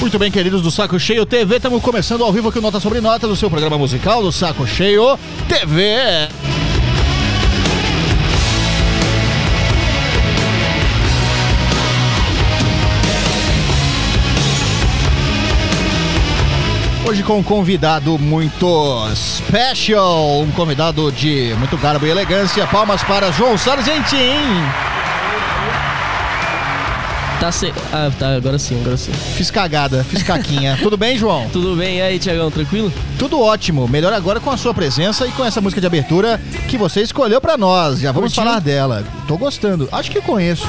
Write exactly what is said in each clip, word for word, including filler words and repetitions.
Muito bem, queridos do Saco Cheio T V, estamos começando ao vivo aqui o Nota Sobre Nota do seu programa musical do Saco Cheio T V. Hoje com um convidado muito special, um convidado de muito garbo e elegância. Palmas para João Sargentin. Tá se... Ah, tá, agora sim, agora sim. Fiz cagada, fiz caquinha. Tudo bem, João? Tudo bem, e aí, Tiagão, tranquilo? Tudo ótimo, melhor agora com a sua presença e com essa música de abertura que você escolheu pra nós. Já vamos Curtiu? falar dela. Tô gostando, acho que conheço.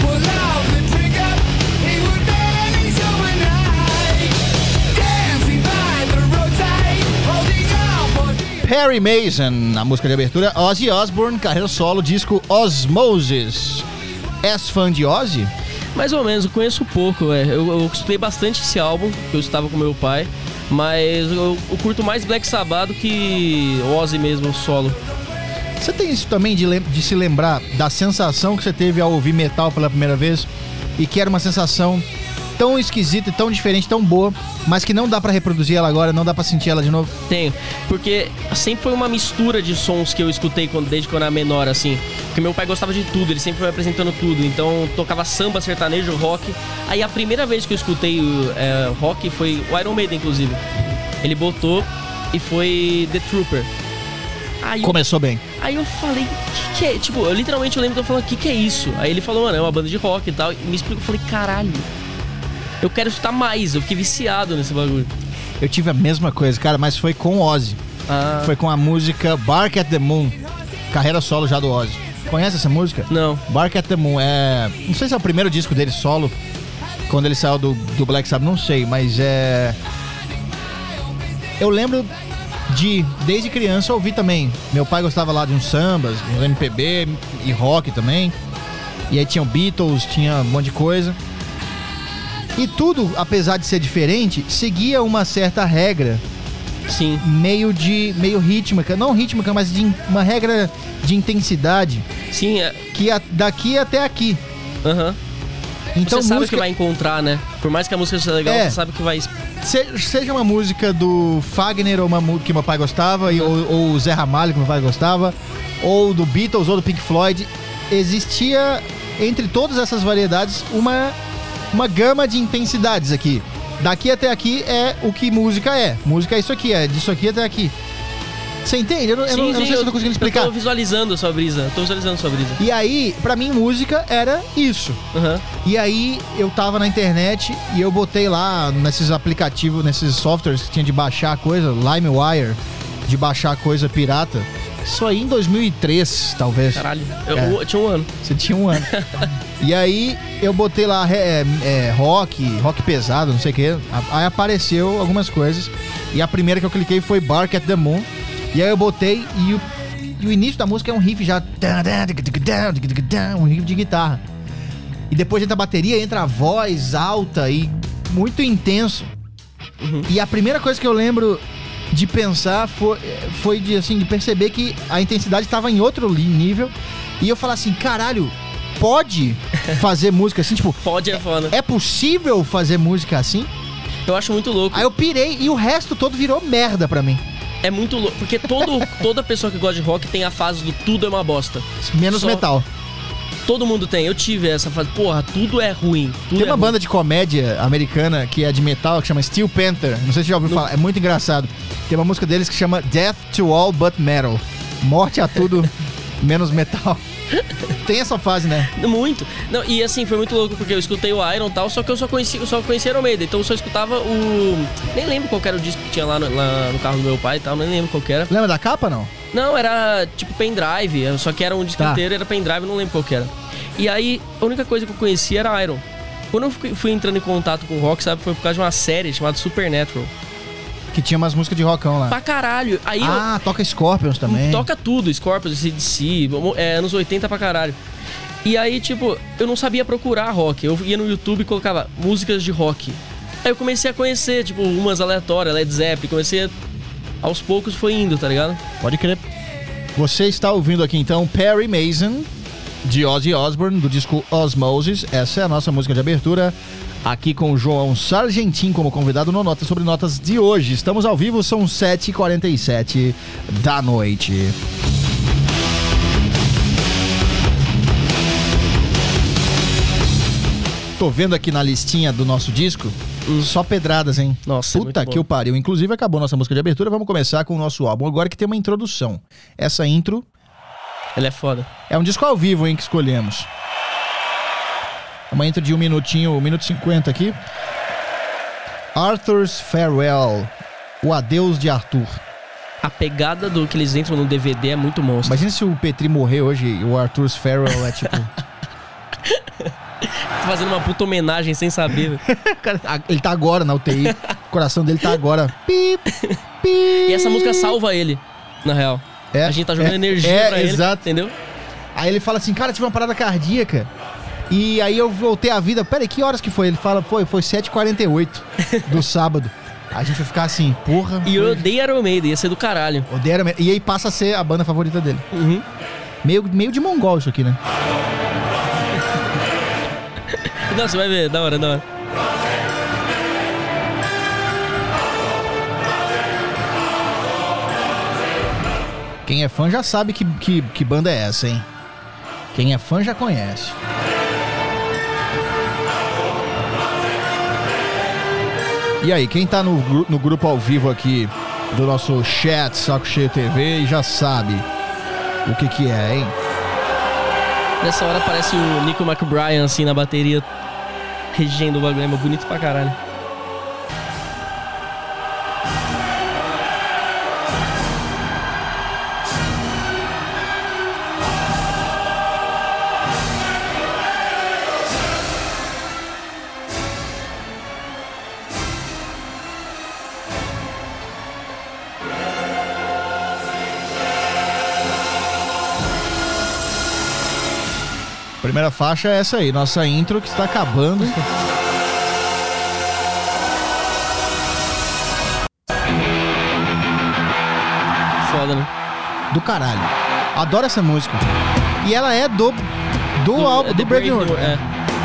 Perry Mason, a música de abertura. Ozzy Osbourne, carreira solo, disco Osmosis. És fã de Ozzy? Mais ou menos, eu conheço pouco, é. eu, eu escutei bastante esse álbum, que eu estava com meu pai, mas eu, eu curto mais Black Sabbath do que Ozzy mesmo, solo. Você tem isso também de, lem- de se lembrar da sensação que você teve ao ouvir metal pela primeira vez e que era uma sensação tão esquisita e tão diferente, tão boa, mas que não dá pra reproduzir ela agora, não dá pra sentir ela de novo? Tenho, porque sempre foi uma mistura de sons que eu escutei quando, desde quando eu era menor, assim. Porque meu pai gostava de tudo, ele sempre foi apresentando tudo. Então tocava samba, sertanejo, rock. Aí a primeira vez que eu escutei é, rock foi o Iron Maiden, inclusive. Ele botou e foi The Trooper. Aí eu, Começou bem. aí eu falei, o que, que é? Tipo, eu literalmente eu lembro que eu falei, o que, que é isso? Aí ele falou, mano, é uma banda de rock e tal. E me explicou, eu falei, caralho, eu quero escutar mais, eu fiquei viciado nesse bagulho. Eu tive a mesma coisa, cara, mas foi com Ozzy. Ah, Foi com a música Bark at the Moon, carreira solo já do Ozzy. Conhece essa música? não. Bark at the Moon é... Não sei se é o primeiro disco dele solo, quando ele saiu do, do Black Sabbath, não sei, mas é... Eu lembro de, desde criança, ouvir também. Meu pai gostava lá de uns sambas, uns M P B e rock também. E aí tinha o Beatles, tinha um monte de coisa. E tudo, apesar de ser diferente, seguia uma certa regra, Sim. meio de meio rítmica, não rítmica, mas de in- uma regra de intensidade, Sim, é. que a- daqui até aqui. Aham. Então Você sabe o música, que vai encontrar, né? Por mais que a música seja legal, É. você sabe que vai... se- seja uma música do Fagner ou uma mu- que meu pai gostava, e, ou, ou o Zé Ramalho que meu pai gostava, ou do Beatles ou do Pink Floyd, existia entre todas essas variedades uma uma gama de intensidades aqui. Daqui até aqui é o que música é. Música é isso aqui, é disso aqui até aqui. Você entende? Eu não, eu não- eu não sei se eu tô conseguindo explicar. Eu tô visualizando a sua brisa. Eu tô visualizando a sua brisa. E aí, pra mim, música era isso. Aham. E aí, eu tava na internet e eu botei lá nesses aplicativos, nesses softwares que tinha de baixar coisa, LimeWire, de baixar coisa pirata. Isso aí em dois mil e três, talvez. Caralho. Eu, É. eu tinha um ano. Você tinha um ano. E aí, eu botei lá é, é, rock, rock pesado, não sei o que. Aí apareceu algumas coisas. E a primeira que eu cliquei foi Bark at the Moon. E aí eu botei e o, e o início da música é um riff já... Um riff de guitarra. E depois entra a bateria, entra a voz alta e muito intenso. Uhum. E a primeira coisa que eu lembro de pensar foi, foi de, assim, de perceber que a intensidade estava em outro li- nível. E eu falar assim, caralho, pode fazer música assim? Tipo, Pode é foda. é possível fazer música assim? Eu acho muito louco. Aí eu pirei e o resto todo virou merda pra mim. É muito louco. Porque todo, toda pessoa que gosta de rock tem a fase do tudo é uma bosta. Menos Só- metal. Todo mundo tem. Eu tive essa fase. Porra, tudo é ruim. Tudo Tem é uma ruim. banda de comédia americana que é de metal, que chama Steel Panther. Não sei se você já ouviu No- falar, é muito engraçado. Tem uma música deles que chama Death to All But Metal. Morte a tudo menos metal. Tem essa fase, né? Muito. Não, e assim, foi muito louco, porque eu escutei o Iron e tal, só que eu só conheci, eu só conheci Iron Maiden, então eu só escutava o... Nem lembro qual que era o disco que tinha lá no, lá no carro do meu pai e tal, nem lembro qual que era. Lembra da capa, não? Não, era tipo pendrive, só que era um disco Tá. inteiro, era pendrive, não lembro qual que era. E aí, a única coisa que eu conhecia era Iron. Quando eu fui, fui entrando em contato com o rock, sabe, foi por causa de uma série chamada Supernatural. Que tinha umas músicas de rockão lá. Pra caralho. Aí eu... Ah, toca Scorpions também. Toca tudo, Scorpions, C D C, é, anos oitenta pra caralho. E aí, tipo, eu não sabia procurar rock. Eu ia no YouTube e colocava músicas de rock. Aí eu comecei a conhecer, tipo, umas aleatórias, Led Zeppelin. Comecei a... Aos poucos foi indo, tá ligado? Pode crer. Você está ouvindo aqui então Perry Mason de Ozzy Osbourne, do disco Osmosis. Essa é a nossa música de abertura, aqui com o João Sargentin como convidado no Notas sobre Notas de hoje. Estamos ao vivo, são sete e quarenta e sete da noite. Tô vendo aqui na listinha do nosso disco, hum. só pedradas, hein? Nossa, puta que o pariu. Inclusive, acabou nossa música de abertura, vamos começar com o nosso álbum agora, que tem uma introdução. Essa intro... Ela é foda. É um disco ao vivo, hein, que escolhemos. Uma intro de um minutinho, um minuto e cinquenta aqui. Arthur's Farewell, o adeus de Arthur. A pegada do que eles entram no D V D é muito monstro. Imagina se o Petri morrer hoje e o Arthur's Farewell é tipo... Fazendo uma puta homenagem sem saber. Ele tá agora na U T I. O coração dele tá agora. Pip, pip. E essa música salva ele, na real. É, a gente tá jogando é, energia é, pra ele, exato. Entendeu? Aí ele fala assim, cara, tive uma parada cardíaca. E aí eu voltei à vida. Peraí, que horas que foi? Ele fala, foi, foi sete e quarenta e oito do sábado. A gente vai ficar assim, porra. E eu odeio Iron Maiden, ia ser do caralho. Odeio Iron Maiden. E aí passa a ser a banda favorita dele. Uhum. Meio, meio de mongol isso aqui, né? Não, você vai ver, da hora, da hora. Quem é fã já sabe que, que, que banda é essa, hein? Quem é fã já conhece. E aí, quem tá no, no grupo ao vivo aqui do nosso chat Saco Cheio T V já sabe o que que é, hein? Nessa hora aparece o Nico McBrien assim na bateria, regendo o bagulho, é bonito pra caralho. Primeira faixa é essa aí, nossa intro que está acabando. Foda, né? Do caralho. Adoro essa música. E ela é do do, do álbum do Brave New World. É.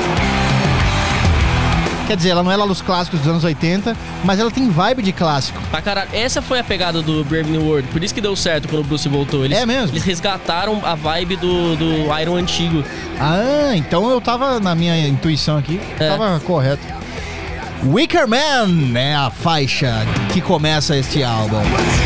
Quer dizer, ela não é lá dos clássicos dos anos oitenta, mas ela tem vibe de clássico. Pra caralho. Essa foi a pegada do Brave New World. Por isso que deu certo quando o Bruce voltou. Eles, é mesmo? Eles resgataram a vibe do, do Iron antigo. Ah, então eu tava na minha intuição aqui. É. Tava correto. Wicker Man é a faixa que começa este álbum.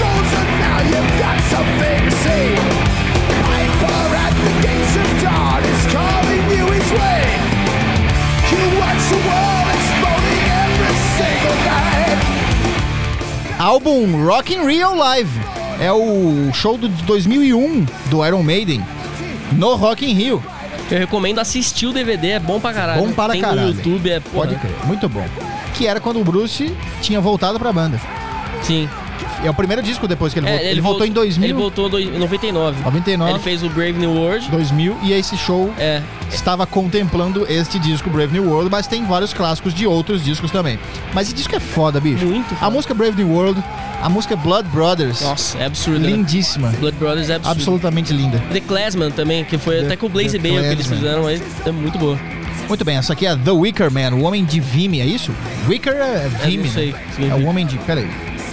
Álbum Rock in Rio Live. É o show de dois mil e um do Iron Maiden no Rock in Rio. Eu recomendo assistir o D V D, é bom pra caralho. Bom para Tem caralho. no YouTube, é porra. Pode crer, muito bom. Que era quando o Bruce tinha voltado pra banda. Sim. É o primeiro disco depois que ele é, voltou. Ele, ele voltou volt... em dois mil. Ele voltou em noventa e nove. noventa e nove. Ele fez o Brave New World. dois mil e esse show é. estava contemplando este disco Brave New World, mas tem vários clássicos de outros discos também. Mas esse disco é foda, bicho. Muito foda. A música Brave New World, a música Blood Brothers. Nossa, é absurda. Lindíssima. Né? Blood Brothers é absurda. Absolutamente linda. The Classman também, que foi The, até com o Blaze Baylor que eles fizeram, mas é muito boa. Muito bem, essa aqui é The Wicker Man, o Homem de Vimy, é isso? Wicker é Vimy, é, não sei, né? É o Homem de... Peraí.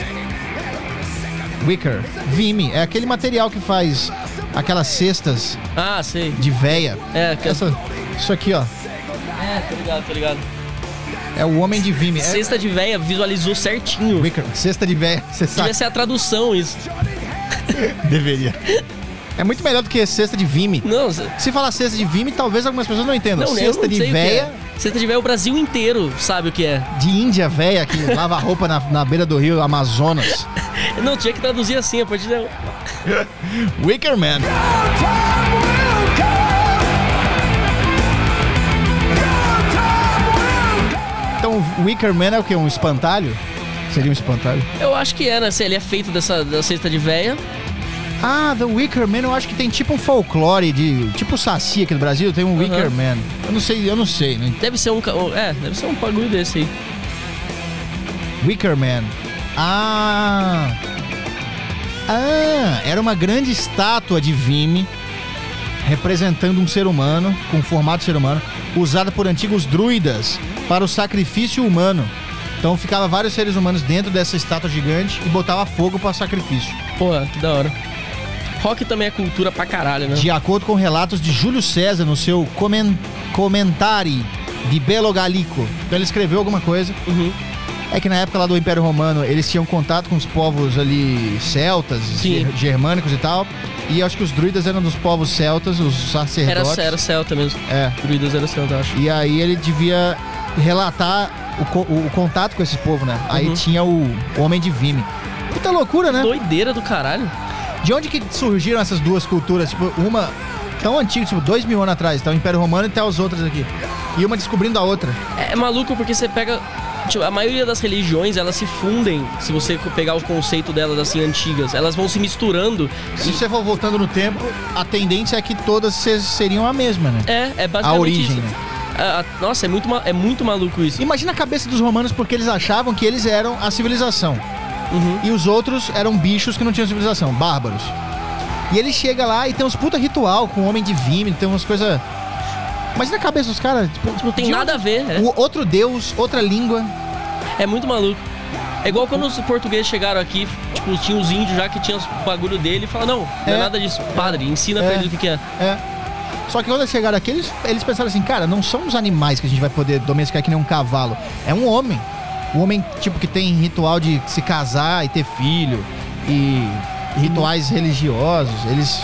Wicker, Vimy, é aquele material que faz aquelas cestas ah, sei. de véia. É, que Essa, isso aqui, ó. É, tô ligado, tô ligado. É o Homem de Vimy. Cesta é... de véia visualizou certinho. Wicker, cesta de véia, você sabe. Devia ser a tradução isso. Deveria. É muito melhor do que cesta de Vimy. Não, se falar cesta de Vimy, talvez algumas pessoas não entendam. Não, cesta não de véia. É. Cesta de véia, o Brasil inteiro sabe o que é. De índia véia que lava roupa na, na beira do rio Amazonas. Não, tinha que traduzir assim, a partir de... Wicker Man. Então, Wicker Man é o quê? Um espantalho? Seria um espantalho? Eu acho que é, né? Ele é feito dessa da cesta de véia. Ah, The Wicker Man, eu acho que tem tipo um folclore de... Tipo o Saci aqui no Brasil, tem um uhum. Wicker Man. Eu não sei, eu não sei. Né? Deve ser um... É, deve ser um bagulho desse aí. Wicker Man. Ah... Ah, era uma grande estátua de Vimy representando um ser humano, com o formato de ser humano, usada por antigos druidas para o sacrifício humano. Então ficava vários seres humanos dentro dessa estátua gigante e botava fogo para sacrifício. Porra, que da hora. Rock também é cultura pra caralho, né? De acordo com relatos de Júlio César no seu comen Comentário de Belo Gallico. Então ele escreveu alguma coisa. Uhum. É que na época lá do Império Romano eles tinham contato com os povos ali celtas, ger germânicos e tal. E acho que os druidas eram dos povos celtas, os sacerdotes. Era, era celta mesmo. É. Druidas era celta, acho. E aí ele devia relatar o, o, o contato com esses povos, né? Uhum. Aí tinha o, o Homem de Vime. Puta loucura, né? Doideira do caralho. De onde que surgiram essas duas culturas? Tipo, uma tão antiga, tipo, dois mil anos atrás. Tá o Império Romano e até as outras aqui. E uma descobrindo a outra. É, é maluco porque você pega... Tipo, a maioria das religiões, elas se fundem, se você pegar o conceito delas, assim, antigas. Elas vão se misturando. Se e... você for voltando no tempo, a tendência é que todas seriam a mesma, né? É, é basicamente a origem, isso. Né? A, a, nossa, é muito, é muito maluco isso. Imagina a cabeça dos romanos porque eles achavam que eles eram a civilização. Uhum. E os outros eram bichos que não tinham civilização, bárbaros. E ele chega lá e tem uns puta ritual com o Homem de Vime, tem umas coisas... Imagina a cabeça dos caras, tipo... Não tem nada outro, a ver, é. O outro deus, outra língua... É muito maluco. É igual quando os portugueses chegaram aqui, tipo, tinha os índios já que tinham os bagulho dele e falaram, não, não é, é nada disso. Padre, ensina é, pra eles o que, que é. É. Só que quando eles chegaram aqui, eles, eles pensaram assim, cara, não são os animais que a gente vai poder domesticar que nem um cavalo. É um homem. Um homem, tipo, que tem ritual de se casar e ter filho. E rituais uhum. religiosos. Eles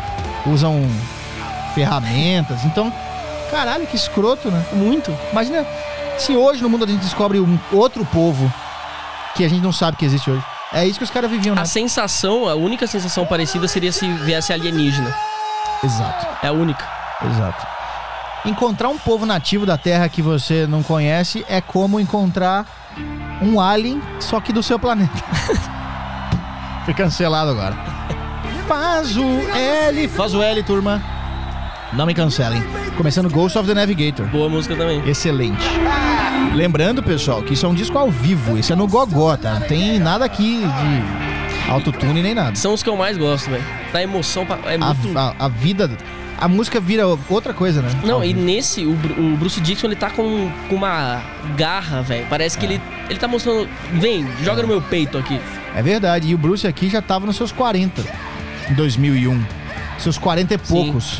usam ferramentas. Então, caralho, que escroto, né? Muito. Imagina... Se hoje no mundo a gente descobre um outro povo que a gente não sabe que existe hoje. É isso que os caras viviam, né? A sensação, a única sensação parecida seria se viesse alienígena. Exato. É a única. Exato. Encontrar um povo nativo da Terra que você não conhece é como encontrar um alien, só que do seu planeta. Fui cancelado agora. Faz o L, faz o L, turma. Não me cancelem. Começando Ghost of the Navigator. Boa música também. Excelente. Lembrando, pessoal, que isso é um disco ao vivo. Isso é no Gogó, tá? Não tem nada aqui de autotune nem nada. São os que eu mais gosto, velho. Dá emoção pra... É muito... a, a, a vida... A música vira outra coisa, né? Não, e nesse, o, o Bruce Dickinson, ele tá com, com uma garra, velho. Parece que é. ele, ele tá mostrando... Vem, joga é. no meu peito aqui. É verdade. E o Bruce aqui já tava nos seus quarenta. Em dois mil e um. Seus quarenta e poucos. Sim.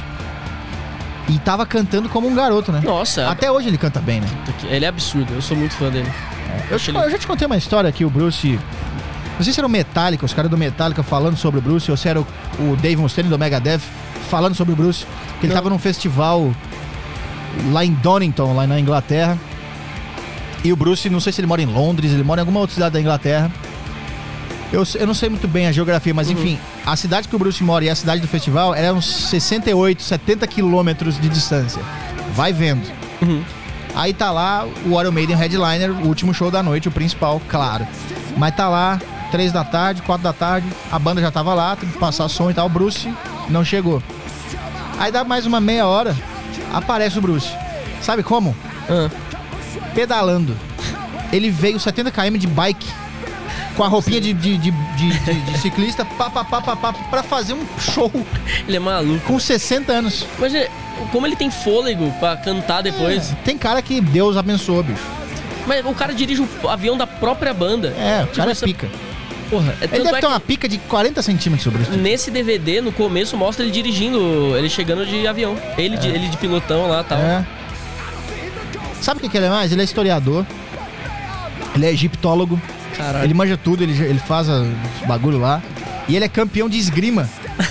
E tava cantando como um garoto, né? Nossa. Até hoje ele canta bem, né? Ele é absurdo, eu sou muito fã dele. É. Eu, te, ele... eu já te contei uma história aqui, o Bruce... Não sei se era o Metallica, os caras do Metallica falando sobre o Bruce, ou se era o, o Dave Mustaine do Megadeth falando sobre o Bruce. Que ele Não. tava num festival lá em Donington, lá na Inglaterra. E o Bruce, não sei se ele mora em Londres, ele mora em alguma outra cidade da Inglaterra. Eu, eu não sei muito bem a geografia, mas uhum. enfim, a cidade que o Bruce mora e a cidade do festival eram uns sessenta e oito, setenta quilômetros de distância. Vai vendo. Uhum. Aí tá lá o Iron Maiden Headliner, o último show da noite, o principal, claro. Mas tá lá, três da tarde, quatro da tarde, a banda já tava lá, tem que passar som e tal, o Bruce não chegou. Aí dá mais uma meia hora, aparece o Bruce. Sabe como? Uhum. Pedalando. Ele veio setenta quilômetros de bike, com a roupinha de, de, de, de, de, de ciclista, pá, pá, pá, pá, pá, pra fazer um show. Ele é maluco. Com sessenta anos. Mas como ele tem fôlego pra cantar depois. É, tem cara que Deus abençoa, bicho. Mas o cara dirige o avião da própria banda. É, o tipo cara essa... é pica. Porra, é ele deve é ter uma pica de quarenta centímetros sobre isso. Nesse D V D, no começo, mostra ele dirigindo, ele chegando de avião. Ele, é. de, ele de pilotão lá e tal. É. Sabe o que, que ele é mais? Ele é historiador. Ele é egiptólogo. Caralho. Ele manja tudo, ele, ele faz os bagulho lá. E ele é campeão de esgrima.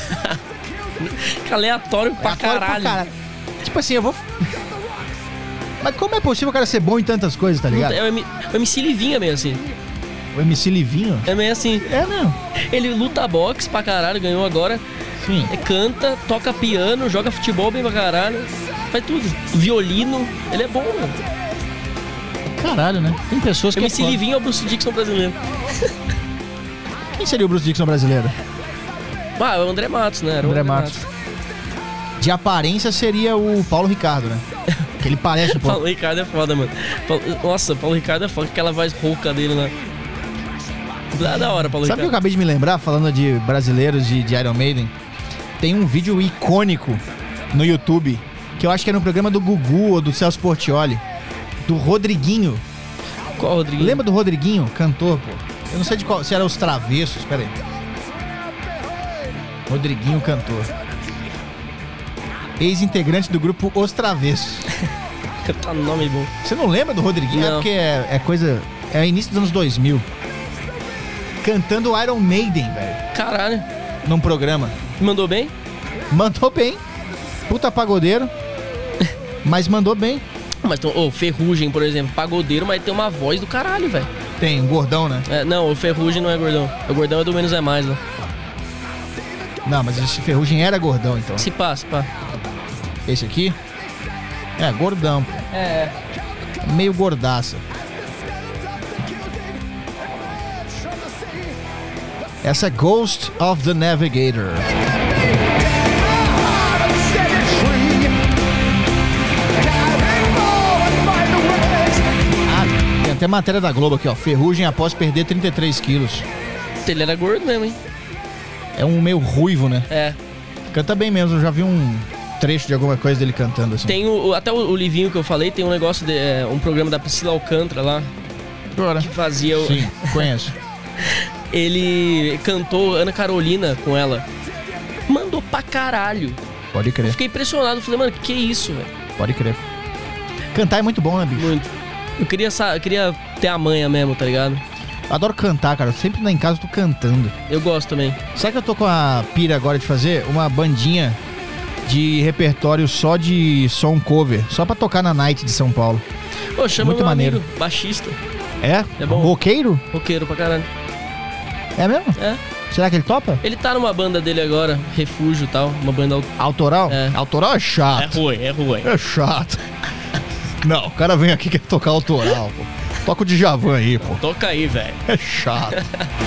Aleatório pra, é caralho. pra caralho. Tipo assim, eu vou... Mas como é possível o cara ser bom em tantas coisas, tá ligado? É o, M... o M C Livinho é meio assim. O M C Livinho? É meio assim. É mesmo. Ele luta boxe pra caralho, ganhou agora. Sim. Canta, toca piano, joga futebol bem pra caralho. Faz tudo. Violino. Ele é bom, mano. Caralho, né? Tem pessoas que... M C é Livinho é o Bruce Dickinson brasileiro. Quem seria o Bruce Dickinson brasileiro? Ah, é o André Matos, né? Era André, André Matos. Matos. De aparência seria o Paulo Ricardo, né? Que ele parece um pouco. Paulo Ricardo é foda, mano. Nossa, Paulo Ricardo é foda. Aquela voz rouca dele, né? Da, da hora, Paulo Sabe o que eu Ricardo. acabei de me lembrar, falando de brasileiros de, de Iron Maiden? Tem um vídeo icônico no YouTube, que eu acho que era no programa do Gugu ou do Celso Portiolli, do Rodriguinho. Qual Rodriguinho? Lembra do Rodriguinho, cantor, pô? Eu não sei de qual, se era Os Travessos, peraí. Rodriguinho, cantor. Ex-integrante do grupo Os Travessos. Tá no nome bom. Você não lembra do Rodriguinho? Não. É porque é, é coisa... É início dos anos dois mil. Cantando Iron Maiden, velho. Caralho. Num programa. Mandou bem? Mandou bem. Puta pagodeiro. Mas mandou bem. Mas tem, ô, Ferrugem, por exemplo, pagodeiro, mas tem uma voz do caralho, velho. Tem, um gordão, né? É, não, o Ferrugem não é gordão. O gordão é do Menos é Mais, né? Não, mas esse Ferrugem era gordão, então. Se pá, se pá. Esse aqui? É, gordão. É. Meio gordaça. Essa é Ghost of the Navigator. Ah, tem até matéria da Globo aqui, ó. Ferrugem após perder trinta e três quilos. Ele era gordo mesmo, hein? É um meio ruivo, né? É. Canta bem mesmo, eu já vi um trecho de alguma coisa dele cantando assim. Tem o, até o, o Livinho que eu falei, tem um negócio, de, é, um programa da Priscila Alcântara lá, Bora. que fazia o... Sim, conheço. Ele cantou Ana Carolina com ela. Mandou pra caralho. Pode crer, Fiquei impressionado, falei, mano, que isso, velho? pode crer. Cantar é muito bom, né, bicho? Muito. Eu queria, sa- eu queria ter a manha mesmo, tá ligado? Eu adoro cantar, cara. Sempre lá em casa eu tô cantando. Eu gosto também. Sabe que eu tô com a pira agora de fazer uma bandinha de repertório só de som cover, só pra tocar na night de São Paulo. Pô, chama Muito meu maneiro. amigo, baixista, É? É bom. Roqueiro? roqueiro pra caralho. É mesmo? É. Será que ele topa? Ele tá numa banda dele agora, Refúgio e tal, uma banda... Autoral? É. Autoral é chato. ruim, é ruim. É chato. Não, o cara vem aqui e quer tocar autoral, pô. Toca o Djavan aí, pô. Toca aí, velho. É chato.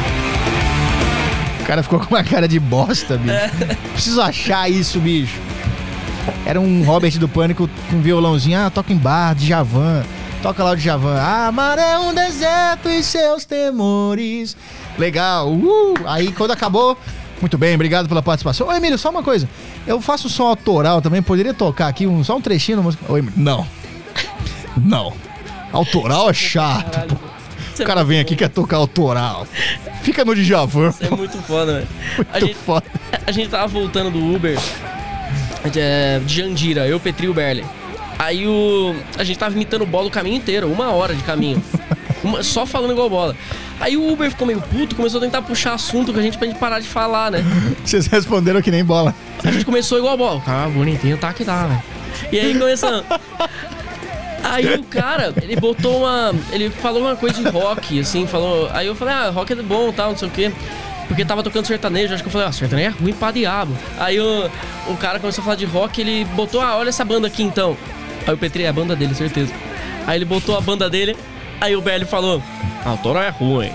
O cara ficou com uma cara de bosta, bicho. Preciso achar isso, bicho. Era um Robert do Pânico com violãozinho. Ah, toca em bar, Djavan. Toca lá o Djavan. Ah, mar é um deserto e seus temores. Legal. Uh! Aí quando acabou... Muito bem, obrigado pela participação. Ô, Emílio, só uma coisa. Eu faço som autoral também. Poderia tocar aqui um, só um trechinho da música? Ô, Emílio, não. Não. Autoral é chato. Caralho. O cara vem aqui e quer tocar autoral. Fica no Djavan. É muito foda, velho. A Muito gente, foda. a gente tava voltando do Uber é, de Jandira, eu, Petri e o Berle. Aí o, a gente tava imitando bola o caminho inteiro, uma hora de caminho. Uma, só falando igual bola. Aí o Uber ficou meio puto, começou a tentar puxar assunto com a gente pra gente parar de falar, né? Vocês responderam que nem bola. A gente começou igual bola. Ah, bonitinho, tá que tá, velho. E aí começando. Aí o cara, ele botou uma... Ele falou uma coisa de rock, assim, falou... Aí eu falei, ah, rock é bom, tal, não sei o quê. Porque tava tocando sertanejo, acho que eu falei, ah, sertanejo é ruim pra diabo. Aí o, o cara começou a falar de rock, ele botou, ah, olha essa banda aqui então. Aí o Petri, é a banda dele, certeza. Aí ele botou a banda dele, aí o B L falou, ah, o Toral é ruim.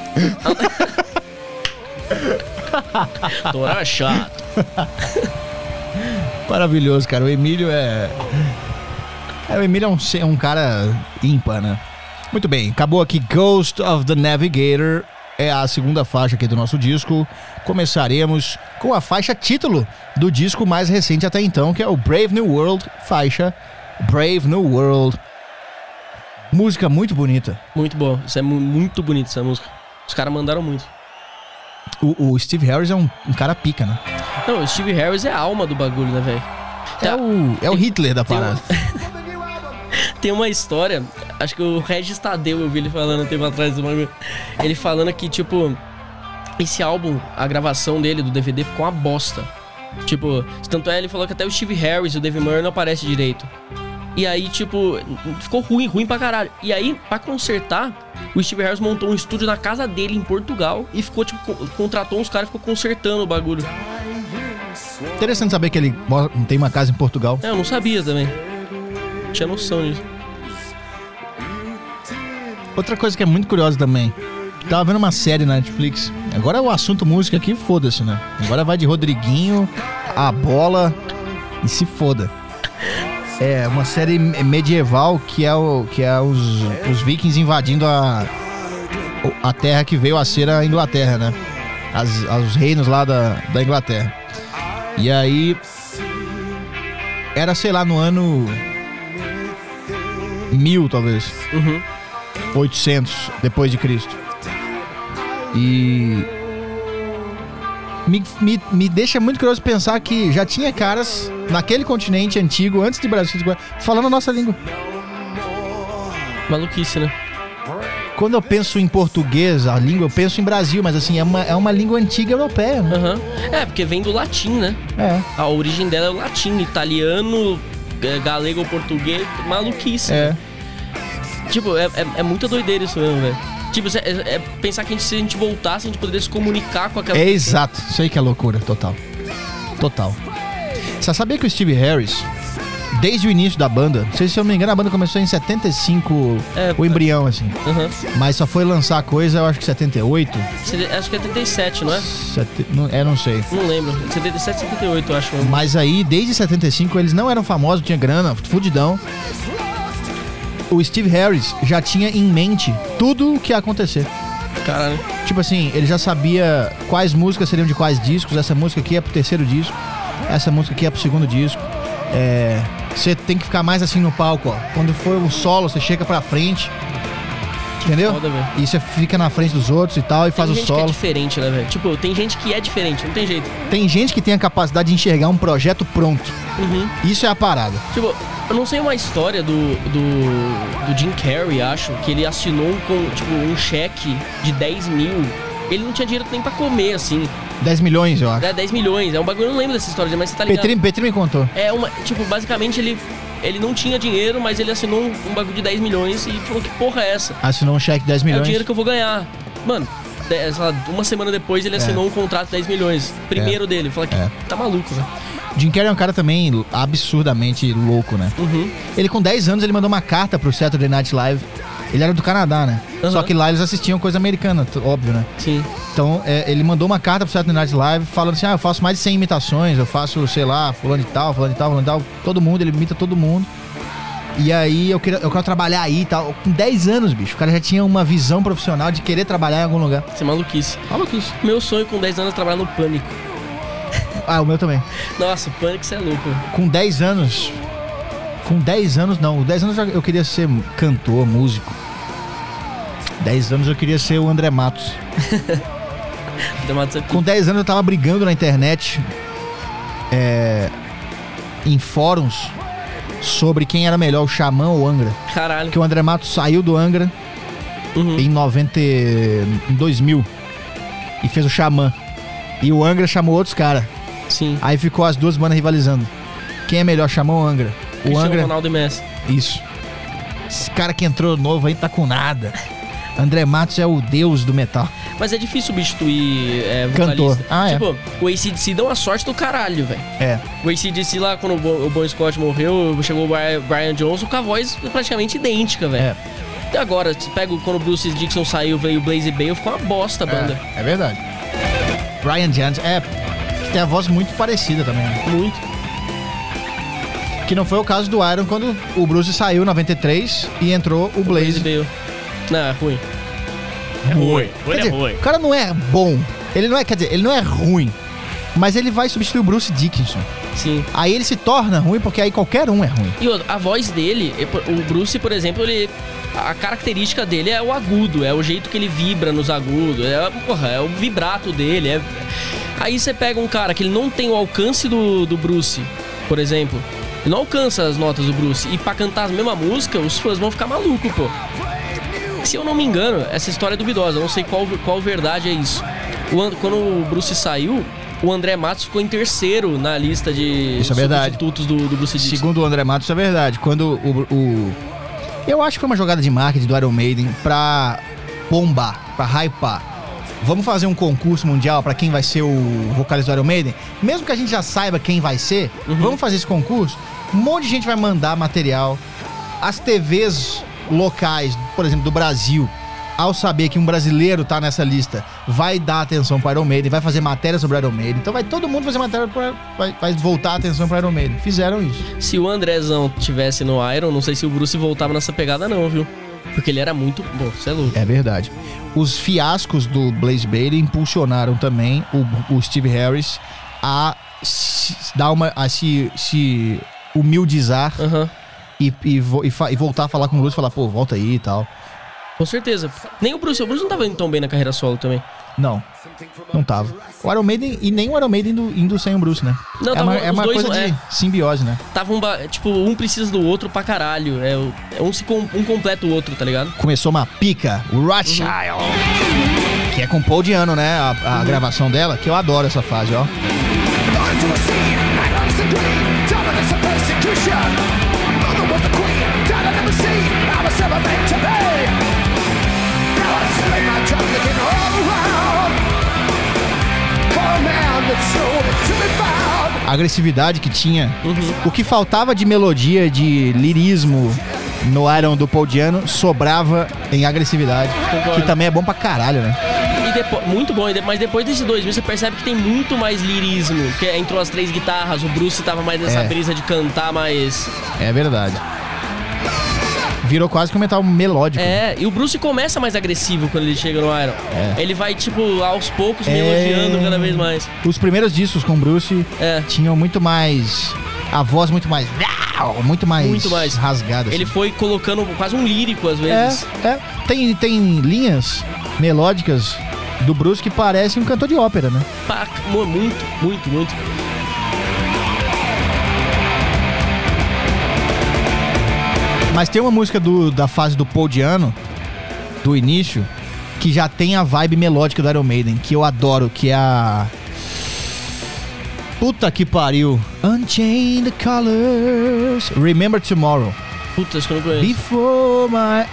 Toral é chato. Maravilhoso, cara. O Emílio é... é o Emílio é um, é um cara ímpar, né? Muito bem, acabou aqui Ghost of the Navigator. É a segunda faixa aqui do nosso disco. Começaremos com a faixa título do disco mais recente até então, que é o Brave New World, faixa Brave New World. Música muito bonita. Muito bom, isso é mu- muito bonito essa música. Os caras mandaram muito. O, o Steve Harris é um, um cara pica, né? Não, o Steve Harris é a alma do bagulho, né, velho? É o, é o Hitler da tem um- parada. Tem uma história, acho que o Regis Tadeu, eu vi ele falando um tempo atrás do bagulho. Ele falando que, tipo, esse álbum, a gravação dele, do D V D, ficou uma bosta. Tipo, tanto é, ele falou que até o Steve Harris e o Dave Murray não aparecem direito. E aí, tipo, ficou ruim, ruim pra caralho. E aí, pra consertar, o Steve Harris montou um estúdio na casa dele, em Portugal, e ficou, tipo, co- contratou uns caras e ficou consertando o bagulho. Interessante saber que ele mora- tem uma casa em Portugal. É, eu não sabia também. Tinha noção disso. Outra coisa que é muito curiosa também. Tava vendo uma série na Netflix. Agora o assunto música aqui, foda-se, né? Agora vai de Rodriguinho, a bola e se foda. É uma série medieval que é, o, que é os, os vikings invadindo a, a terra que veio a ser a Inglaterra, né? As, os reinos lá da, da Inglaterra. E aí era, sei lá, no ano mil, talvez. Uhum. oitocentos depois de Cristo. E me, me, me deixa muito curioso pensar que já tinha caras naquele continente antigo, antes de Brasil, falando a nossa língua. Maluquice, né? Quando eu penso em português, a língua, eu penso em Brasil, mas assim, é uma, é uma língua antiga europeia, né? Uhum. É, porque vem do latim, né? É. A origem dela é o latim, italiano, galego, português, maluquice. É. Né? Tipo, é, é, é muita doideira isso mesmo, velho. Tipo, é, é pensar que a gente, se a gente voltasse, a gente poderia se comunicar com aquela É pessoa. exato, isso aí que é loucura, total. Total. Você sabia que o Steve Harris, desde o início da banda, não sei se eu não me engano, a banda começou em setenta e cinco, É, o embrião, assim. Uhum. Mas só foi lançar coisa, eu acho que setenta e oito. Acho que é setenta e sete, não é? Sete, não, é, não sei. Não lembro. setenta e sete, setenta e oito, eu acho. Mas aí, desde setenta e cinco, eles não eram famosos, tinha grana, fudidão. O Steve Harris já tinha em mente tudo o que ia acontecer. Caralho. Tipo assim, ele já sabia quais músicas seriam de quais discos. Essa música aqui é pro terceiro disco, essa música aqui é pro segundo disco. É, você tem que ficar mais assim no palco, ó. Quando for o solo, você chega pra frente. Entendeu? Foda, velho. E você fica na frente dos outros e tal, e faz o Tem gente solo. que é diferente, né, velho? Tipo, tem gente que é diferente, não tem jeito. Tem gente que tem a capacidade de enxergar um projeto pronto. Uhum. Isso é a parada. Tipo, eu não sei uma história do, do, do Jim Carrey, acho, que ele assinou com, tipo, um cheque de dez mil. Ele não tinha dinheiro nem pra comer, assim. dez milhões, eu acho. É, dez milhões. É um bagulho, eu não lembro dessa história, mas você tá ligado. Petri, Petri me contou. É uma, tipo, basicamente ele, ele não tinha dinheiro, mas ele assinou um, um bagulho de dez milhões e falou, que porra é essa? Assinou um cheque de dez É milhões. o dinheiro que eu vou ganhar. Mano, de, sei lá, uma semana depois ele assinou É. um contrato de dez milhões. Primeiro É. dele. Falei que É. tá maluco, velho. Jim Carrey é um cara também absurdamente louco, né? Uhum. Ele com dez anos, ele mandou uma carta pro Saturday Night Live. Ele era do Canadá, né? Uhum. Só que lá eles assistiam coisa americana, t- óbvio, né? Sim. Então, é, ele mandou uma carta pro Saturday Night Live falando assim, ah, eu faço mais de cem imitações, eu faço, sei lá, fulano de tal, fulano de tal, fulano de tal, todo mundo, ele imita todo mundo. E aí, eu quero, eu quero trabalhar aí e tal. Com dez anos, bicho, o cara já tinha uma visão profissional de querer trabalhar em algum lugar. Isso é maluquice. Maluquice. Meu sonho com dez anos é trabalhar no Pânico. Ah, o meu também. Nossa, o Pânico, isso é louco. Com dez anos... Com dez anos, não. Com dez anos eu queria ser cantor, músico. dez anos eu queria ser o André Matos. Com dez anos eu tava brigando na internet, é, em fóruns, sobre quem era melhor, o Xamã ou o Angra. Caralho. Porque o André Matos saiu do Angra Uhum. em noventa, em dois mil e fez o Xamã. E o Angra chamou outros caras. Sim. Aí ficou as duas bandas rivalizando. Quem é melhor, Xamã ou Angra? O Cristiano Angra... Ronaldo e Messi. Isso. Esse cara que entrou novo aí tá com nada. André Matos é o deus do metal. Mas é difícil substituir é, Cantor. vocalista. Ah, é. Tipo, o A C D C deu uma sorte do caralho, velho. É. O A C D C lá, quando o Bon, o Bon Scott morreu, chegou o Brian, Brian Johnson com a voz praticamente idêntica, velho. É. E agora, se pega quando o Bruce Dickinson saiu, veio o Blaze Bale, ficou uma bosta a banda. É, é verdade. Brian Johnson, é, tem a voz muito parecida também. Né? Muito. Que não foi o caso do Iron quando o Bruce saiu em noventa e três e entrou o Blaze Blaze. Bale. Não, é ruim. É ruim. Quer Ele é dizer, ruim. o cara não é bom. Ele não é, quer dizer, ele não é ruim. Mas ele vai substituir o Bruce Dickinson. Sim. Aí ele se torna ruim porque aí qualquer um é ruim. E outra, a voz dele, o Bruce, por exemplo, ele... A característica dele é o agudo, é o jeito que ele vibra nos agudos, é, porra, é o vibrato dele. É... Aí você pega um cara que ele não tem o alcance do, do Bruce, por exemplo. Ele não alcança as notas do Bruce. E pra cantar a mesma música, os fãs vão ficar malucos, pô. Se eu não me engano, essa história é duvidosa. Eu não sei qual, qual verdade é isso. O, quando o Bruce saiu, o André Matos ficou em terceiro na lista de Isso é verdade. substitutos do, do Bruce Dickinson. Segundo o André Matos, isso é verdade. Quando o, o... Eu acho que foi uma jogada de marketing do Iron Maiden pra bombar, pra hypar. Vamos fazer um concurso mundial pra quem vai ser o vocalista do Iron Maiden? Mesmo que a gente já saiba quem vai ser, Uhum. vamos fazer esse concurso. Um monte de gente vai mandar material. As T Vs locais, por exemplo, do Brasil, ao saber que um brasileiro tá nessa lista, vai dar atenção pro Iron Maiden, vai fazer matéria sobre o Iron Maiden. Então vai todo mundo fazer matéria, pra, vai, vai voltar a atenção pro Iron Maiden. Fizeram isso. Se o Andrezão tivesse no Iron, não sei se o Bruce voltava nessa pegada não, viu? Porque ele era muito... Bom, você é louco. É verdade. Os fiascos do Blaze Bailey impulsionaram também o, o Steve Harris a se, dar uma, a se, se humildizar Aham. e, e, vo- e, fa- e voltar a falar com o Bruce e falar, pô, volta aí e tal. Com certeza. Nem o Bruce. O Bruce não tava indo tão bem na carreira solo também. Não, não tava. O Iron Maiden, e nem o Iron Maiden indo, indo sem o Bruce, né? Não, é tava uma, é os uma dois, coisa é. de simbiose, né? Tava um... ba- Tipo, um precisa do outro pra caralho. É, o- é um, se com- um completa o outro, tá ligado? Começou uma pica, o Rothschild, que é com Paul Diano, né? A, a Uhum. gravação dela, que eu adoro essa fase, ó. A agressividade que tinha. Uhum. O que faltava de melodia, de lirismo no Iron do Paul Diano, sobrava em agressividade. Concordo. Que também é bom pra caralho, né? E depois, muito bom, e de- mas depois desse dois mil você percebe que tem muito mais lirismo. Porque entrou as três guitarras, o Bruce tava mais nessa É. brisa de cantar mais. É verdade. Virou quase que um metal melódico. É, e o Bruce começa mais agressivo quando ele chega no Iron. É. Ele vai, tipo, aos poucos, É. melodiando cada vez mais. Os primeiros discos com Bruce É. tinham muito mais... A voz muito mais... Muito mais... Muito mais. rasgada. assim. Ele foi colocando quase um lírico às vezes. É, é. Tem, tem linhas melódicas do Bruce que parecem um cantor de ópera, né? Pá, mu- muito, muito, muito. Mas tem uma música do, da fase do Paul Diano, do início, que já tem a vibe melódica do Iron Maiden, que eu adoro, que é a... Puta que pariu. Unchain the colors. Remember Tomorrow. Puta, acho que eu não conheço. Before my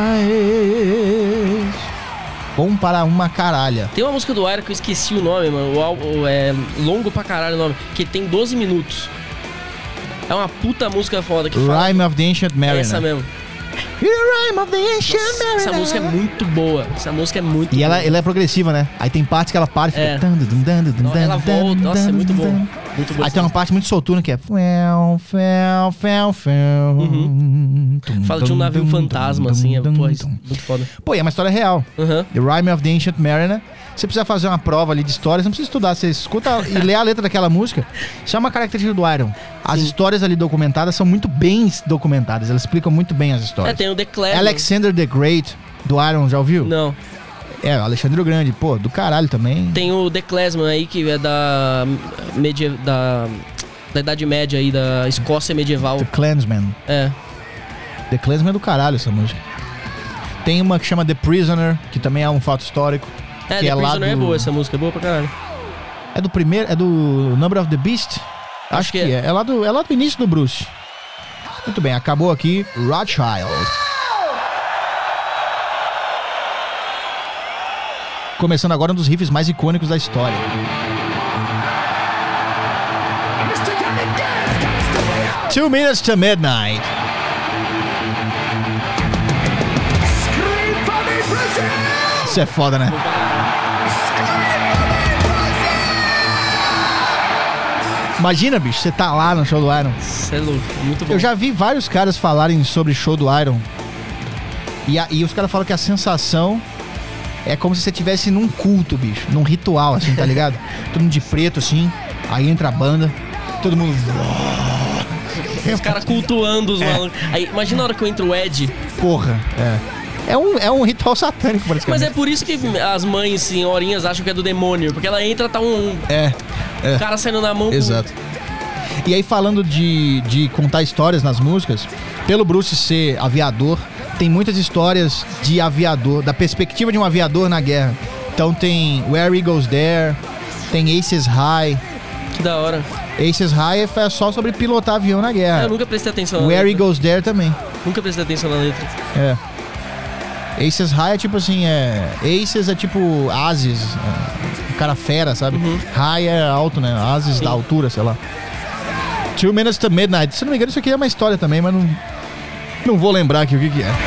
eyes. Bom para uma caralha. Tem uma música do Iron que eu esqueci o nome, mano. O, álbum é longo pra caralho o nome. Que tem doze minutos. É uma puta música foda que fala. Rime of the Ancient É Mariner. essa mesmo. Rime of the Ancient Nossa, Mariner. essa música é muito boa. Essa música é muito E ela, boa. ela é progressiva, né? Aí tem partes que ela para e fica... É. dun, dun, dun, dun, dun, Não, ela dun, volta. dun, Nossa, é muito dun, bom. dun. Muito bom. Aí tem uma parte muito soltuna que é... Fel, fel, fel, fel. Uhum. Tum, Fala de um tum, navio tum, fantasma, tum, assim. É, tum, pô, tum. isso é muito foda. Pô, e é uma história real. Aham. The Rime of the Ancient Mariner. Você precisa fazer uma prova ali de história, você não precisa estudar, você escuta e lê a letra daquela música. Isso é uma característica do Iron. As Sim. histórias ali documentadas são muito bem documentadas, elas explicam muito bem as É, histórias. tem o The Clever. Alexander the Great, do Iron, já ouviu? Não. É, o Alexandre o Grande, pô, do caralho também. Tem o The Klezman aí, que é da, media, da, da Idade Média aí, da Escócia medieval. The Clansman. É. The Clansman é do caralho essa música. Tem uma que chama The Prisoner, que também é um fato histórico. É, que The é lá Prisoner do... é boa, essa música é boa pra caralho. É do primeiro, é do Number of the Beast? Acho, Acho que, que é. É lá, do, é lá do início do Bruce. Muito bem, acabou aqui Rothschild. Começando agora um dos riffs mais icônicos da história. Two Minutes to Midnight. Isso é foda, né? Imagina, bicho, você tá lá no show do Iron. Isso é louco, é muito bom. Eu já vi vários caras falarem sobre show do Iron. E, a, e os caras falam que a sensação é como se você estivesse num culto, bicho. Num ritual, assim, tá ligado? Todo mundo de preto, assim. Aí entra a banda. Todo mundo... Os caras cultuando os malucos. Aí, imagina a hora que eu entro o Ed. Porra, é. É um, é um ritual satânico, Mas praticamente. é por isso que as mães, senhorinhas, acham que é do demônio. Porque ela entra, tá um É, é. cara saindo na mão. com- Exato. E aí, falando de, de contar histórias nas músicas, pelo Bruce ser aviador, tem muitas histórias de aviador, da perspectiva de um aviador na guerra. Então tem Where He Goes There, tem Aces High. Que da hora. Aces High é só sobre pilotar avião na É, guerra. eu nunca prestei atenção na Where He letra. Goes There também. Nunca prestei atenção na letra. É. Aces High é tipo assim, é... Aces é tipo Ases, é, o cara fera, sabe? Uhum. High é alto, né? Ases Sim. da altura, sei lá. Two Minutes to Midnight. Se não me engano, isso aqui é uma história também, mas não... Não vou lembrar aqui o que que é.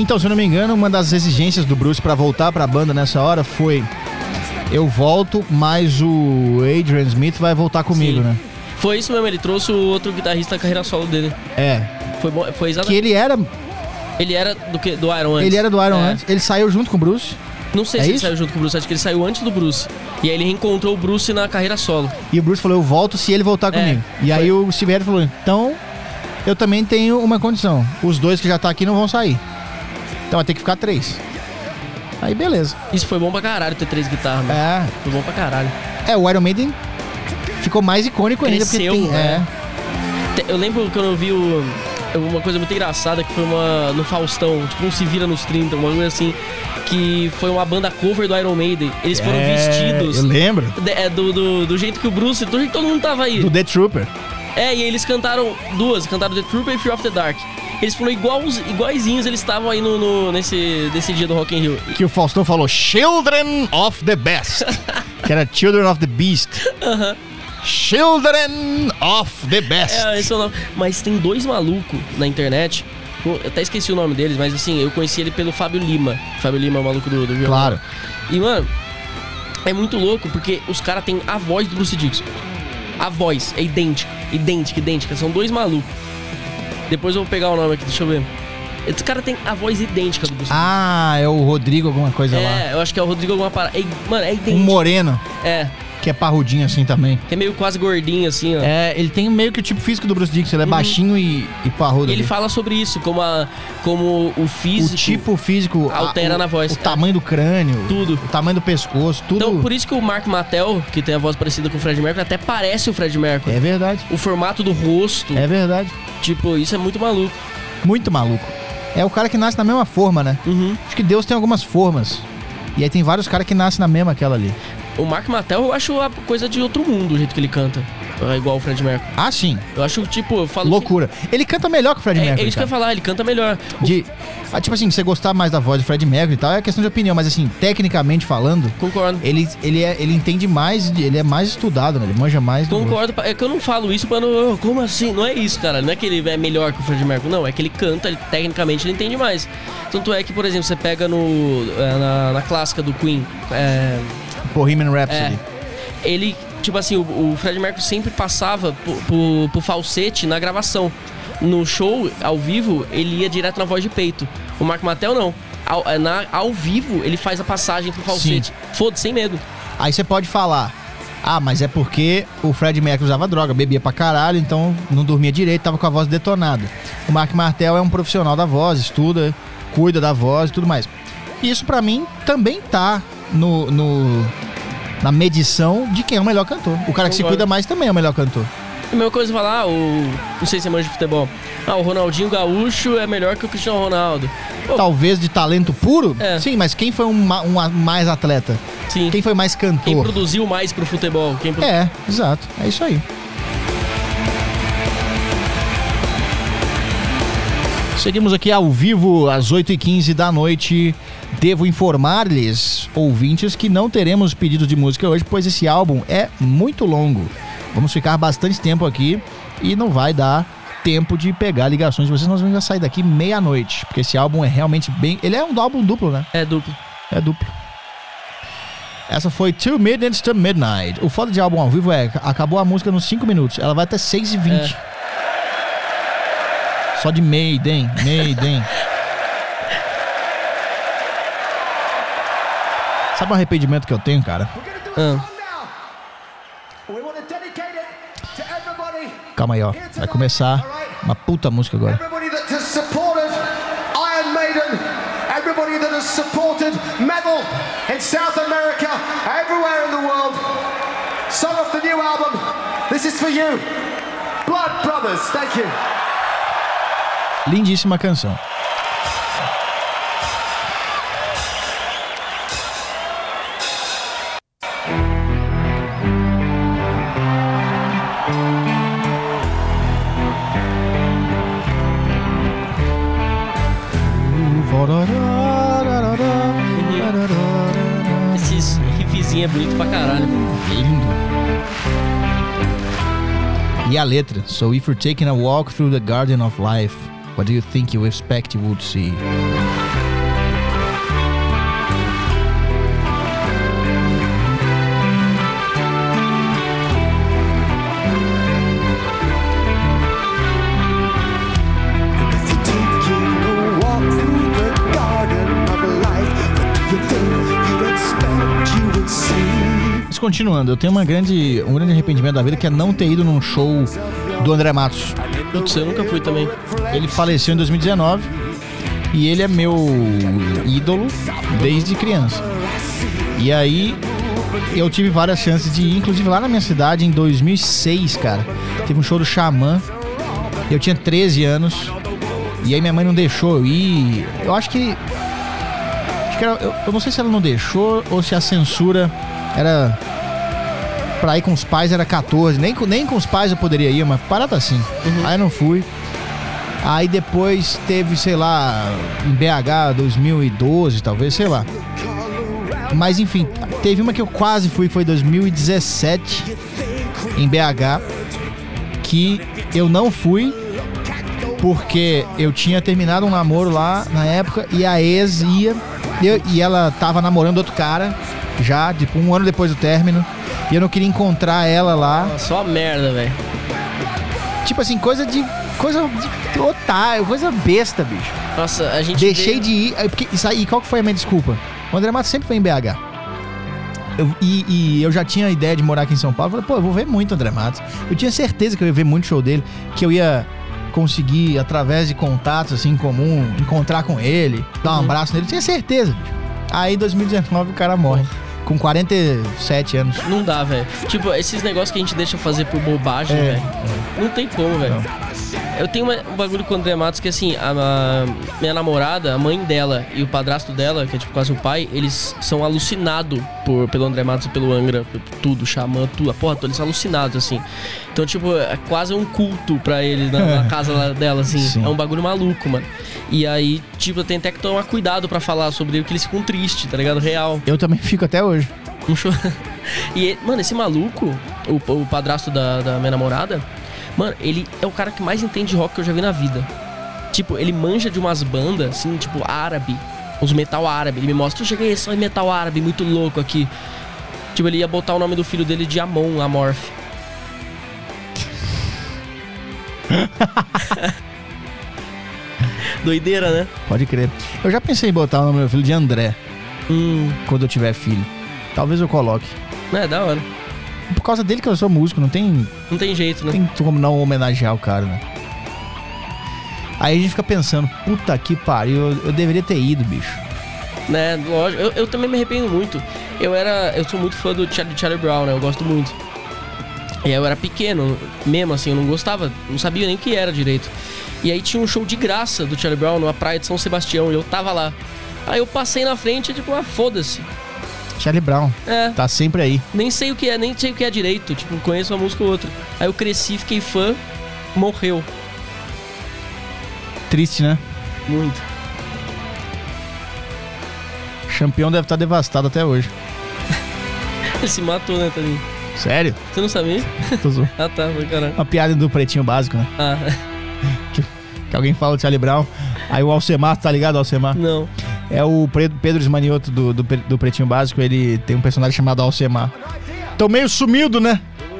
Então, se eu não me engano, uma das exigências do Bruce pra voltar pra banda nessa hora foi: eu volto, mas o Adrian Smith vai voltar comigo, Sim. né? Foi isso mesmo, ele trouxe o outro guitarrista da carreira solo dele. É. Foi, bom, foi Que exatamente. ele era, Ele era do, que, do Iron antes. ele era do Iron É. antes, ele saiu junto com o Bruce. Não sei É se ele isso? saiu junto com o Bruce, acho que ele saiu antes do Bruce. E aí ele reencontrou o Bruce na carreira solo. E o Bruce falou: eu volto se ele voltar É, comigo. E aí o Steve Harris falou: então, eu também tenho uma condição. Os dois que já tá aqui não vão sair. Então vai ter que ficar três. Aí beleza. Isso foi bom pra caralho ter três guitarras, mano. É, Foi bom pra caralho. é o Iron Maiden ficou mais icônico ainda. Cresceu, porque tem, né? é. Te- Eu lembro que eu vi o, uma coisa muito engraçada que foi uma no Faustão, tipo um Se Vira nos trinta, uma coisa assim, que foi uma banda cover do Iron Maiden. Eles foram É, vestidos eu lembro. de- é, do, do, do jeito que o Bruce, do jeito que todo mundo tava aí. Do The Trooper. É, e aí eles cantaram duas, cantaram The Trooper e Fear of the Dark. Eles foram iguais, iguaizinhos, eles estavam aí no, no- nesse, nesse dia do Rock in Rio. Que o Faustão falou: Children of the Best. Que era Children of the Beast. Children of the Best. É, esse é o nome. Mas tem dois malucos na internet. Eu até esqueci o nome deles, mas assim, eu conheci ele pelo Fábio Lima. Fábio Lima, o maluco do, do violão. Claro. E, mano, é muito louco porque os caras têm a voz do Bruce Dickinson. A voz é idêntica, idêntica, idêntica. São dois malucos. Depois eu vou pegar o nome aqui, deixa eu ver. Esse cara tem a voz idêntica do Bruce Ah, é o Rodrigo alguma coisa Dickinson. lá. É, eu acho que é o Rodrigo alguma parada. É, mano, é idêntico. Um moreno, É, que é parrudinho assim também. que é meio quase gordinho assim, ó. É, ele tem meio que o tipo físico do Bruce Dickinson. Ele é baixinho e, e parrudo. E ele ali. fala sobre isso, como, a, como o O físico... tipo físico altera a- o- na voz. O tamanho do crânio, Tudo. o tamanho do pescoço, tudo. Então, por isso que o Mark Mattel, que tem a voz parecida com o Fred Mercury, até parece o Fred Mercury. É verdade. O formato do rosto, É verdade. tipo, isso é muito maluco. Muito maluco. É o cara que nasce na mesma forma, né? Uhum. Acho que Deus tem algumas formas. E aí tem vários caras que nascem na mesma aquela ali. O Mark Mattel, eu acho a coisa de outro mundo, o jeito que ele canta. É igual o Fred Mercury. Ah, sim. Eu acho, tipo, eu falo... Loucura. Ele canta melhor que o Fred Que... É, Mercury. é isso que eu ia cara. falar, ele canta melhor. O- De, ah, tipo assim, você gostar mais da voz do Fred Mercury e tal, é questão de opinião, mas assim, tecnicamente falando, Concordo. ele, ele, é, ele entende mais, de- ele é mais estudado, né? Ele manja mais do Concordo, é que eu não falo isso pra não... Como assim? Não é isso, cara. Não é que ele é melhor que o Fred Mercury, não. É que ele canta, ele, tecnicamente ele entende mais. Tanto é que, por exemplo, você pega no, é, na, na clássica do Queen, é, Bohemian Rhapsody. É. Ele, tipo assim, o, o Fred Mercury sempre passava pro, pro, pro falsete na gravação. No show, ao vivo, ele ia direto na voz de peito. O Mark Mattel não. Ao, é, na, ao vivo, ele faz a passagem pro falsete. Foda-se, sem medo. Aí você pode falar, ah, mas é porque o Fred Mercury usava droga, bebia pra caralho, então não dormia direito, tava com a voz detonada. O Mark Martel é um profissional da voz, estuda, cuida da voz e tudo mais. Isso pra mim também tá no, no, na medição de quem é o melhor cantor. O cara que se Concordo. cuida mais também é o melhor cantor. A mesma coisa falar, ah, o. Não sei se é manja de futebol. Ah, o Ronaldinho Gaúcho é melhor que o Cristiano Ronaldo. Pô, Talvez de talento puro, É. sim, mas quem foi um, ma- um a- mais atleta? sim. Quem foi mais Quem cantor? produziu mais pro futebol? Quem produ- É, exato, é isso aí. Seguimos aqui ao vivo às oito e quinze da noite. Devo informar-lhes, ouvintes, que não teremos pedido de música hoje, pois esse álbum é muito longo. Vamos ficar bastante tempo aqui e não vai dar tempo de pegar ligações de vocês. Nós vamos já sair daqui meia-noite, porque esse álbum é realmente bem... Ele é um álbum duplo, né? É duplo. É duplo. Essa foi Two Minutes to Midnight. O foda de álbum ao vivo é, acabou a música nos cinco minutos. Ela vai até seis e vinte. Só de Maiden, Maiden. Sabe um arrependimento que eu tenho, cara? Ah. Calma aí, ó. Vai começar uma puta música agora. Everybody that has supported Iron Maiden, everybody that has supported metal in South America, everywhere in the world, song of the new album, this is for you. Blood Brothers, thank you. Lindíssima canção. Esse riffzinho é bonito pra caralho. Lindo. E a letra? So if you're taking a walk through the garden of life, what do you think you expect you would see? continuando, eu tenho uma grande, um grande arrependimento da vida, que é não ter ido num show do André Matos. Putz, eu nunca fui também. Ele faleceu em dois mil e dezenove e ele é meu ídolo desde criança. E aí eu tive várias chances de ir, inclusive lá na minha cidade em dois mil e seis, cara. Teve um show do Xamã. Eu tinha treze anos. E aí minha mãe não deixou eu ir. Eu acho que... Acho que era, eu, eu não sei se ela não deixou ou se a censura era... Pra ir com os pais era catorze. Nem, nem com os pais eu poderia ir, mas parada assim. Uhum. Aí eu não fui. Aí depois teve, sei lá, em B H dois mil e doze, talvez, sei lá. Mas enfim, teve uma que eu quase fui, que foi dois mil e dezessete, em B H, que eu não fui porque eu tinha terminado um namoro lá na época e a ex ia, eu, e ela tava namorando outro cara, já, tipo, um ano depois do término, e eu não queria encontrar ela lá. Só merda, velho. Tipo assim, coisa de... Coisa de otário, coisa besta, bicho. Nossa, a gente... Deixei veio... de ir, porque, isso aí, qual que foi a minha desculpa? O André Matos sempre foi em B H. Eu, e, e eu já tinha a ideia de morar aqui em São Paulo. Eu falei, pô, eu vou ver muito o André Matos. Eu tinha certeza que eu ia ver muito show dele, que eu ia conseguir, através de contatos assim, em comum, encontrar com ele, dar um uhum. abraço nele. Eu tinha certeza, bicho. Aí, em dois mil e dezenove, o cara morre. Com quarenta e sete anos. Não dá, velho. Tipo, esses negócios que a gente deixa fazer por bobagem, é, velho. É. Não tem como, velho. Eu tenho uma, um bagulho com o André Matos que, assim, a, a minha namorada, a mãe dela e o padrasto dela, que é tipo quase o pai, eles são alucinados por, pelo André Matos e pelo Angra, tudo, Xamã, tudo, a porra toda, eles são alucinados, assim. Então, tipo, é quase um culto pra eles na, na casa lá dela, assim. Sim. É um bagulho maluco, mano. E aí, tipo, eu tenho até que tomar cuidado pra falar sobre ele, porque eles ficam tristes, tá ligado? Real. Eu também fico até hoje. Um show... E, mano, esse maluco, o, o padrasto da, da minha namorada, mano, ele é o cara que mais entende de rock que eu já vi na vida. Tipo, ele manja de umas bandas, assim, tipo, árabe, uns metal árabe. Ele me mostra, eu cheguei só em metal árabe, muito louco aqui. Tipo, ele ia botar o nome do filho dele de Amon, Amorph. Doideira, né? Pode crer. Eu já pensei em botar o nome do meu filho de André. Hum. Quando eu tiver filho. Talvez eu coloque. É, da hora. Por causa dele que eu sou músico, não tem... Não tem jeito, né? Tem como não homenagear o cara, né? Aí a gente fica pensando, puta que pariu, eu, eu deveria ter ido, bicho. Né, lógico. Eu, eu também me arrependo muito. Eu era... Eu sou muito fã do Charlie, Charlie Brown, né? Eu gosto muito. E aí eu era pequeno, mesmo assim, eu não gostava, não sabia nem o que era direito. E aí tinha um show de graça do Charlie Brown numa praia de São Sebastião e eu tava lá. Aí eu passei na frente e tipo, ah, foda-se. Charlie Brown, é. Tá sempre aí. Nem sei o que é, nem sei o que é direito. Tipo, conheço uma música ou outra. Aí eu cresci, fiquei fã, morreu. Triste, né? Muito. Campeão deve estar devastado até hoje. Ele se matou, né, Tadinho? Sério? Você não sabia? Tô zoando. Ah, tá, foi caralho. Uma piada do Pretinho Básico, né? Ah. Que, que alguém fala do Charlie Brown. Aí o Alcemar, tá ligado, Alcemar? Não. É o Pedro Esmanioto do, do, do Pretinho Básico. Ele tem um personagem chamado Alcemar. Tão meio sumido, né?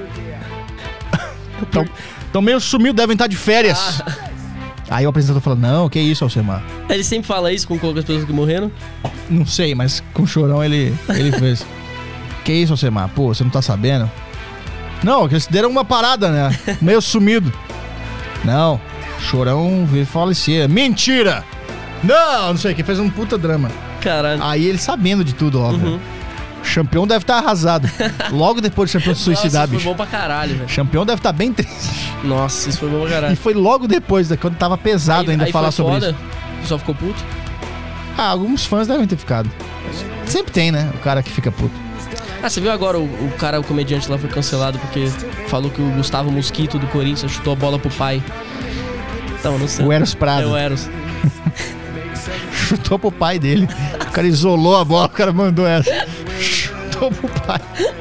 Tão, tão meio sumido, devem estar de férias. Ah. Aí o apresentador fala, não, que isso, Alcemar? Ele sempre fala isso com as pessoas que morreram? Não sei, mas com o Chorão ele, ele fez. Que isso, Alcemar? Pô, você não tá sabendo? Não, que eles deram uma parada, né? Meio sumido. Não, Chorão veio falecer. Mentira! Não, não sei o que, fez um puta drama. Caralho. Aí ele sabendo de tudo, óbvio. Uhum. Campeão deve estar arrasado. Logo depois do campeão se suicidar, Nossa, isso bicho. foi bom pra caralho, velho. Campeão deve estar bem triste. Nossa, isso foi bom pra caralho. E foi logo depois, quando tava pesado aí, ainda aí falar foi sobre foda? isso. Você só ficou puto? Ah, alguns fãs devem ter ficado. Sempre tem, né? O cara que fica puto. Ah, você viu agora o, o cara, o comediante lá foi cancelado porque falou que o Gustavo Mosquito do Corinthians chutou a bola pro pai. Não, não sei. O Eros Prado. É o Eros. Chutou pro pai dele. O cara isolou a bola, o cara mandou essa. Chutou pro pai.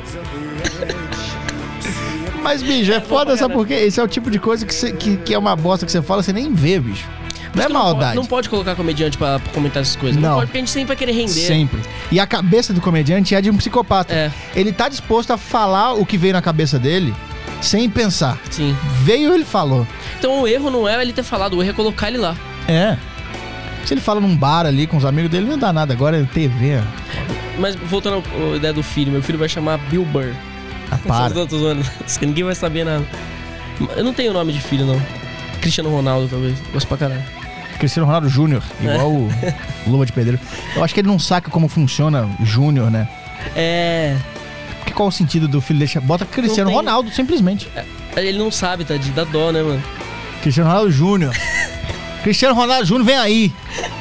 Mas, bicho, é foda, sabe por quê? Esse é o tipo de coisa que, cê, que, que é uma bosta que você fala, você nem vê, bicho. Não é maldade. Não pode, não pode colocar comediante pra, pra comentar essas coisas. Não. Não pode, porque a gente sempre vai querer render. Sempre. E a cabeça do comediante é de um psicopata. É. Ele tá disposto a falar o que veio na cabeça dele sem pensar. Sim. Veio, ele falou. Então o erro não é ele ter falado, o erro é colocar ele lá. É. Se ele fala num bar ali com os amigos dele, não dá nada. Agora é T V. Mas voltando à ideia do filho, meu filho vai chamar Bill Burr. Ah, para. Ninguém vai saber nada. Eu não tenho nome de filho, não. Cristiano Ronaldo, talvez. Gosto pra caralho. Cristiano Ronaldo Júnior, igual o Luva de Pedreiro. Eu acho que ele não saca como funciona Júnior, né? É... Porque qual o sentido do filho dele? Bota Cristiano tem... Ronaldo, simplesmente. Ele não sabe, tá? De dar dó, né, mano? Cristiano Ronaldo Júnior. Cristiano Ronaldo Júnior, vem aí.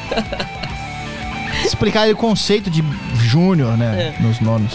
Explicar aí o conceito de Júnior, né? É. Nos nomes.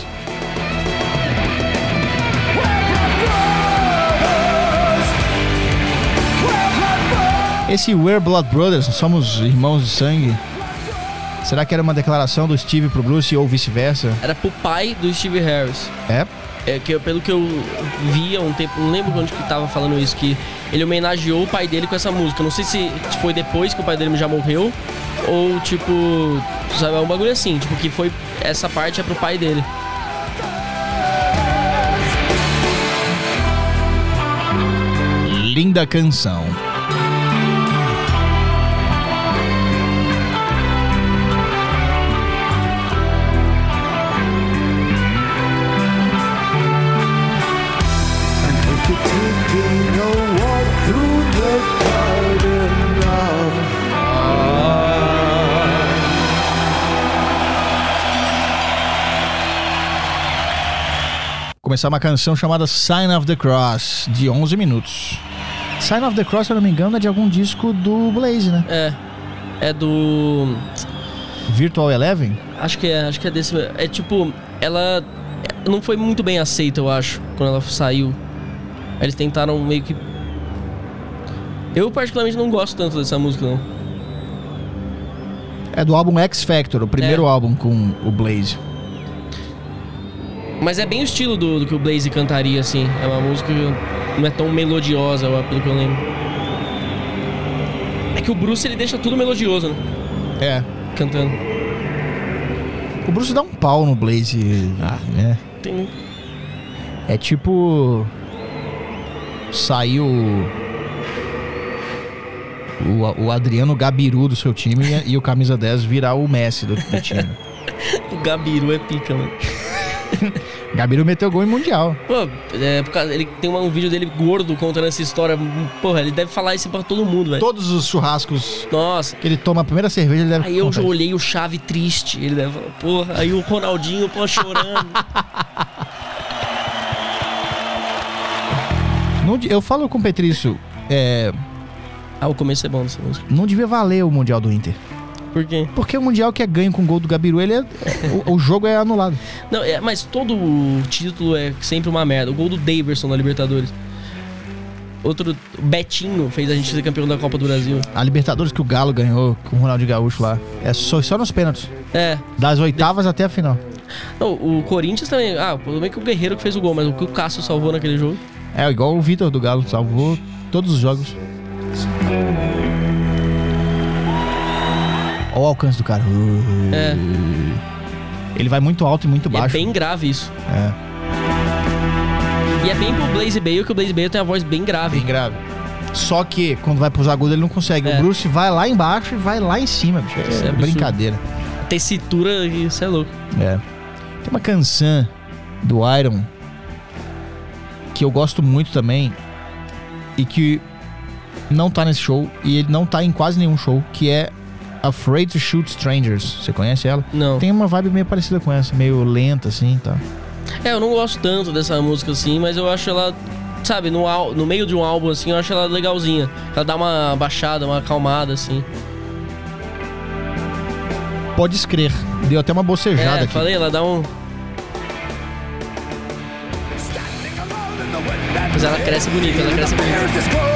Esse We're Blood Brothers, somos irmãos de sangue. Será que era uma declaração do Steve pro Bruce ou vice-versa? Era pro pai do Steve Harris. É? É que, pelo que eu vi há um tempo, não lembro onde que tava falando isso, que ele homenageou o pai dele com essa música. Não sei se foi depois que o pai dele já morreu, ou tipo, sabe, é um bagulho assim, tipo, que foi, essa parte é pro pai dele. Linda canção. Começar uma canção chamada Sign of the Cross, de onze minutos. Sign of the Cross, se eu não me engano, é de algum disco do Blaze, né? É. É do... Virtual Eleven? Acho que é, acho que é desse... É tipo, ela não foi muito bem aceita, eu acho, quando ela saiu. Eles tentaram meio que... Eu particularmente não gosto tanto dessa música, não. É do álbum X Factor, o primeiro é. álbum com o Blaze. Mas é bem o estilo do, do que o Blaze cantaria, assim. É uma música que não é tão melodiosa, pelo que eu lembro. É que o Bruce, ele deixa tudo melodioso, né? É. Cantando. O Bruce dá um pau no Blaze. Ah, é. Tem... É tipo... Saiu... O, o Adriano Gabiru do seu time e, e o camisa dez virar o Messi do, do time. O Gabiru é pica, mano. Gabiru meteu gol em Mundial. Pô, é, por causa, ele tem um vídeo dele gordo contando essa história. Porra, ele deve falar isso pra todo mundo, velho. Todos os churrascos. Nossa. Que ele toma a primeira cerveja, ele deve Aí eu já olhei o Chave triste. Ele deve falar, porra. Aí o Ronaldinho, pô, chorando. Não, eu falo com o Petrício. É... Ah, o começo é bom dessa música. Não devia valer o Mundial do Inter. Por quê? Porque o Mundial que é ganho com o gol do Gabiru, ele é, o, o jogo é anulado. Não, é, mas todo o título é sempre uma merda. O gol do Daverson na Libertadores. Outro, o Betinho fez a gente ser campeão da Copa do Brasil. A Libertadores que o Galo ganhou com o Ronaldinho Gaúcho lá. É só, só nos pênaltis. É. Das oitavas de... até a final. Não, o Corinthians também. Ah, pelo menos que o Guerreiro que fez o gol, mas o que o Cássio salvou naquele jogo. É, igual o Vitor do Galo salvou todos os jogos. Olha o alcance do cara. Uh, é. Ele vai muito alto e muito baixo. E é bem grave isso. É. E é bem pro Blaze Baylor, que o Blaze Baylor tem a voz bem grave. Bem grave. Só que quando vai pros agudos ele não consegue. É. O Bruce vai lá embaixo e vai lá em cima, bicho. É, é brincadeira. A tessitura, isso é louco. É. Tem uma canção do Iron que eu gosto muito também e que não tá nesse show e ele não tá em quase nenhum show, que é Afraid to Shoot Strangers. Você conhece ela? Não. Tem uma vibe meio parecida com essa, meio lenta assim, tá? É, eu não gosto tanto dessa música assim, mas eu acho ela, sabe, no, no meio de um álbum assim, eu acho ela legalzinha. Ela dá uma baixada, uma acalmada assim. Pode escrever. Deu até uma bocejada é, aqui. Falei, ela dá um... Mas ela cresce bonita, ela cresce bonita.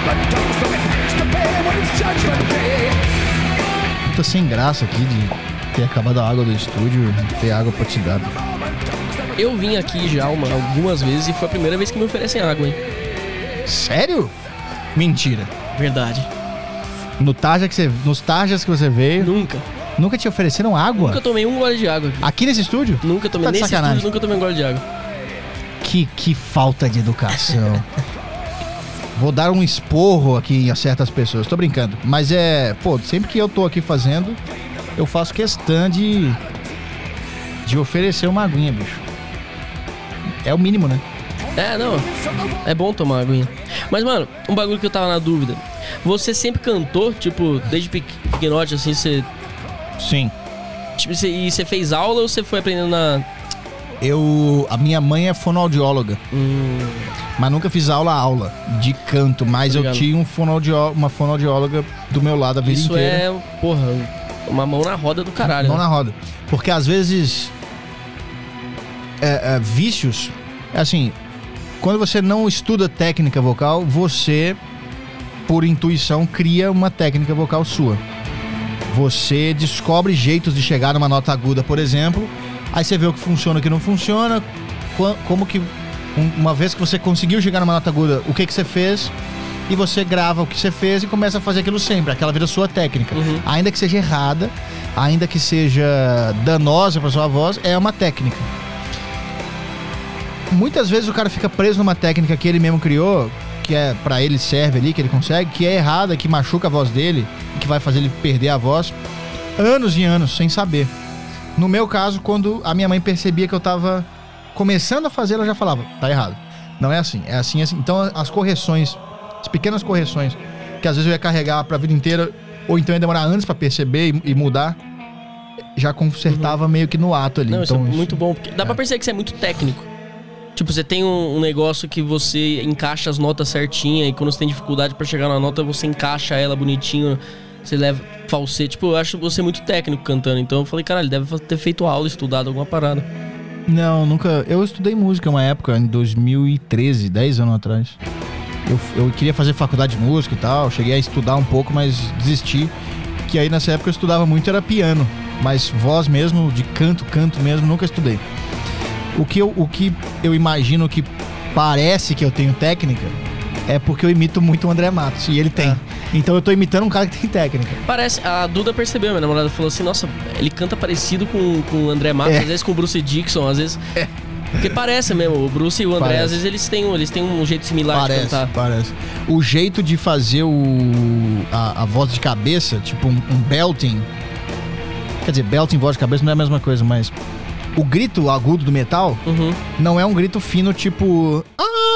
Puta sem graça aqui de Ter acabado a água do estúdio, ter água pra te dar. Eu vim aqui já uma, algumas vezes e foi a primeira vez que me oferecem água, hein? Sério? Mentira. Verdade. No Tarja que você, nos Tarjas que você veio, Nunca. nunca te ofereceram água? Nunca tomei um gole de água aqui. Aqui nesse estúdio? Nunca tomei. Tá de Nesse sacanagem. estúdio, nunca tomei um gole de água. Que, que falta de educação. Vou dar um esporro aqui a certas pessoas. Tô brincando. Mas é... Pô, sempre que eu tô aqui fazendo, eu faço questão de... De oferecer uma aguinha, bicho. É o mínimo, né? É, não. É bom tomar aguinha. Mas, mano, um bagulho que eu tava na dúvida. Você sempre cantou, tipo, desde pequenote, assim, você... Sim. Tipo, você, e você fez aula ou você foi aprendendo na... Eu... A minha mãe é fonoaudióloga. Hum... Mas nunca fiz aula-aula de canto. Mas Obrigado. eu tinha um fonoaudió- uma fonoaudióloga do meu lado a vida Isso inteira. é, porra, uma mão na roda do caralho. Mão né? na roda. Porque às vezes... É, é, vícios... É assim... Quando você não estuda técnica vocal, você, por intuição, cria uma técnica vocal sua. Você descobre jeitos de chegar numa nota aguda, por exemplo. Aí você vê o que funciona e o que não funciona. Como que, uma vez que você conseguiu chegar numa nota aguda, o que que você fez? E você grava o que você fez e começa a fazer aquilo sempre. Aquela vira sua técnica. Uhum. Ainda que seja errada, ainda que seja danosa para sua voz, é uma técnica. Muitas vezes o cara fica preso numa técnica que ele mesmo criou, que é pra ele serve ali, que ele consegue, que é errada, que machuca a voz dele, que vai fazer ele perder a voz, anos e anos, sem saber. No meu caso, quando a minha mãe percebia que eu tava começando a fazer, ela já falava, tá errado. Não é assim, é assim, é assim. Então as correções, as pequenas correções, que às vezes eu ia carregar pra vida inteira, ou então ia demorar anos pra perceber e, e mudar, já consertava uhum. meio que no ato ali. Não, então, isso é isso... muito bom, porque dá é. pra perceber que você é muito técnico. Tipo, você tem um, um negócio que você encaixa as notas certinha e quando você tem dificuldade pra chegar na nota, você encaixa ela bonitinho, você leva falsete. Tipo, eu acho você muito técnico cantando. Então eu falei, caralho, deve ter feito aula, estudado alguma parada. Não, nunca... Eu estudei música uma época, em dois mil e treze, dez anos atrás. Eu, eu queria fazer faculdade de música e tal, cheguei a estudar um pouco, mas desisti. Que aí nessa época eu estudava muito, era piano. Mas voz mesmo, de canto, canto mesmo, nunca estudei. O que, eu, o que eu imagino que parece que eu tenho técnica é porque eu imito muito o André Matos, e ele tem. É. Então eu tô imitando um cara que tem técnica. Parece, a Duda percebeu, minha namorada falou assim, nossa, ele canta parecido com, com o André Matos, é. às vezes com o Bruce Dickinson, às vezes... É. Porque parece mesmo, o Bruce e o André, parece. Às vezes eles têm, eles têm um jeito similar parece, de cantar. Parece, o jeito de fazer o, a, a voz de cabeça, tipo um, um belting... Quer dizer, belting, voz de cabeça não é a mesma coisa, mas... O grito agudo do metal uhum. não é um grito fino tipo...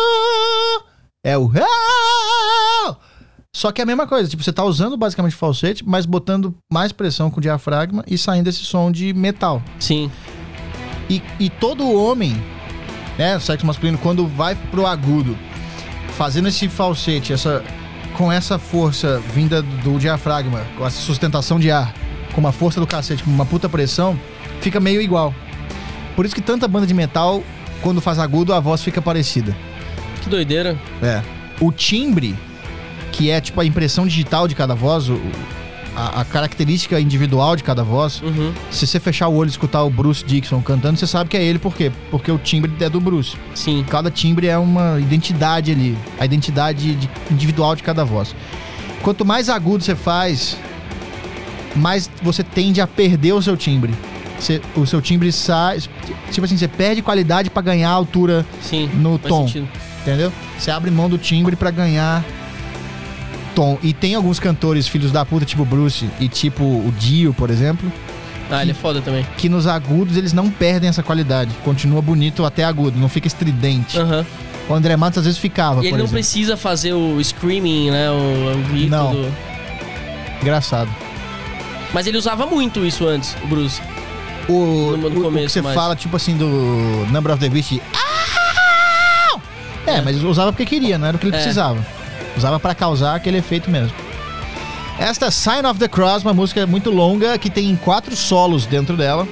Ah! É o... Ah! Só que é a mesma coisa. Tipo, você tá usando basicamente falsete, mas botando mais pressão com o diafragma e saindo esse som de metal. Sim. E, e todo homem, né, sexo masculino, quando vai pro agudo, fazendo esse falsete, essa, com essa força vinda do diafragma, com essa sustentação de ar, com uma força do cacete, com uma puta pressão, fica meio igual. Por isso que tanta banda de metal, quando faz agudo, a voz fica parecida. Que doideira. É. O timbre, que é tipo a impressão digital de cada voz, o, a, a característica individual de cada voz, uhum. se você fechar o olho e escutar o Bruce Dickinson cantando, você sabe que é ele. Por quê? Porque o timbre é do Bruce. Sim. Cada timbre é uma identidade ali. A identidade de, individual de cada voz. Quanto mais agudo você faz, mais você tende a perder o seu timbre. Você, o seu timbre sai... Tipo assim, você perde qualidade pra ganhar altura. Sim, no faz tom. Sentido. Entendeu? Você abre mão do timbre pra ganhar tom. E tem alguns cantores filhos da puta, tipo Bruce e tipo o Dio, por exemplo. Ah, que, ele é foda também. Que nos agudos eles não perdem essa qualidade. Continua bonito até agudo, não fica estridente. Aham. Uhum. O André Matos às vezes ficava, E ele por não exemplo. precisa fazer o screaming, né? O, o grito não. do... Engraçado. Mas ele usava muito isso antes, o Bruce. O, no, no o, começo, o que você mas... fala, tipo assim, do Number of the Beast. De... É, é, mas usava porque queria, não era o que ele é. precisava. Usava pra causar aquele efeito mesmo. Esta é Sign of the Cross, uma música muito longa que tem quatro solos dentro dela.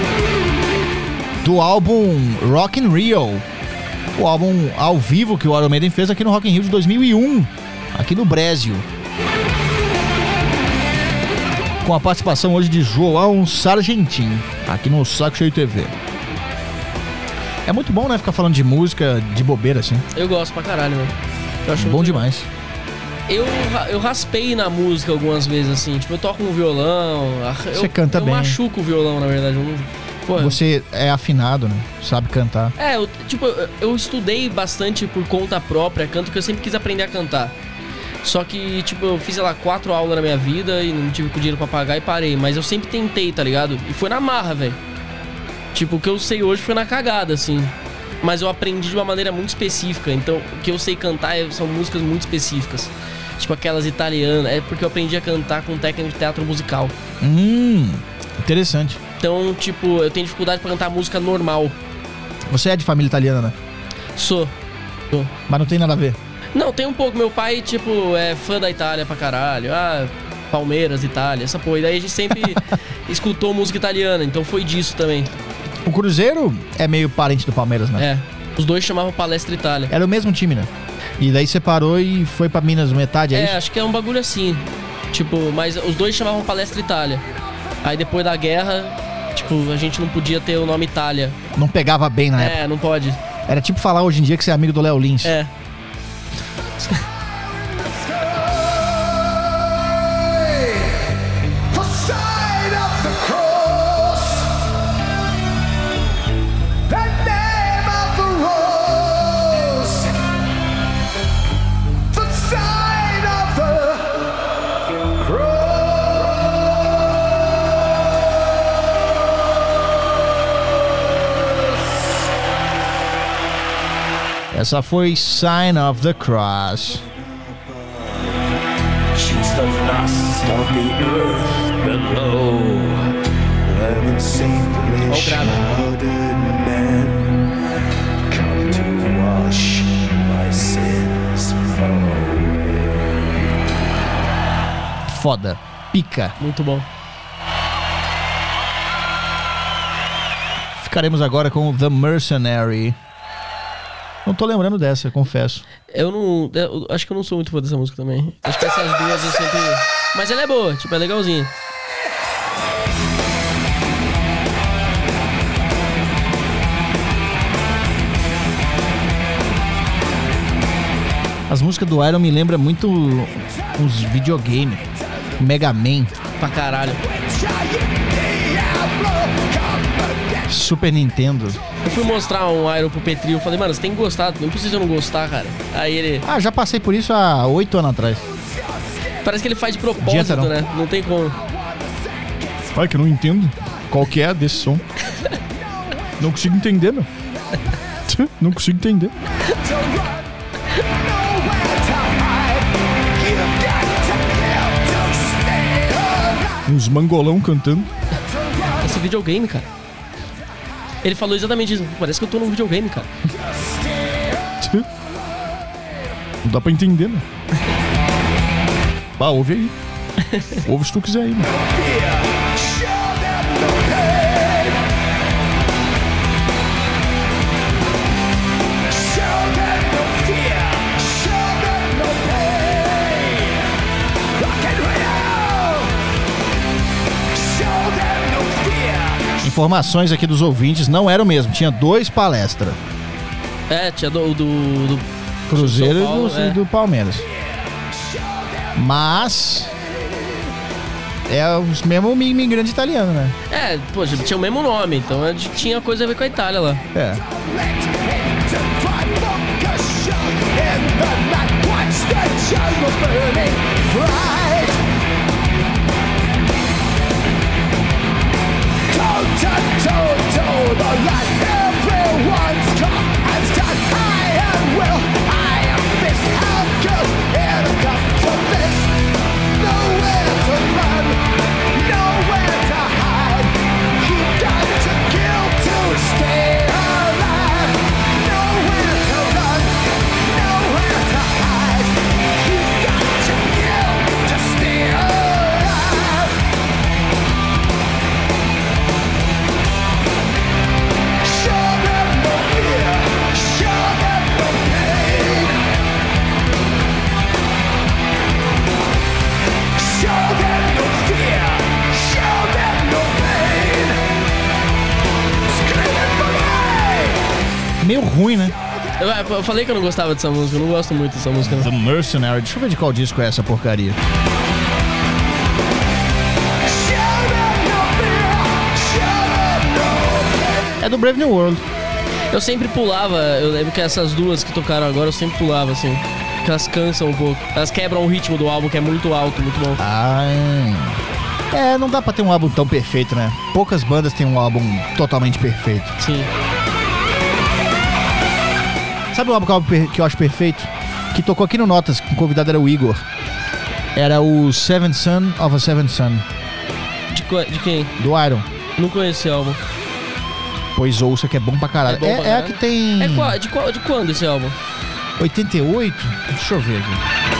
Do álbum Rock in Rio. O álbum ao vivo que o Iron Maiden fez aqui no Rock in Rio de dois mil e um. Aqui no Brasil. com a participação hoje de João Sargentin, aqui no Saco Cheio T V. É muito bom, né, ficar falando de música de bobeira, assim. Eu gosto pra caralho, mano. Eu acho Bom muito demais. Eu, eu raspei na música algumas vezes, assim. Tipo, eu toco um violão. Você eu, canta eu bem. Eu machuco o violão, na verdade. Eu não, pô, Você é afinado, né? Sabe cantar. É, eu, tipo, eu, eu estudei bastante por conta própria, canto, que eu sempre quis aprender a cantar. Só que, tipo, eu fiz, sei lá, quatro aulas na minha vida e não tive dinheiro pra pagar e parei. Mas eu sempre tentei, tá ligado? E foi na marra, velho. Tipo, o que eu sei hoje foi na cagada, assim. Mas eu aprendi de uma maneira muito específica. Então, o que eu sei cantar são músicas muito específicas. Tipo, aquelas italianas. É porque eu aprendi a cantar com técnica de teatro musical. Hum, interessante. Então, tipo, eu tenho dificuldade pra cantar música normal. Você é de família italiana, né? Sou. Sou. Mas não tem nada a ver. Não, tem um pouco. Meu pai, tipo, é fã da Itália pra caralho. Ah, Palmeiras, Itália, essa porra. E daí a gente sempre escutou música italiana, então foi disso também. O Cruzeiro é meio parente do Palmeiras, né? É. Os dois chamavam Palestra Itália. Era o mesmo time, né? E daí separou e foi pra Minas metade, é, É, isso? acho que é um bagulho assim. Tipo, mas os dois chamavam Palestra Itália. Aí depois da guerra, tipo, a gente não podia ter o nome Itália. Não pegava bem na É, época. não pode. Era tipo falar hoje em dia que você é amigo do Léo Lins. É. Essa foi Sign of the Cross. She's the lust of the earth below. Heaven saintly shrouded men come to wash my sins away. Foda. Pica. Muito bom. Ficaremos agora com The Mercenary. Não tô lembrando dessa, confesso. Eu não. Eu acho que eu não sou muito fã dessa música também. Acho que essas duas eu sempre. Mas ela é boa, tipo, é legalzinha. As músicas do Iron me lembram muito uns videogames. Mega Man. Pra caralho. Super Nintendo. Eu fui mostrar um Iron pro Petri, eu falei, mano, você tem que gostar, não precisa eu não gostar, cara. Aí ele... Ah, já passei por isso há oito anos atrás. Parece que ele faz de propósito, Adianta não. né? Não tem como. Olha que eu não entendo qual que é desse som. Não consigo entender, meu. Não consigo entender. Uns mangolão cantando. Esse videogame, cara. Ele falou exatamente isso. Parece que eu tô num videogame, cara. Não dá pra entender, né? Bah, ouve aí. Ouve se tu quiser aí, mano. Informações aqui dos ouvintes, não era o mesmo. Tinha dois palestras. É, tinha do... do, do Cruzeiro São Paulo, e do, é. do Palmeiras. Mas... é os mesmo imigrante italiano, né? É, pô, tinha o mesmo nome, então tinha coisa a ver com a Itália lá. É. Just meio ruim, né? Eu, eu falei que eu não gostava dessa música, eu não gosto muito dessa música. Não. The Mercenary. Deixa eu ver de qual disco é essa porcaria. É do Brave New World. Eu sempre pulava, eu lembro que essas duas que tocaram agora, eu sempre pulava, assim. Porque elas cansam um pouco. Elas quebram o ritmo do álbum, que é muito alto, muito bom. Ah, é, não dá pra ter um álbum tão perfeito, né? Poucas bandas têm um álbum totalmente perfeito. Sim. Sabe um álbum que eu acho perfeito? Que tocou aqui no Notas, que o convidado era o Igor. Era o Seventh Son of a Seventh Son. De, de quem? Do Iron. Não conheci esse álbum. Pois ouça, que é bom pra caralho. É, bom pra caralho. É a que tem... É qual, de, qual, de quando esse álbum? oitenta e oito? Deixa eu ver aqui.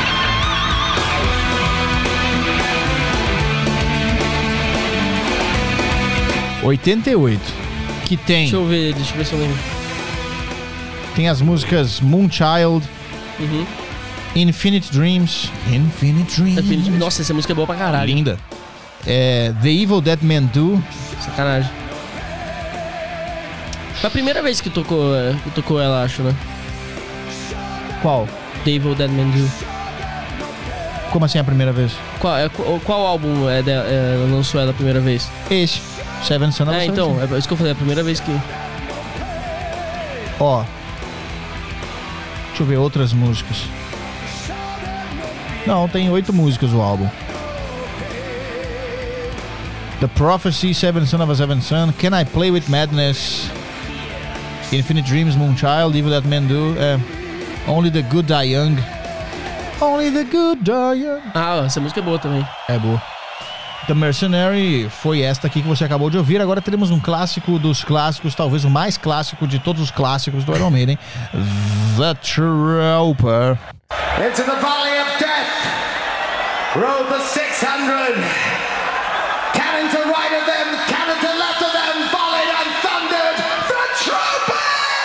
oitenta e oito. Que tem... Deixa eu ver, deixa eu ver se eu lembro. Tem as músicas Moonchild, uhum. Infinite Dreams. Infinite Dreams. Infinite... Nossa, essa música é boa pra caralho. Linda. É, The Evil That Men Do. Sacanagem. Foi a primeira vez que tocou, que tocou ela, acho, né? Qual? The Evil That Men Do. Como assim a primeira vez? Qual, é, qual, qual álbum é, de, é, lançou ela a primeira vez? Esse. Seven Son of a É, Seven então, Son. é isso que eu falei, é a primeira vez que... Ó. Deixa eu ver outras músicas. Não, tem oito músicas o álbum. The Prophecy, Seven Son of a Seven Son, Can I Play With Madness, Infinite Dreams, Moonchild, Evil That Men Do, é, Only the Good Die Young. Only the Good Die Young. Ah, essa música é boa também. É boa. The Mercenary foi esta aqui que você acabou de ouvir. Agora teremos um clássico dos clássicos, talvez o mais clássico de todos os clássicos do Iron Maiden, The Trooper. Into the Valley of Death rode the six hundred. Cannon to right of them, cannon to left of them, volleyed and thundered, The Trooper!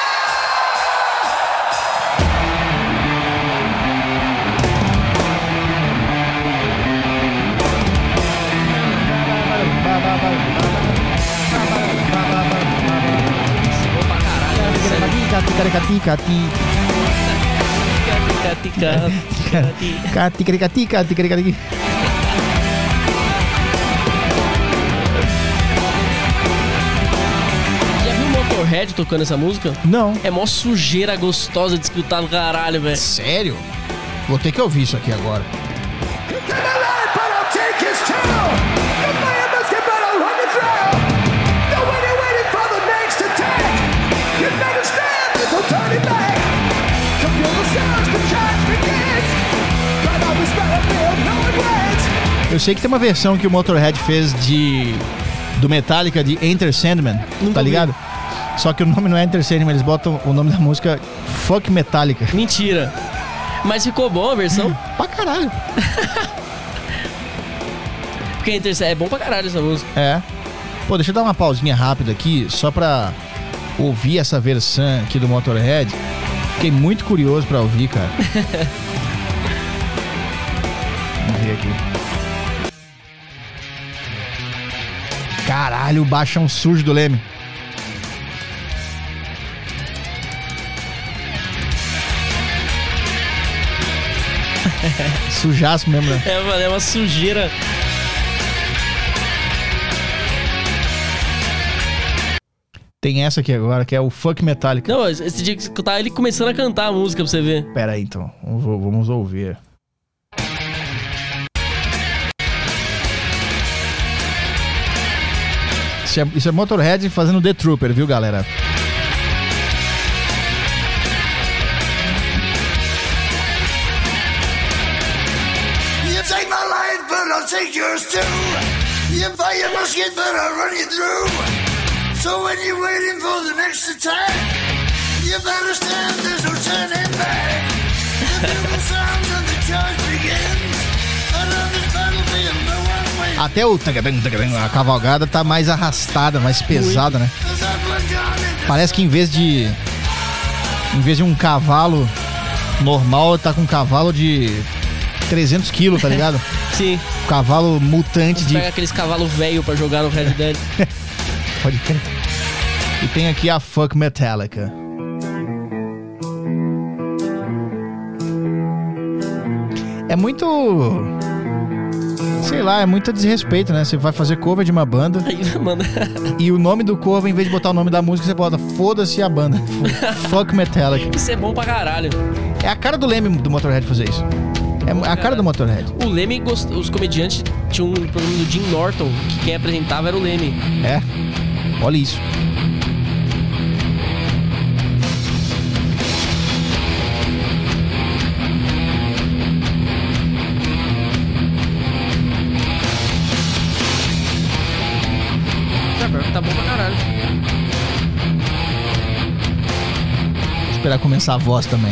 Já viu o Motorhead tocando essa música? Não. É mó sujeira gostosa de escutar no caralho, velho. Sério? Vou ter que ouvir isso aqui agora. Eu sei que tem uma versão que o Motorhead fez de do Metallica de Enter Sandman, Nunca tá ligado? Vi. Só que o nome não é Enter Sandman, eles botam o nome da música Fuck Metallica. Mentira. Mas ficou bom a versão? Pra caralho. Porque Enter Sandman é bom pra caralho essa música. É. Pô, deixa eu dar uma pausinha rápida aqui, só pra ouvir essa versão aqui do Motorhead. Fiquei muito curioso pra ouvir, cara. Vamos ver aqui. Caralho, o baixão sujo do Leme. Sujaço mesmo, né? É, mano, é uma sujeira. Tem essa aqui agora, que é o Fuck Metallica. Não, esse dia que você tá ele começando a cantar a música pra você ver. Pera aí, então. Vamos, vamos ouvir. Isso é, isso é Motorhead fazendo The Trooper, viu, galera? You take my life, but I'll take yours too. You fire your musket, but I'll run you through. So when you're waiting for the next attack, you better stand, there's no turning back. The bugle sounds and the charge begins. Out on this battlefield, no one wins. Até o tagadang, tagadang, a cavalgada tá mais arrastada, mais pesada, né? Parece que em vez de em vez de um cavalo normal, tá com um cavalo de trezentos quilos, tá ligado? Sim. Um cavalo mutante Você de... pega aqueles cavalos velho pra jogar no Red Dead. Pode crer. E tem aqui a Fuck Metallica. muito... Sei lá, é muito desrespeito, né? Você vai fazer cover de uma banda Aí, mano. e o nome do cover, em vez de botar o nome da música, você bota foda-se a banda. Fuck Metallica. Isso é bom pra caralho. É a cara do Leme do Motorhead fazer isso. É a cara do Motorhead. O Leme, gost... os comediantes tinham um programa do Jim Norton, que quem apresentava era o Leme. É. Olha isso. Tá bom pra caralho. Vou esperar começar a voz também.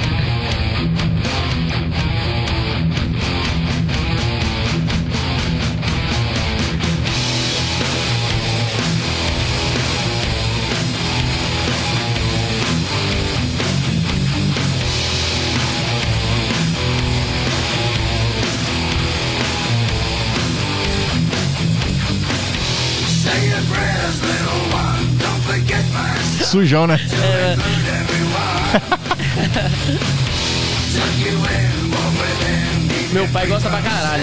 Sujão, né? É, meu pai gosta pra caralho.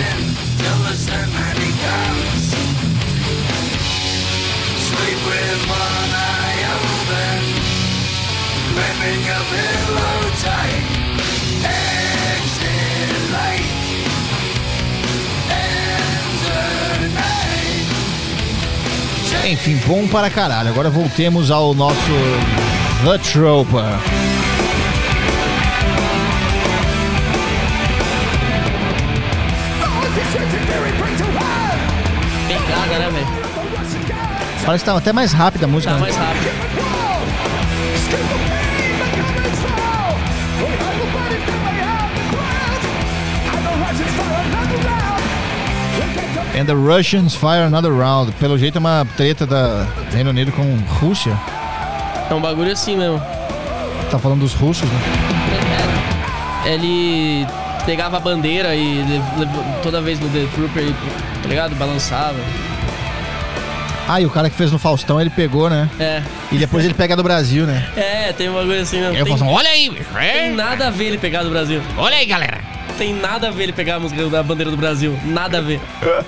Enfim, bom para caralho. Agora voltemos ao nosso The Trooper. Pegada, né, velho? Parece que tá até mais rápida a música. Tá né? mais rápido. And the Russians fire another round. Pelo jeito é uma treta da Reino Unido com Rússia. É um bagulho assim mesmo. Tá falando dos russos, né? É, ele pegava a bandeira e levou, toda vez no The Trooper, ele, tá ligado? Balançava. Ah, e o cara que fez no Faustão, ele pegou, né? É. E depois ele pega do Brasil, né? É, tem um bagulho assim mesmo. E aí Tem, eu falo assim, olha aí, bicho. tem nada a ver ele pegar do Brasil. Olha aí, galera. Tem nada a ver ele pegar a música da bandeira do Brasil. Nada a ver.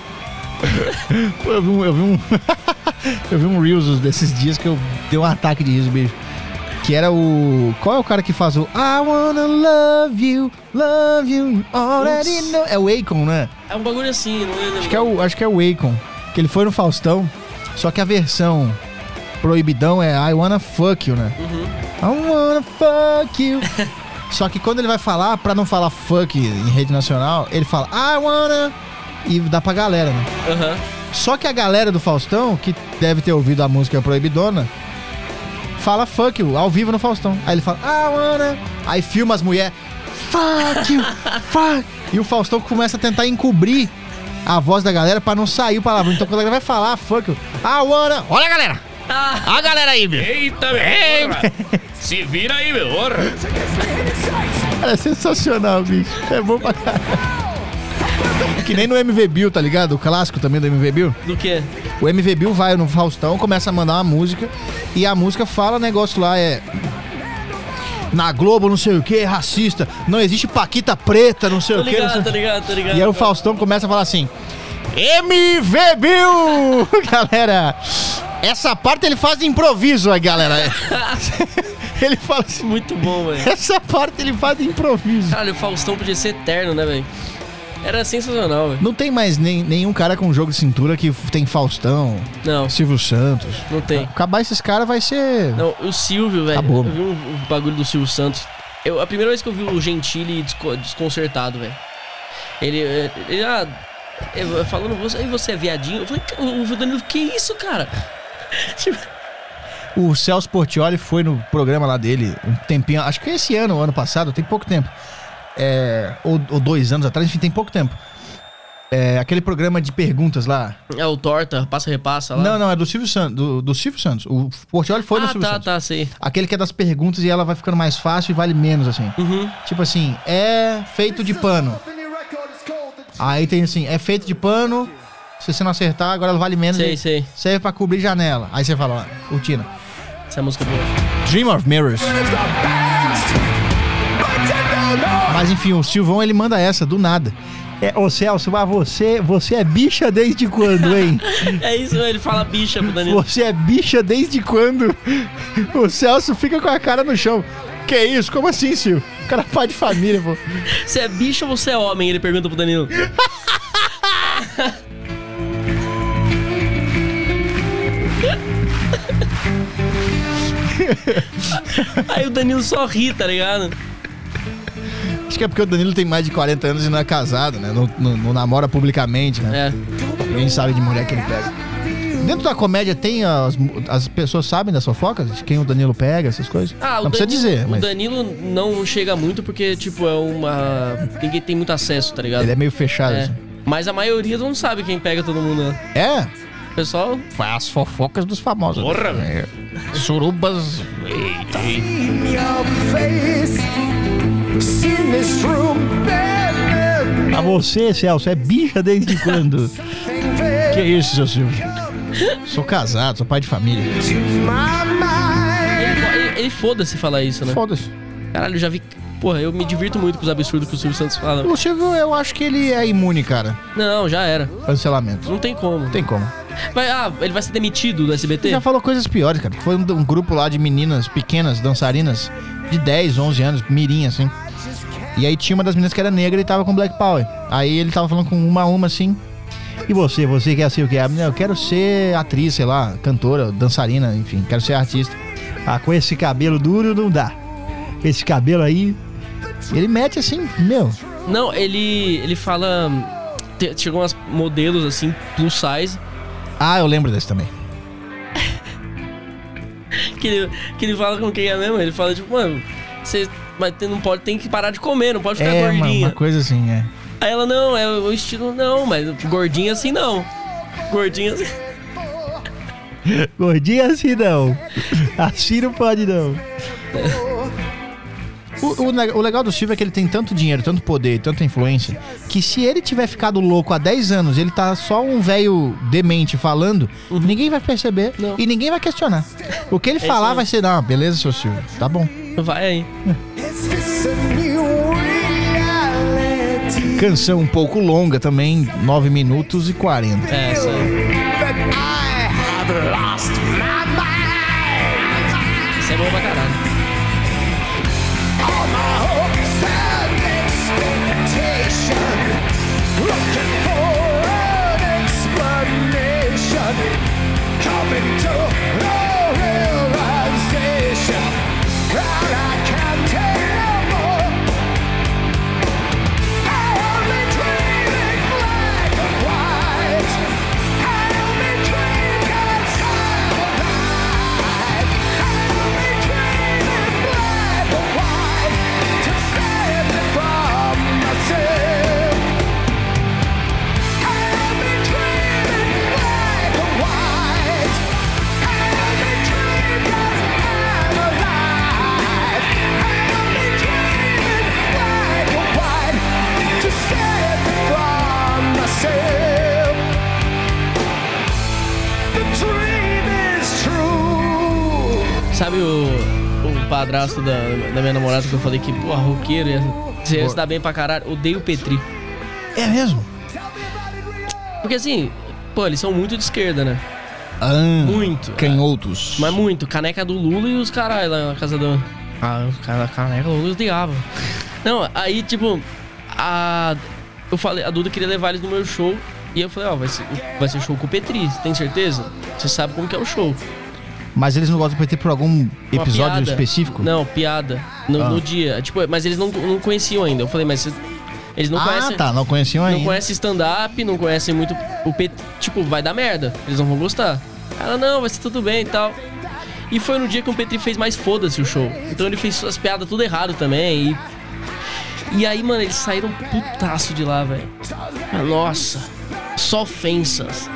Pô, eu vi um... Eu vi um, eu vi um Reels desses dias que eu dei um ataque de riso, bicho. Que era o... Qual é o cara que faz o I wanna love you, love you, you already know. É o Akon, né? É um bagulho assim, não é? Acho que é o, acho que é o Akon. Que ele foi no Faustão, só que a versão proibidão é I wanna fuck you, né? Uhum. I wanna fuck you. Só que quando ele vai falar, pra não falar fuck em rede nacional, ele fala I wanna... E dá pra galera, né? Aham. Só que a galera do Faustão, que deve ter ouvido a música proibidona, fala fuck you, ao vivo no Faustão. Aí ele fala, I wanna... Aí filma as mulheres, fuck you, fuck... E o Faustão começa a tentar encobrir a voz da galera pra não sair o palavrão. Então quando a galera vai falar, fuck you, I wanna... Olha a galera! Ah. Olha a galera aí, meu! Eita, meu! Se vira aí, meu! Cara, é sensacional, bicho. É bom pra caralho. Que nem no M V Bill, tá ligado? O clássico também do M V Bill. Do quê? O M V Bill vai no Faustão, começa a mandar uma música e a música fala negócio lá, é... Na Globo, não sei o que, racista, não existe paquita preta, não sei Tô o que. ligado, tô ligado, tô ligado. E aí o Faustão começa a falar assim... M V Bill! Galera, essa parte ele faz de improviso aí, galera. Ele fala assim... Muito bom, velho. Essa parte ele faz de improviso. Caralho, o Faustão podia ser eterno, né, velho? Era sensacional, velho. Não tem mais nem, nenhum cara com jogo de cintura que tem Faustão, Não, Silvio Santos. não tem. Acabar esses caras vai ser... Não, o Silvio, velho. Acabou. Eu vi um, um bagulho do Silvio Santos. Eu, a primeira vez que eu vi o Gentili desco- desconcertado, velho. Ele, ele, ah, eu, falando, você, você é viadinho? Eu falei, o Danilo, que isso, cara? Tipo, O Celso Portiolli foi no programa lá dele um tempinho, acho que esse ano, ano passado, tem pouco tempo. É, ou, ou dois anos atrás, enfim, tem pouco tempo. É, aquele programa de perguntas lá. é o Torta, passa repassa lá. Não, não, é do Silvio Santos. Do, do Silvio Santos. O Portiolli foi ah, no Silvio tá, Santos. tá, sei. Aquele que é das perguntas e ela vai ficando mais fácil e vale menos, assim. Uhum. Tipo assim, é feito de pano. Aí tem assim, é feito de pano. Se você não acertar, agora ela vale menos. Sei, e sei. serve pra cobrir janela. Aí você fala, ó, Utina. Essa música é boa. Dream of Mirrors. Mas enfim, o Silvão, ele manda essa, do nada. É, ô Celso, mas você, você é bicha desde quando, hein? É isso, ele fala bicha pro Danilo. Você é bicha desde quando? O Celso fica com a cara no chão. Que isso? Como assim, Silvio? O cara é pai de família, pô. Você é bicha ou você é homem? Ele pergunta pro Danilo. Aí o Danilo só ri, tá ligado? Acho que é porque o Danilo tem mais de quarenta anos e não é casado, né? Não, não, não namora publicamente, né? É. Ninguém sabe de mulher que ele pega. Dentro da comédia tem as, as pessoas sabem das fofocas? De quem o Danilo pega, essas coisas? Ah, o não precisa Danilo, dizer, mas... O Danilo não chega muito porque, tipo, é uma... Ninguém tem muito acesso, tá ligado? Ele é meio fechado, É. assim. Mas a maioria não sabe quem pega todo mundo, né? É? O pessoal... Faz as fofocas dos famosos. Porra, é. Surubas... Eita. In your face, seen this room, baby. A você, Celso, é bicha desde quando? Que isso, seu Silvio? Sou casado, sou pai de família. Ele, ele, ele foda-se falar isso, né? Foda-se. Caralho, eu já vi... Porra, eu me divirto muito com os absurdos que o Silvio Santos fala. O Silvio, eu acho que ele é imune, cara. Não, já era. Cancelamento. Não tem como. Não tem como. Vai, ah, ele vai ser demitido do S B T? Ele já falou coisas piores, cara. Foi um, um grupo lá de meninas pequenas, dançarinas, de dez, onze anos, mirim, assim. E aí tinha uma das meninas que era negra e tava com Black Power. Aí ele tava falando com uma a uma, assim. E você, você quer ser o que é? Eu quero ser atriz, sei lá, cantora, dançarina, enfim, quero ser artista. Ah, com esse cabelo duro não dá. Com esse cabelo aí... Ele mete assim, meu... Não, ele, ele fala... te- Chegam umas modelos, assim, plus size, Ah, eu lembro desse também. que ele, que ele fala com quem é mesmo. Ele fala, tipo, mano, você mas tem- não pode, tem que parar de comer, não pode ficar É, uma, gordinha. uma coisa assim, é. Aí ela, não, é o estilo, não, mas gordinha assim não. Gordinha assim... Gordinho assim não. Assim não pode não. O, o, ne- o legal do Silvio é que ele tem tanto dinheiro, tanto poder, tanta influência, que se ele tiver ficado louco há dez anos, ele tá só um velho demente falando, ninguém vai perceber Não. e ninguém vai questionar. O que ele falar isso aí. vai ser, não, beleza, seu Silvio, tá bom. Vai aí. Is this a new reality Canção um pouco longa também, nove minutos e quarenta. É, essa aí. that I have lost my mind? Isso é bom pra caralho. All my hopes and expectation, looking for an explanation, coming to no realization, and I can't take no more. I only dreaming black and white. I only dream 'cause I'm alive. I only dreaming black and white to save me from myself. I only dreaming black and white. I only dream 'cause I'm alive. I only dreaming black and white to save me from myself. The dream is true. Sabe o, o padrasto da, da minha namorada que eu falei que, pô, roqueiro, ia, você ia se dar bem pra caralho? Odeio o Petri. É mesmo? Porque assim, pô, eles são muito de esquerda, né? Ah, Muito. Canhotos. Mas muito. Caneca do Lula e os caralho lá na casa do... Ah, os caras, caneca do Lula e os diabo. Não, aí, tipo, a... Eu falei, a Duda queria levar eles no meu show. E eu falei, ó, vai ser, vai ser show com o Petri, tem certeza? Você sabe como que é o show. Mas eles não gostam de P T por algum Uma episódio piada. específico? Não, piada. No, Ah. no dia. Tipo, mas eles não, não conheciam ainda. Eu falei, mas cê- eles não ah, conhecem. tá, não conheciam Não ainda. conhecem stand-up, não conhecem muito o P T. Tipo, vai dar merda. Eles não vão gostar. Ela, não, vai ser tudo bem e tal. E foi no dia que o Petri fez mais foda-se o show. Então ele fez as piadas tudo errado também. E, e aí, mano, eles saíram putaço de lá, velho. Nossa, só ofensas.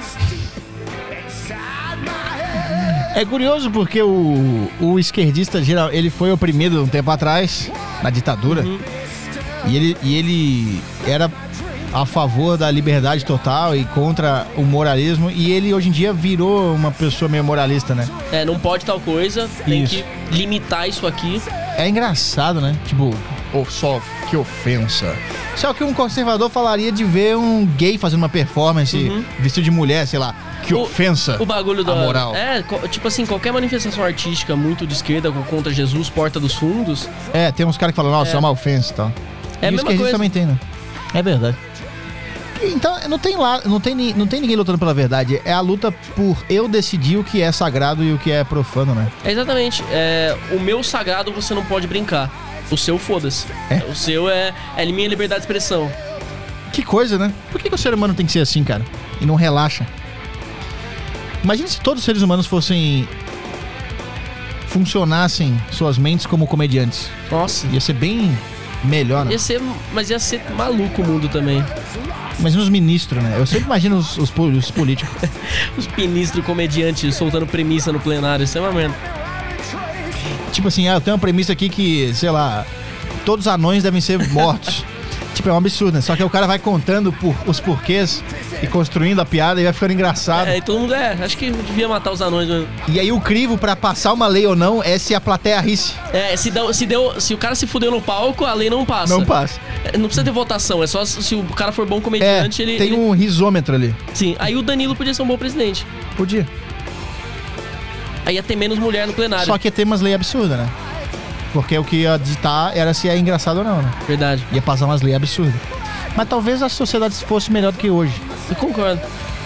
É curioso porque o, o esquerdista geral, ele foi oprimido um tempo atrás, na ditadura. Uhum. E, ele, e ele era a favor da liberdade total e contra o moralismo. E ele hoje em dia virou uma pessoa meio moralista, né? É, não pode tal coisa, tem Isso. que limitar isso aqui. É engraçado, né? Tipo, Ou só, que ofensa. Isso é o que um conservador falaria de ver um gay fazendo uma performance Uhum. vestido de mulher, sei lá. Que O- ofensa O bagulho da a moral. É, co- tipo assim, qualquer manifestação artística muito de esquerda contra Jesus, Porta dos Fundos. É, tem uns caras que falam, nossa, é, É. uma ofensa e tal. É a e os mesma esquerdistas coisa. também tem, né? É verdade. Então, não tem, lá, não, tem, ni- não tem ninguém lutando pela verdade. É a luta por eu decidir o que é sagrado e o que é profano, né? É exatamente. É, o meu sagrado você não pode brincar. O seu, foda-se. É? O seu é, é minha liberdade de expressão. Que coisa, né? Por que, que o ser humano tem que ser assim, cara? E não relaxa? Imagina se todos os seres humanos fossem... funcionassem suas mentes como comediantes. Nossa. Ia ser bem melhor, né? Ia ser, mas ia ser maluco o mundo também. Imagina os ministros, né? Eu sempre imagino os, os, pol- os políticos. Os ministros comediantes soltando premissa no plenário. Isso é uma merda. Tipo assim, ah, eu tenho uma premissa aqui que, sei lá, todos os anões devem ser mortos. Tipo, é um absurdo, né? Só que o cara vai contando por, os porquês e construindo a piada e vai ficando engraçado. É, e todo mundo é. Acho que devia matar os anões mesmo. E aí o crivo pra passar uma lei ou não é se a plateia risse. É, se, deu, se, deu, se o cara se fudeu no palco, a lei não passa. Não passa. É, não precisa ter votação, é só se o cara for bom É, comediante, ele. tem ele- um risômetro ali. Sim, aí o Danilo podia ser um bom presidente. Podia. Aí ia ter menos mulher no plenário. Só que ia ter umas leis absurdas, né? Porque o que ia ditar era se é engraçado ou não, né? Verdade. Ia passar umas leis absurdas. Mas talvez a sociedade fosse melhor do que hoje. Eu concordo.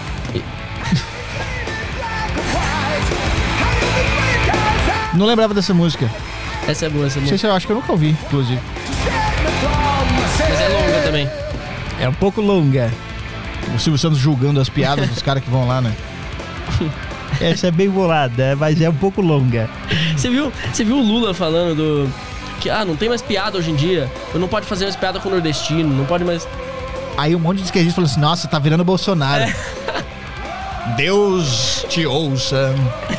Não lembrava dessa música. Essa é boa, essa é Não boa. sei se eu acho que eu nunca ouvi, inclusive. Mas é longa também. É um pouco longa. O Silvio Santos julgando as piadas dos caras que vão lá, né? Essa é bem bolada, mas é um pouco longa. Você viu, você viu o Lula falando do. Que, ah, não tem mais piada hoje em dia. Não pode fazer mais piada com o nordestino. Não pode mais. Aí um monte de esquerdistas falou assim, nossa, tá virando Bolsonaro. É. Deus te ouça.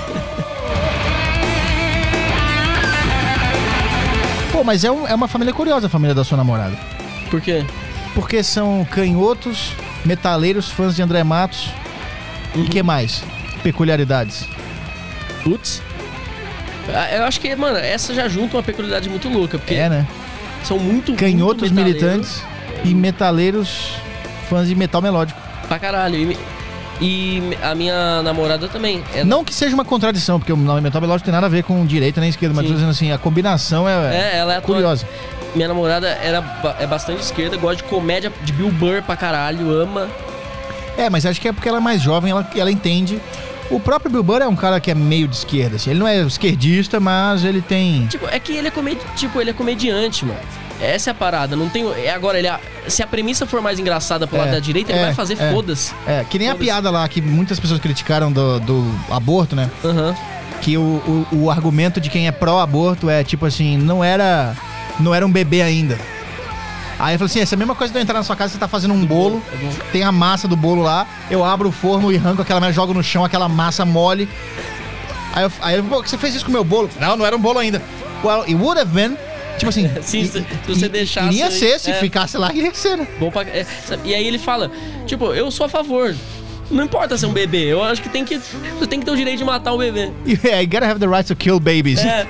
Pô, mas é, um- é uma família curiosa a família da sua namorada. Por quê? Porque são canhotos, metaleiros, fãs de André Matos. E que mais? Peculiaridades. Putz. Ah, eu acho que, mano, essa já junta uma peculiaridade muito louca. Porque É, né? são muito. Canhotos muito metaleiros militantes e metaleiros fãs de metal melódico. Pra caralho. E, e a minha namorada também. Ela- Não que seja uma contradição, porque o nome metal melódico tem nada a ver com direita nem esquerda, mas Sim. tô dizendo assim, a combinação é, É, ela é curiosa. Minha namorada era, ba- é bastante esquerda, gosta de comédia de Bill Burr pra caralho, ama. É, mas acho que é porque ela é mais jovem, ela, ela entende. O próprio Bill Burr é um cara que é meio de esquerda, assim. Ele não é esquerdista, mas ele tem... Tipo, é que ele é comedi tipo, ele é comediante, mano. Essa é a parada, não tem. É agora, ele a- se a premissa for mais engraçada pro lado É, da direita, ele é, vai fazer é. foda-se. É, que nem a Foda-se. piada lá que muitas pessoas criticaram do, do aborto, né? Aham. Que o, o, o argumento de quem é pró-aborto é tipo assim, não era, não era um bebê ainda. Aí eu falei assim, essa é a mesma coisa de eu entrar na sua casa, você tá fazendo um bolo, É bom. tem a massa do bolo lá, eu abro o forno e arranco aquela massa, jogo no chão aquela massa mole. Aí eu, aí eu pô, você fez isso com o meu bolo? Não, não era um bolo ainda. Well, it would have been. Tipo assim, Sim, i- se- se você i- deixasse iria aí, ser, se é. ficasse lá, iria ser, né? Bom pra, é, sabe? E aí ele fala, tipo, eu sou a favor. Não importa ser um bebê, eu acho que tem que. Você tem que ter o direito de matar um bebê. Yeah, you gotta have the right to kill babies. É.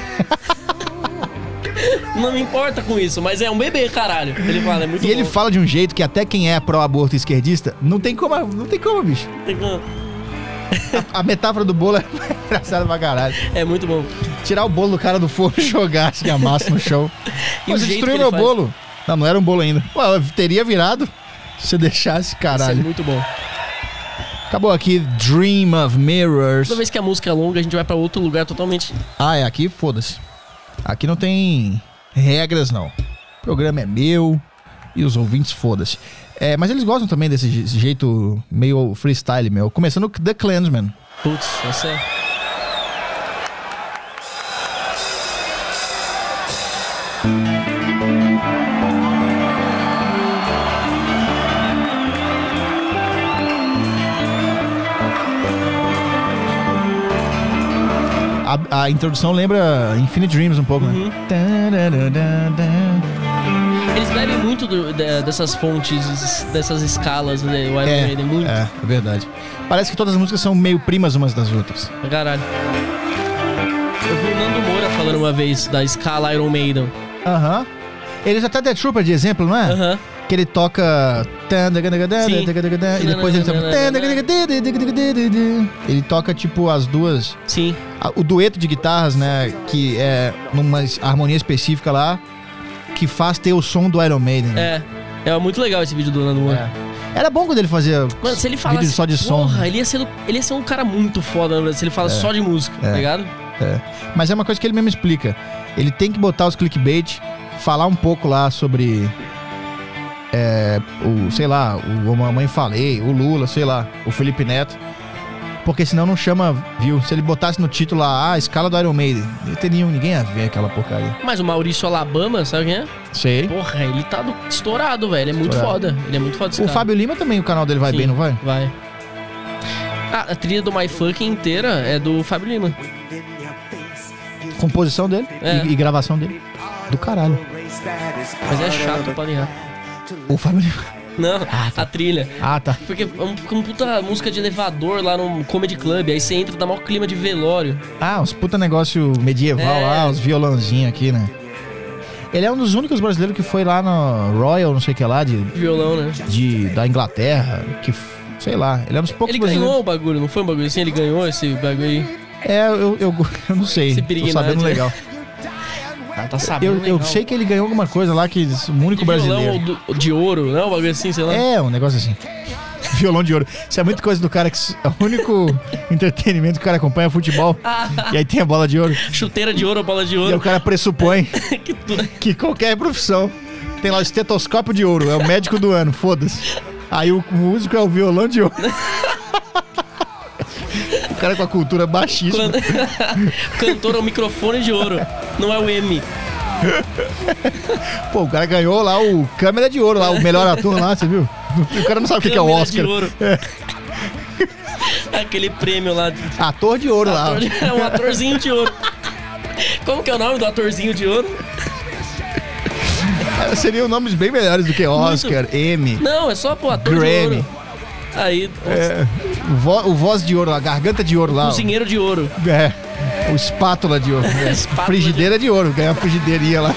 Não me importa com isso, mas é um bebê, caralho. Ele fala, é muito E ele bom. fala de um jeito que até quem é pró-aborto e esquerdista, não tem como, não tem como, bicho. Tem que- A metáfora do bolo é engraçada pra caralho. É muito bom. Tirar o bolo do cara do forno e jogar assim, a massa no chão. E Pô, o você jeito destruiu que ele meu faz. bolo. Não, não era um bolo ainda. Pô, teria virado se você deixasse, Isso é caralho. muito bom. Acabou aqui, Dream of Mirrors. Toda vez que a música é longa, a gente vai pra outro lugar totalmente. Ah, é aqui? Foda-se. Aqui não tem regras, não. O programa é meu e os ouvintes, foda-se. É, mas eles gostam também desse je- jeito meio freestyle, meu. Começando com The Clansman. Putz, essa é. A, a introdução lembra Infinite Dreams um pouco, Uhum. né? Tararararara. Eles bebem muito do- de- dessas fontes, dessas escalas, né? O Iron É, Maiden, muito. é, é verdade. Parece que todas as músicas são meio primas umas das outras. Pra caralho. Eu vi o Nando Moura falando uma vez da escala Iron Maiden. Aham. Ele usa até Death Trooper de exemplo, não é? Aham. Uhum. Que ele toca... Sim. E depois ele toca... Ele toca, tipo, as duas... Sim. O dueto de guitarras, né? Que é numa harmonia específica lá, que faz ter o som do Iron Maiden. Né? É. É muito legal esse vídeo do Nando Moore. É. Era bom quando ele fazia Mano, se ele falasse, vídeo só de som. Porra, ele ia, ser, ele ia ser um cara muito foda, né? Se ele fala É. só de música, É. tá ligado? É. Mas é uma coisa que ele mesmo explica. Ele tem que botar os clickbait, falar um pouco lá sobre... É, o, sei lá, o Mamãe Falei, o Lula, sei lá, o Felipe Neto. Porque senão não chama, viu? Se ele botasse no título lá, ah, a escala do Iron Maiden, não teria ninguém a ver aquela porcaria. Mas o Maurício Alabama, sabe quem é? Sei. Porra, ele tá do- estourado, velho. Ele é muito Estourado. foda. Ele é muito foda esse O cara. Fábio Lima também, o canal dele vai Sim, bem, não vai? Vai. Ah, a trilha do My Fucking inteira é do Fábio Lima. Composição dele É. e, e gravação dele. Do caralho. Mas é chato pra ligar. O Fábio Lima. Não, a trilha. Ah, tá. Porque é um- uma puta música de elevador lá no Comedy Club. Aí você entra, dá maior clima de velório. Ah, uns puta negócio medieval É. lá, os violãozinhos aqui, né? Ele é um dos únicos brasileiros que foi lá no Royal, não sei o que lá, de, Violão, né? de, da Inglaterra, que, f- sei lá, ele é um dos poucos Ele brasileiros. ganhou o bagulho, não foi um bagulho assim? Ele ganhou esse bagulho aí. É, eu, eu, eu não sei, Esse tô Piriguinati, sabendo né? legal. Ah, tá sabendo Eu, eu legal. sei que ele ganhou alguma coisa lá, que o único De violão brasileiro. ou do- de ouro, não? Um bagulho assim, sei lá. É, um negócio assim. Violão de ouro. Isso é muita coisa do cara que... s- É o único entretenimento que o cara acompanha é futebol. E aí tem a bola de ouro. Chuteira de ouro, bola de E aí ouro. o cara pressupõe Que tu- que qualquer profissão tem lá o estetoscópio de ouro. É o médico do ano, foda-se. Aí o músico é o violão de ouro. O cara com a cultura baixíssima. Cantor é o microfone de ouro, não é o M. Pô, o cara ganhou lá o câmera de ouro, lá, o melhor ator lá, você viu? O cara não sabe o que, que é o Câmera Oscar. de ouro. Aquele prêmio lá. De... Ator de ouro lá. Ator de- É um atorzinho de ouro. Como que é o nome do atorzinho de ouro? Seriam nomes bem melhores do que Oscar, Emmy, Não, é só pô, ator Grammy. de ouro. Aí, é, o, vo- o voz de ouro, a garganta de ouro lá. ó. cozinheiro de ouro. É, o espátula de ouro. É, Espátula frigideira de ouro, ganha a frigideirinha lá.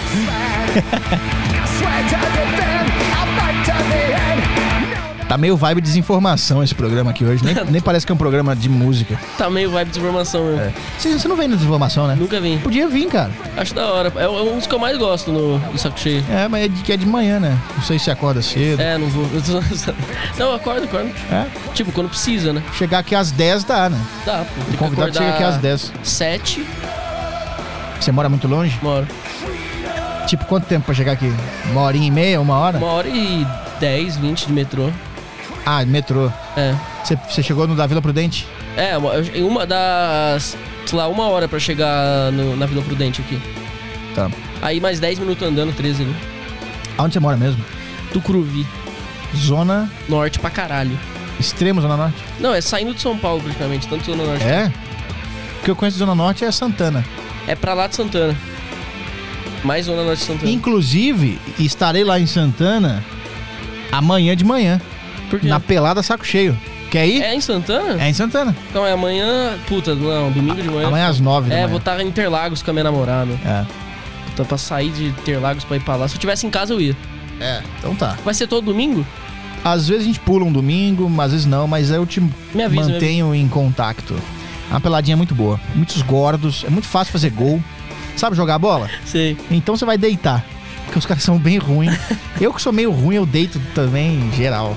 Tá meio vibe de desinformação esse programa aqui hoje. Nem, nem parece que é um programa de música. Tá meio vibe de informação mesmo. É. Você, você não vem na desinformação, né? Nunca vi. Podia vir, cara. Acho da hora. É um dos que eu mais gosto no, no Saco Cheio. É, mas é de, que é de manhã, né? Não sei se acorda cedo. É, não vou. Não, acordo, acordo. É. Tipo, quando precisa, né? Chegar aqui às dez dá, né? Dá, pô. Tem O convidado que chega aqui acordar às dez. Sete, Você mora muito longe? uma hora. Tipo, quanto tempo pra chegar aqui? Uma horinha e meia, uma hora? Uma hora e dez, vinte de metrô. Ah, metrô. É. Você, você chegou no da Vila Prudente? É, uma, em uma das. Sei lá, uma hora pra chegar no- na Vila Prudente aqui. Tá. Aí mais dez minutos andando, treze ali. Aonde você mora mesmo? Tucuruvi. Zona Norte pra caralho. extremo, Zona Norte? Não, é saindo de São Paulo praticamente, tanto Zona Norte. É? O que eu conheço de Zona Norte é Santana. É pra lá de Santana. Mais Zona Norte de Santana. Inclusive, estarei lá em Santana amanhã de manhã. Por quê? Na pelada Saco Cheio. Quer ir? É em Santana? É em Santana. Então é amanhã. Puta, não, domingo de manhã. Amanhã às nove da É, manhã. vou estar em Interlagos com a minha namorada. É. Então pra sair de Interlagos pra ir pra lá. Se eu tivesse em casa, eu ia. É, então tá. Vai ser todo domingo? Às vezes a gente pula um domingo, às vezes não, mas eu te Me avisa, mantenho em contato. É uma peladinha muito boa. Muitos gordos, é muito fácil fazer gol. Sabe jogar bola? Sei. Então você vai deitar. Porque os caras são bem ruins. Eu que sou meio ruim, eu deito também em geral.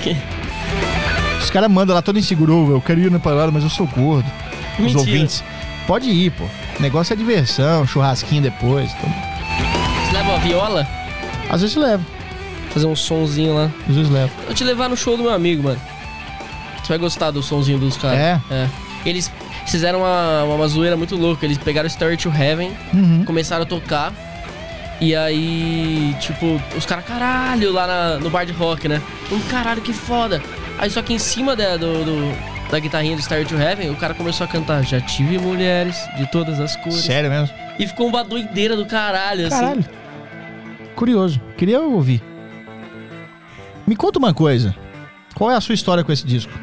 Os caras mandam lá todo inseguro, "Ô, eu quero ir na parada, mas eu sou gordo." Os Mentira. ouvintes. Pode ir, pô. O negócio é diversão, churrasquinho depois. Então, Você leva a viola? às vezes levo, Fazer um sonzinho lá. às vezes levo. Eu te levar no show do meu amigo, mano. Você vai gostar do sonzinho dos caras. É? É. Eles fizeram uma, uma zoeira muito louca. Eles pegaram Stairway to Heaven, Uhum. começaram a tocar. E aí, tipo, os caras, caralho, lá na- no bar de rock, né? Um caralho, que foda. Aí só que em cima da, do, do- da guitarrinha do Stairway to Heaven, o cara começou a cantar Já tive mulheres de todas as cores. Sério mesmo? E ficou uma doideira do caralho, assim. Caralho. Curioso. Queria ouvir. Me conta uma coisa. Qual é a sua história com esse disco?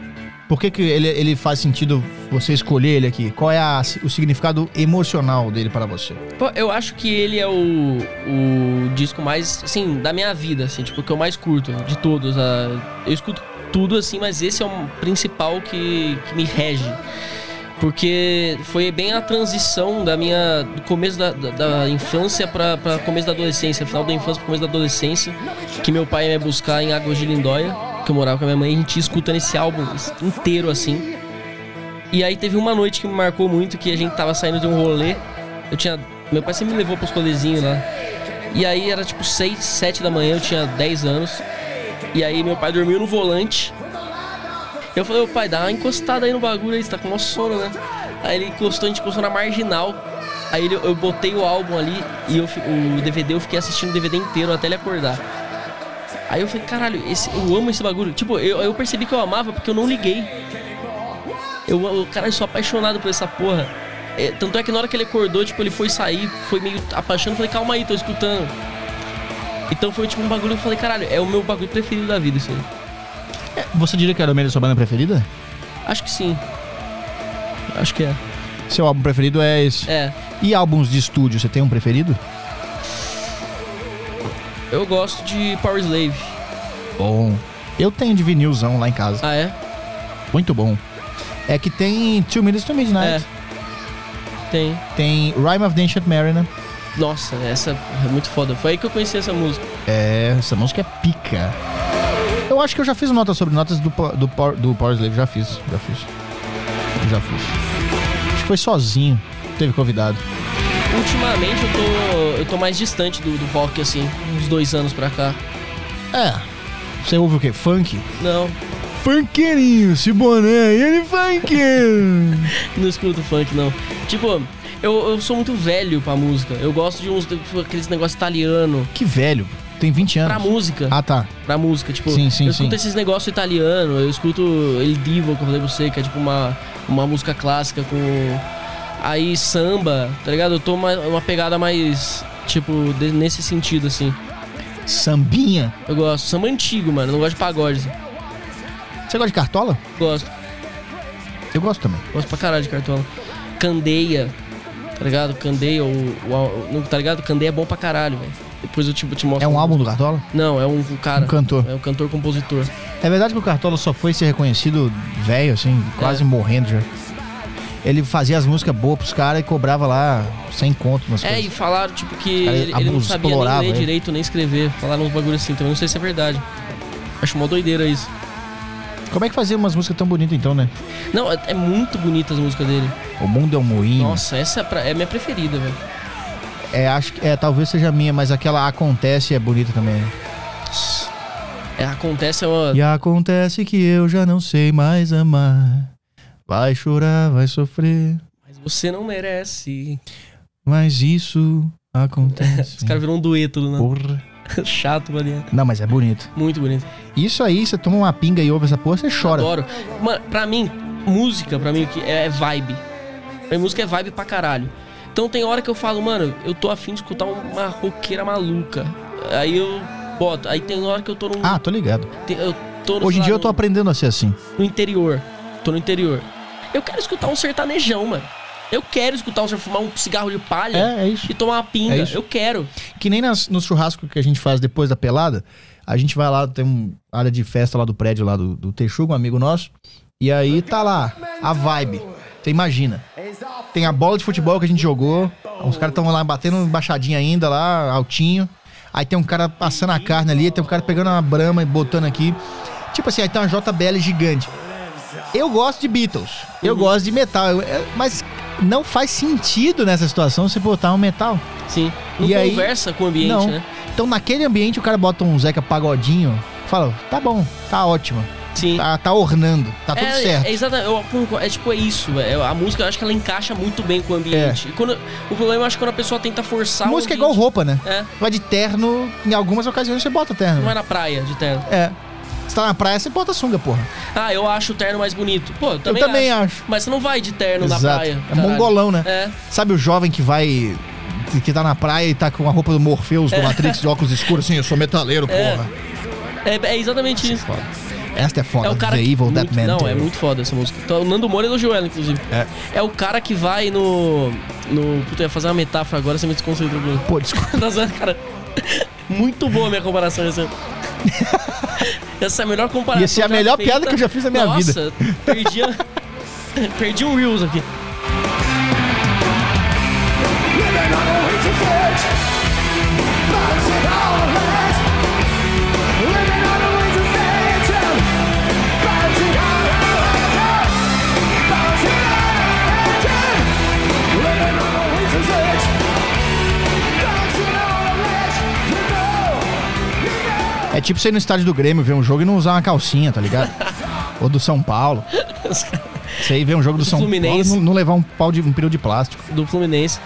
Por que, que ele, ele faz sentido você escolher ele aqui? Qual é a, o significado emocional dele para você? Pô, eu acho que ele é o, o disco mais, assim, da minha vida, assim, tipo, que eu mais curto de todos. A, eu escuto tudo, assim, mas esse é o principal que, que me rege. Porque foi bem a transição da minha, do começo da, da, da infância para para começo da adolescência, final da infância para começo da adolescência, que meu pai ia me buscar em Águas de Lindóia, que eu morava com a minha mãe, e a gente ia escutando esse álbum inteiro, assim. E aí teve uma noite que me marcou muito, que a gente tava saindo de um rolê. Eu tinha... Meu pai sempre me levou pros rolezinhos lá. E aí era tipo seis, sete da manhã, eu tinha dez anos. E aí meu pai dormiu no volante. Eu falei, ô pai, dá uma encostada aí no bagulho aí, você tá com mó sono, né? Aí ele encostou, a gente encostou na marginal. Aí ele, eu botei o álbum ali e eu, o D V D, eu fiquei assistindo o D V D inteiro até ele acordar. Aí eu falei, caralho, esse, eu amo esse bagulho. Tipo, eu, eu percebi que eu amava porque eu não liguei. Eu, eu caralho, sou apaixonado por essa porra. É, tanto é que na hora que ele acordou, tipo, ele foi sair, foi meio apaixonado. Eu falei, calma aí, tô escutando. Então foi tipo um bagulho que eu falei, caralho, é o meu bagulho preferido da vida, isso aí. É, você diria que Iron Maiden é sua banda preferida? Acho que sim. Acho que é. Seu álbum preferido é esse? É. E álbuns de estúdio, você tem um preferido? Eu gosto de Powerslave. Bom. Eu tenho de vinilzão lá em casa. Ah, é? Muito bom. É que tem Two Minutes to Midnight. É. Tem. Tem Rime of the Ancient Mariner. Nossa, essa é muito foda. Foi aí que eu conheci essa música. É, essa música é pica. Eu acho que eu já fiz nota sobre notas do, do, do Powerslave. Já fiz, já fiz. Já fiz. Acho que foi sozinho. Teve convidado. Ultimamente eu tô, eu tô mais distante do, do rock, assim. Uns dois anos pra cá. É. Você ouve o quê? Funk? Não. Funkeirinho, esse boné, ele funkeiro. Não escuto funk, não. Tipo, eu, eu sou muito velho pra música. Eu gosto de uns tipo, aqueles negócios italiano. Que velho. Tem vinte anos. Pra música. Ah, tá. Pra música, tipo, sim, sim, eu escuto sim. esses negócios italianos, eu escuto El Divo, que eu falei pra você, que é tipo uma, uma música clássica com... Aí samba, tá ligado? Eu tô uma, uma pegada mais, tipo, de, nesse sentido, assim. Sambinha? Eu gosto. Samba antigo, mano, eu não gosto de pagode. Assim. Você gosta de Cartola? Gosto. Eu gosto também. Gosto pra caralho de Cartola. Candeia, tá ligado? Candeia, o, o, o, tá ligado? Candeia é bom pra caralho, velho. Depois eu te, te mostro. É um álbum do Cartola? Não, é um, um cara. Um cantor. É um cantor-compositor. É verdade que o Cartola só foi ser reconhecido velho, assim, quase é. morrendo já. Ele fazia as músicas boas pros caras e cobrava lá cem conto nas É, coisas. e falaram, tipo, que Cara, ele, ele não abuso, sabia nem ler ele. direito, nem escrever. Falaram uns bagulhos assim, também não sei se é verdade. Acho mó doideira isso. Como é que fazia umas músicas tão bonitas então, né? Não, é, é muito bonita as músicas dele. O Mundo é um Moinho. Nossa, essa é, pra, é a minha preferida, velho. É, acho que é, talvez seja a minha, mas aquela Acontece é bonita também. Né? É, acontece é uma... E acontece que eu já não sei mais amar. Vai chorar, vai sofrer. Mas você não merece. Mas isso acontece. Os caras viram um dueto, né? Porra. Chato, mano. Não, mas é bonito. Muito bonito. Isso aí, você toma uma pinga e ouve essa porra, você chora. Adoro. Mano, pra mim, música, pra mim, é vibe. Pra mim, música é vibe pra caralho. Então tem hora que eu falo, mano, eu tô afim de escutar uma roqueira maluca. Aí eu boto. Aí tem hora que eu tô num... Ah, tô ligado. Eu tô no, Hoje em lá, dia eu tô no, aprendendo a ser assim. no interior. Tô no interior. Eu quero escutar um sertanejão, mano. Eu quero escutar um, fumar um cigarro de palha É, é isso. e tomar uma pinga. É isso. Eu quero. Que nem nas, no churrasco que a gente faz depois da pelada, a gente vai lá, tem uma área de festa lá do prédio lá do, do Texugo, um amigo nosso, e aí tá lá, a vibe. Você imagina. Tem a bola de futebol que a gente jogou, os caras estão lá batendo embaixadinha ainda lá, altinho. Aí tem um cara passando a carne ali, tem um cara pegando uma brama e botando aqui. Tipo assim, aí tem uma J B L gigante. Eu gosto de Beatles, eu Uhum. gosto de metal, eu- eu- mas não faz sentido nessa situação você botar um metal. Sim. Não E aí- conversa com o ambiente, Não. né? Então naquele ambiente o cara bota um Zeca Pagodinho, fala, tá bom, tá ótimo, Sim. tá, tá ornando, tá tudo é, certo. É, exatamente, eu concordo, é tipo, é isso. É, a música, eu acho que ela encaixa muito bem com o ambiente. E quando, o problema, eu acho que quando a pessoa tenta forçar Música é o igual ambiente, roupa, né? É, Vai de terno, em algumas ocasiões você bota terno. não né? é na praia de terno. É. Você tá na praia, você bota sunga, porra. Ah, eu acho o terno mais bonito. Pô, eu também, eu também acho. Mas você não vai de terno na Exato. praia. É caralho. mongolão, né? É. Sabe o jovem que vai... que tá na praia e tá com a roupa do Morpheus, do Matrix, de óculos escuros, assim, eu sou metaleiro, É. porra. É, é exatamente isso. Foda. Esta é foda. É o cara The que, Evil muito, That Man. Não, Tale. é muito foda essa música. Então, o Nando Moura elogiou ela, inclusive. É. É o cara que vai no... no puta, eu ia fazer uma metáfora agora, você me desconcentrou. Pô, desculpa. Tá zoando, cara. Muito boa a minha comparação. Essa, essa é a melhor comparação. Ia ser a já melhor feita. piada que eu já fiz na minha vida. Nossa, perdi a... perdi um Reels aqui. É tipo você ir no estádio do Grêmio ver um jogo e não usar uma calcinha, tá ligado? Ou do São Paulo. Você aí ver um jogo do, Do São Fluminense. Paulo e não, não levar um pau de um peru de plástico. Do Fluminense.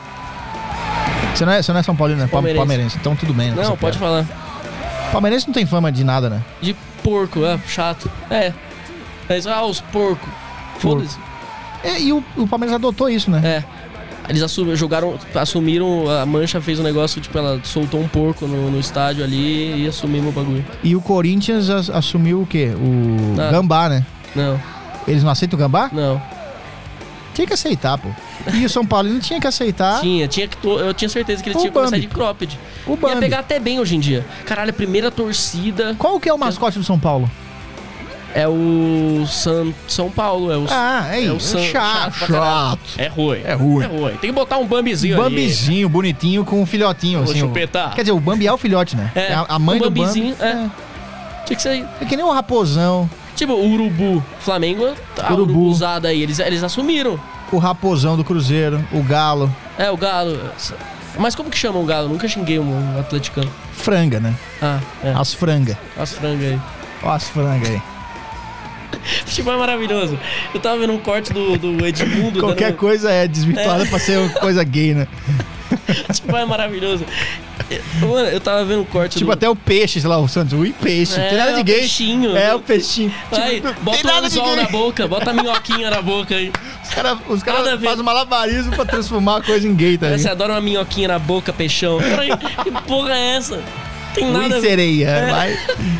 Você não é, você não é São Paulino, né? Palmeirense. Palmeirense. Então tudo bem, né? Não, Essa pode piada. falar. Palmeirense não tem fama de nada, né? De porco, é chato. É. É isso, ah, os porcos. Foda-se. É, e o, o Palmeiras adotou isso, né? É. Eles assum, jogaram, assumiram, a Mancha fez um negócio, tipo, ela soltou um porco no, no estádio ali e assumimos o bagulho. E o Corinthians as- assumiu o quê? O Ah. Gambá, né? Não, Eles não aceitam o Gambá? não. Tinha que aceitar, pô. E o São Paulo não tinha que aceitar Tinha, tinha que. to- Eu tinha certeza que eles O tinham que começar Bambi. de cropped. o Ia Bambi. pegar até bem hoje em dia. Caralho, a primeira torcida Qual que é o mascote do São Paulo? é o San, São Paulo. É o, Ah, é é o isso. San, Chato. pra caralho. Chato. É ruim. É ruim. É ruim. Tem que botar um Bambizinho ali. Bambizinho, bonitinho, com um filhotinho. Vou Assim, o- chupetar. Quer dizer, o Bambi é o filhote, né? É, a, a mãe um do Bambi. Bambizinho, é. Tinha que ser. É que nem o raposão. Tipo, o Urubu. Flamengo, tá, Urubu. o Urubuzada aí. Eles, eles assumiram. O raposão do Cruzeiro. O galo. É, o Galo. Mas como que chama o Galo? Nunca xinguei um atleticano. Franga, né? Ah, é. As franga. As frangas aí. Ó as franga aí. Futebol é maravilhoso. Eu tava vendo um corte do, do Edmundo. Qualquer dando... coisa é desvirtuada pra ser uma coisa gay, né? Futebol é maravilhoso. Mano, eu tava vendo um corte Tipo do... até o peixe, sei lá, o Santos. Ui, peixe. Não tem É, nada de o gay. peixinho. É, o peixinho. Vai, Tipo, não tem bota o nada de anzol gay. na boca, bota a minhoquinha na boca aí. Os caras os Nada a cara ver. fazem malabarismo pra transformar a coisa em gay, tá Você ligado? adora uma minhoquinha na boca, peixão. Peraí, que porra é essa? Tem nada a Ui, ver. sereia. É. Vai.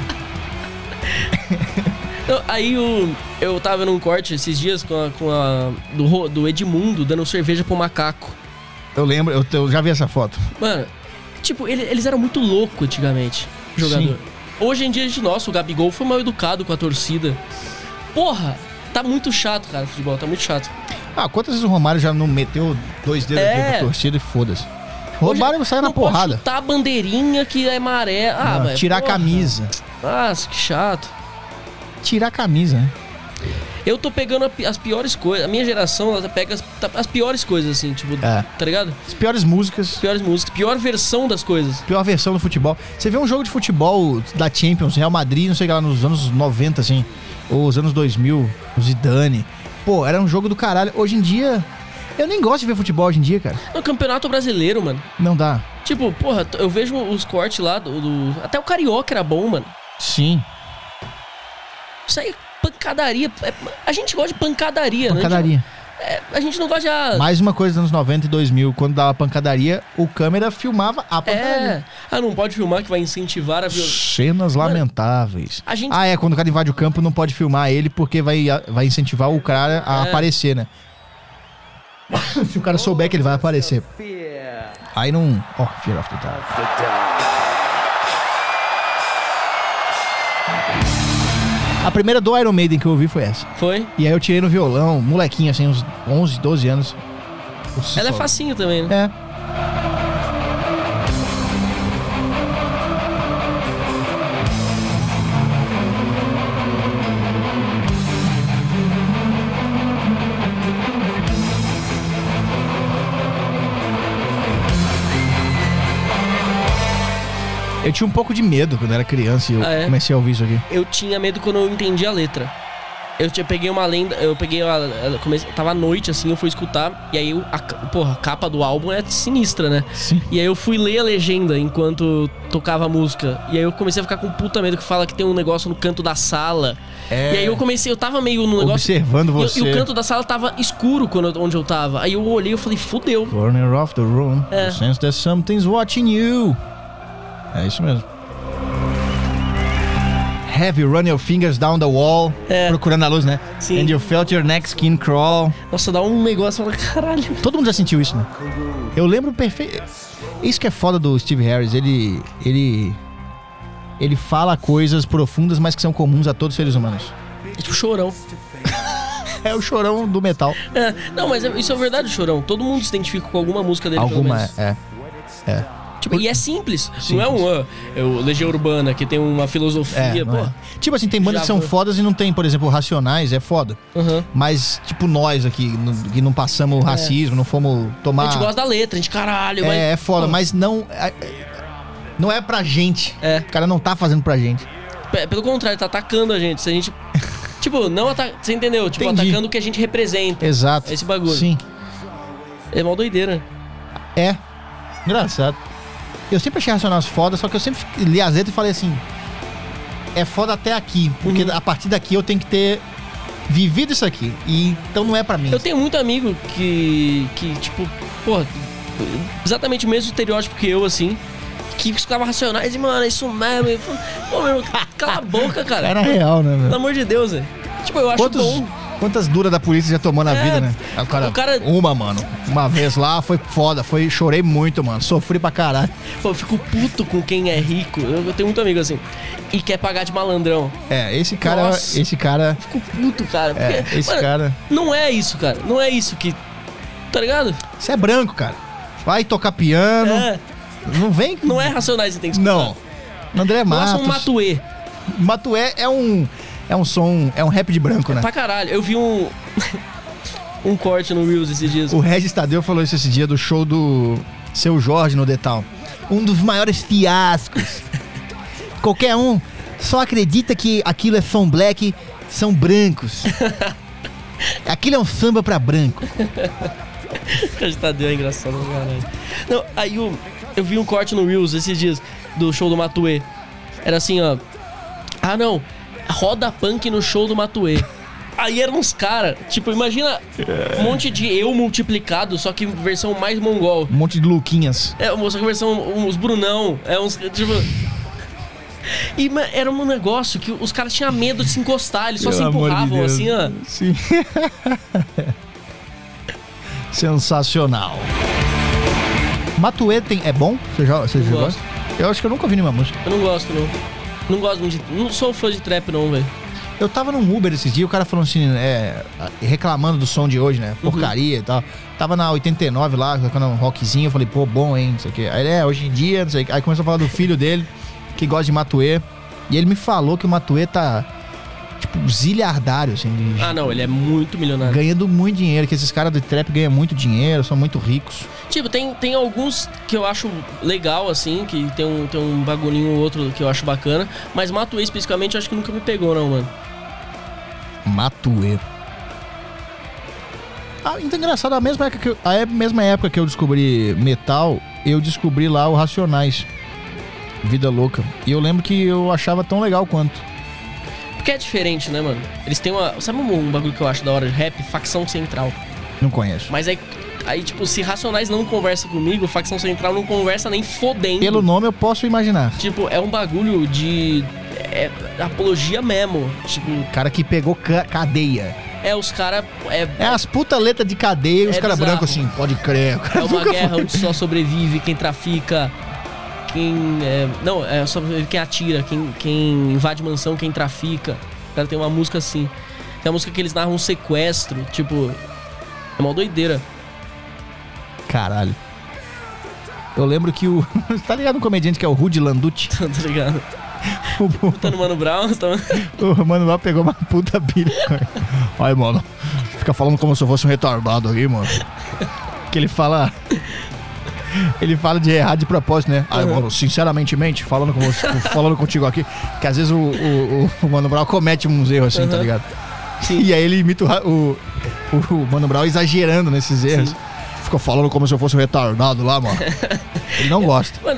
Então, aí o, eu tava vendo um corte esses dias com a, com a do, Ro- do Edmundo dando cerveja pro macaco. Eu lembro, eu, eu já vi essa foto. Mano, tipo, ele- eles eram muito loucos antigamente, jogador. Sim. Hoje em dia, de nossa, o Gabigol foi mal educado com a torcida. Porra, tá muito chato, cara, o futebol, tá muito chato. Ah, quantas vezes o Romário já não meteu dois dedos É. dentro da torcida e foda-se? O Romário Hoje sai na não pode porrada. chutar a bandeirinha que é maré. Ah, Não, velho, tirar a porra. camisa. Nossa, que chato. Tirar a camisa, né? Eu tô pegando a pi- as piores coisas. A minha geração, ela pega as, tá- as piores coisas, assim, tipo, É. tá ligado? As piores músicas, As piores músicas, pior versão das coisas. pior versão do futebol. Você vê um jogo de futebol da Champions, Real Madrid, não sei o que lá, nos anos noventa, assim, ou os anos dois mil, o Zidane. Pô, era um jogo do caralho. Hoje em dia, eu nem gosto de ver futebol hoje em dia, cara. No Campeonato Brasileiro, mano. Não dá. Tipo, porra, eu vejo os cortes lá do, do- até o Carioca era bom, mano. Sim, Isso aí, pancadaria. é- a gente gosta de pancadaria, né? pancadaria. A gente, é, a gente não gosta de. ah, Mais uma coisa dos anos noventa e dois mil, quando dava pancadaria, o câmera filmava a pancadaria. É. Ah, não pode filmar que vai incentivar a violência. Cenas lamentáveis. a gente- Ah, é, quando o cara invade o campo, não pode filmar ele porque vai, vai incentivar o cara a É. aparecer, né? Se o cara souber que ele vai aparecer. Aí não... Ó, oh, Fear of the Dark. A primeira do Iron Maiden que eu ouvi foi essa. Foi? E aí eu tirei no violão, molequinho assim, uns onze, doze anos. Ela é facinho também, né? É. Eu tinha um pouco de medo quando eu era criança e eu Ah, é? comecei a ouvir isso aqui. Eu tinha medo quando eu entendi a letra. Eu tinha, peguei uma lenda, eu peguei a, a- comecei, tava à noite assim, eu fui escutar, e aí eu- a, ca- porra, a capa do álbum é sinistra, né? Sim. E aí eu fui ler a legenda enquanto tocava a música. E aí eu comecei a ficar com puta medo que fala que tem um negócio no canto da sala. É. E aí eu comecei, eu tava meio no negócio. Observando e, você. E, o canto da sala tava escuro quando, eu- onde eu tava. Aí eu olhei e falei, fudeu. Corner of the room. É. You sense that something's watching you. É isso mesmo. have you run your fingers down the wall, É. procurando a luz, né? Sim. And you felt your neck skin crawl. Nossa, dá um negócio, fala, caralho. Todo mundo já sentiu isso, né? Eu lembro perfeito. Isso que é foda do Steve Harris, ele... Ele... Ele fala coisas profundas, mas que são comuns a todos os seres humanos. É tipo chorão. É o chorão do metal. É, não, mas é- isso é verdade, chorão. Todo mundo se identifica com alguma música dele, pelo Alguma, menos. é. É. Tipo, e é simples. Simples. Não é um ah, é o Legião Urbana, que tem uma filosofia, É, pô. não é. Tipo assim, tem bandas que são Já- fodas e não tem, por exemplo, Racionais, é foda. Aham. Mas, tipo, nós aqui, no- que não passamos racismo, não fomos tomar... A gente gosta da letra, a gente, caralho, vai- É, é foda, Pô, mas não... é- Não é pra gente. É. O cara não tá fazendo pra gente. pe- Pelo contrário, tá atacando a gente. Se a gente. Tipo, não ataca. Você entendeu? Tipo, Entendi. atacando o que a gente representa. Exato. Esse bagulho. Sim. É mó doideira. É. Engraçado. Eu sempre achei Racionais foda, só que eu sempre li as letras e falei assim... É foda até aqui, porque Uhum. a partir daqui eu tenho que ter vivido isso aqui. E então não é pra mim. Eu tenho muito amigo que. Que, tipo, porra, exatamente o mesmo estereótipo que eu, assim. Que escutava Racionais e, mano, é isso mesmo. Eu falo, pô, meu, cala a boca, cara. Era real, né, Pelo meu? amor de Deus, velho. Tipo, eu acho Quantos, bom. quantas duras da polícia já tomou na É, vida, né? Aí O cara, o cara- Uma, mano. Uma vez lá, foi foda. Foi, chorei muito, mano. Sofri pra caralho. Pô, eu fico puto com quem é rico. Eu, eu tenho muito amigo assim. E quer pagar de malandrão. É, esse cara... Nossa. Esse cara... Fico puto, cara. É, porque, esse mano, cara... Não é isso, cara. Não é isso que. Tá ligado? Você é branco, cara. Vai tocar piano. É. Não vem... Não é Racionais que tem que escutar. Não. André Nossa, Matos. um Matuê. Matuê é um... É um som... É um rap de branco, né? Pra caralho. Eu vi um. um corte no Reels esses dias. O Regis Tadeu falou isso esse dia do show do Seu Jorge no The Town. Um dos maiores fiascos. Qualquer um só acredita que aquilo é som black, são brancos. Aquilo é um samba pra branco. Regis Tadeu é engraçado, caralho. Não, aí eu, eu vi um corte no Reels esses dias do show do Matuê. Era assim, ó. Ah, não. Roda punk no show do Matuê. Aí eram uns caras, tipo, imagina um monte de eu multiplicado, só que versão mais mongol. Um monte de Luquinhas. É, só que versão, uns Brunão, é uns, tipo... E ma- era um negócio que os caras tinham medo de se encostar, eles só Pelo se amor de empurravam, Deus. assim, ó. Sim. Sensacional. Matuê tem... É bom? Você já, você já gosto. gosta? Eu acho que eu nunca ouvi nenhuma música. Eu não gosto, não. Não gosto muito de... Não sou fã de trap, não, velho. Eu tava num Uber esses dias, o cara falando assim, é, reclamando do som de hoje, né? Porcaria e tal. Tava na oitenta e nove lá, tocando um rockzinho, eu falei, pô, bom, hein, não sei o quê. Aí ele, é, hoje em dia, não sei o quê. Aí começou a falar do filho dele, que gosta de Matuê. E ele me falou que o Matuê tá, tipo, zilhardário, assim, de- Ah, não, ele é muito milionário. ganhando muito dinheiro, que esses caras do trap ganham muito dinheiro, são muito ricos. Tipo, tem, tem alguns que eu acho legal, assim, que tem um, tem um bagulhinho ou outro que eu acho bacana. Mas Matuê, especificamente, eu acho que nunca me pegou, não, mano. Matuê. Ah, então engraçado, a mesma época que eu, a mesma época que eu descobri metal, eu descobri lá o Racionais. Vida Louca. E eu lembro que eu achava tão legal quanto. Porque é diferente, né, mano? Eles têm uma... Sabe um, um bagulho que eu acho da hora de rap? Facção Central. Não conheço. Mas aí, aí, tipo, se Racionais não conversa comigo, Facção Central não conversa nem fodendo. Pelo nome eu posso imaginar. Tipo, é um bagulho de... É apologia mesmo. Tipo, Cara que pegou ca- cadeia. é os caras... É, É as puta letra de cadeia e os É caras bizarro. brancos assim, pode crer. O cara é uma nunca guerra foi- onde só sobrevive quem trafica, quem... É, não, é só sobrevive quem atira, quem, quem invade mansão, quem trafica. O cara tem uma música assim. Tem uma música que eles narram um sequestro. Tipo, é uma doideira. Caralho. Eu lembro que o... tá ligado um comediante que é o Rudy Landucci? Tá ligado? O, Tá no Mano Brown, tá... o Mano lá pegou uma puta pilha. Ai, mano. Fica falando como se eu fosse um retardado aí, mano. Que ele fala... Ele fala de errar de propósito, né? Ai, mano, sinceramente, mente, falando, com você, falando contigo aqui. Que às vezes o, o, o Mano Brown comete uns erros assim, tá Uhum. ligado? Sim. E aí ele imita o, ra- o, o, o Mano Brown exagerando nesses erros. Sim. Ficou falando como se eu fosse um retardado lá, mano. Ele não gosta. Mano,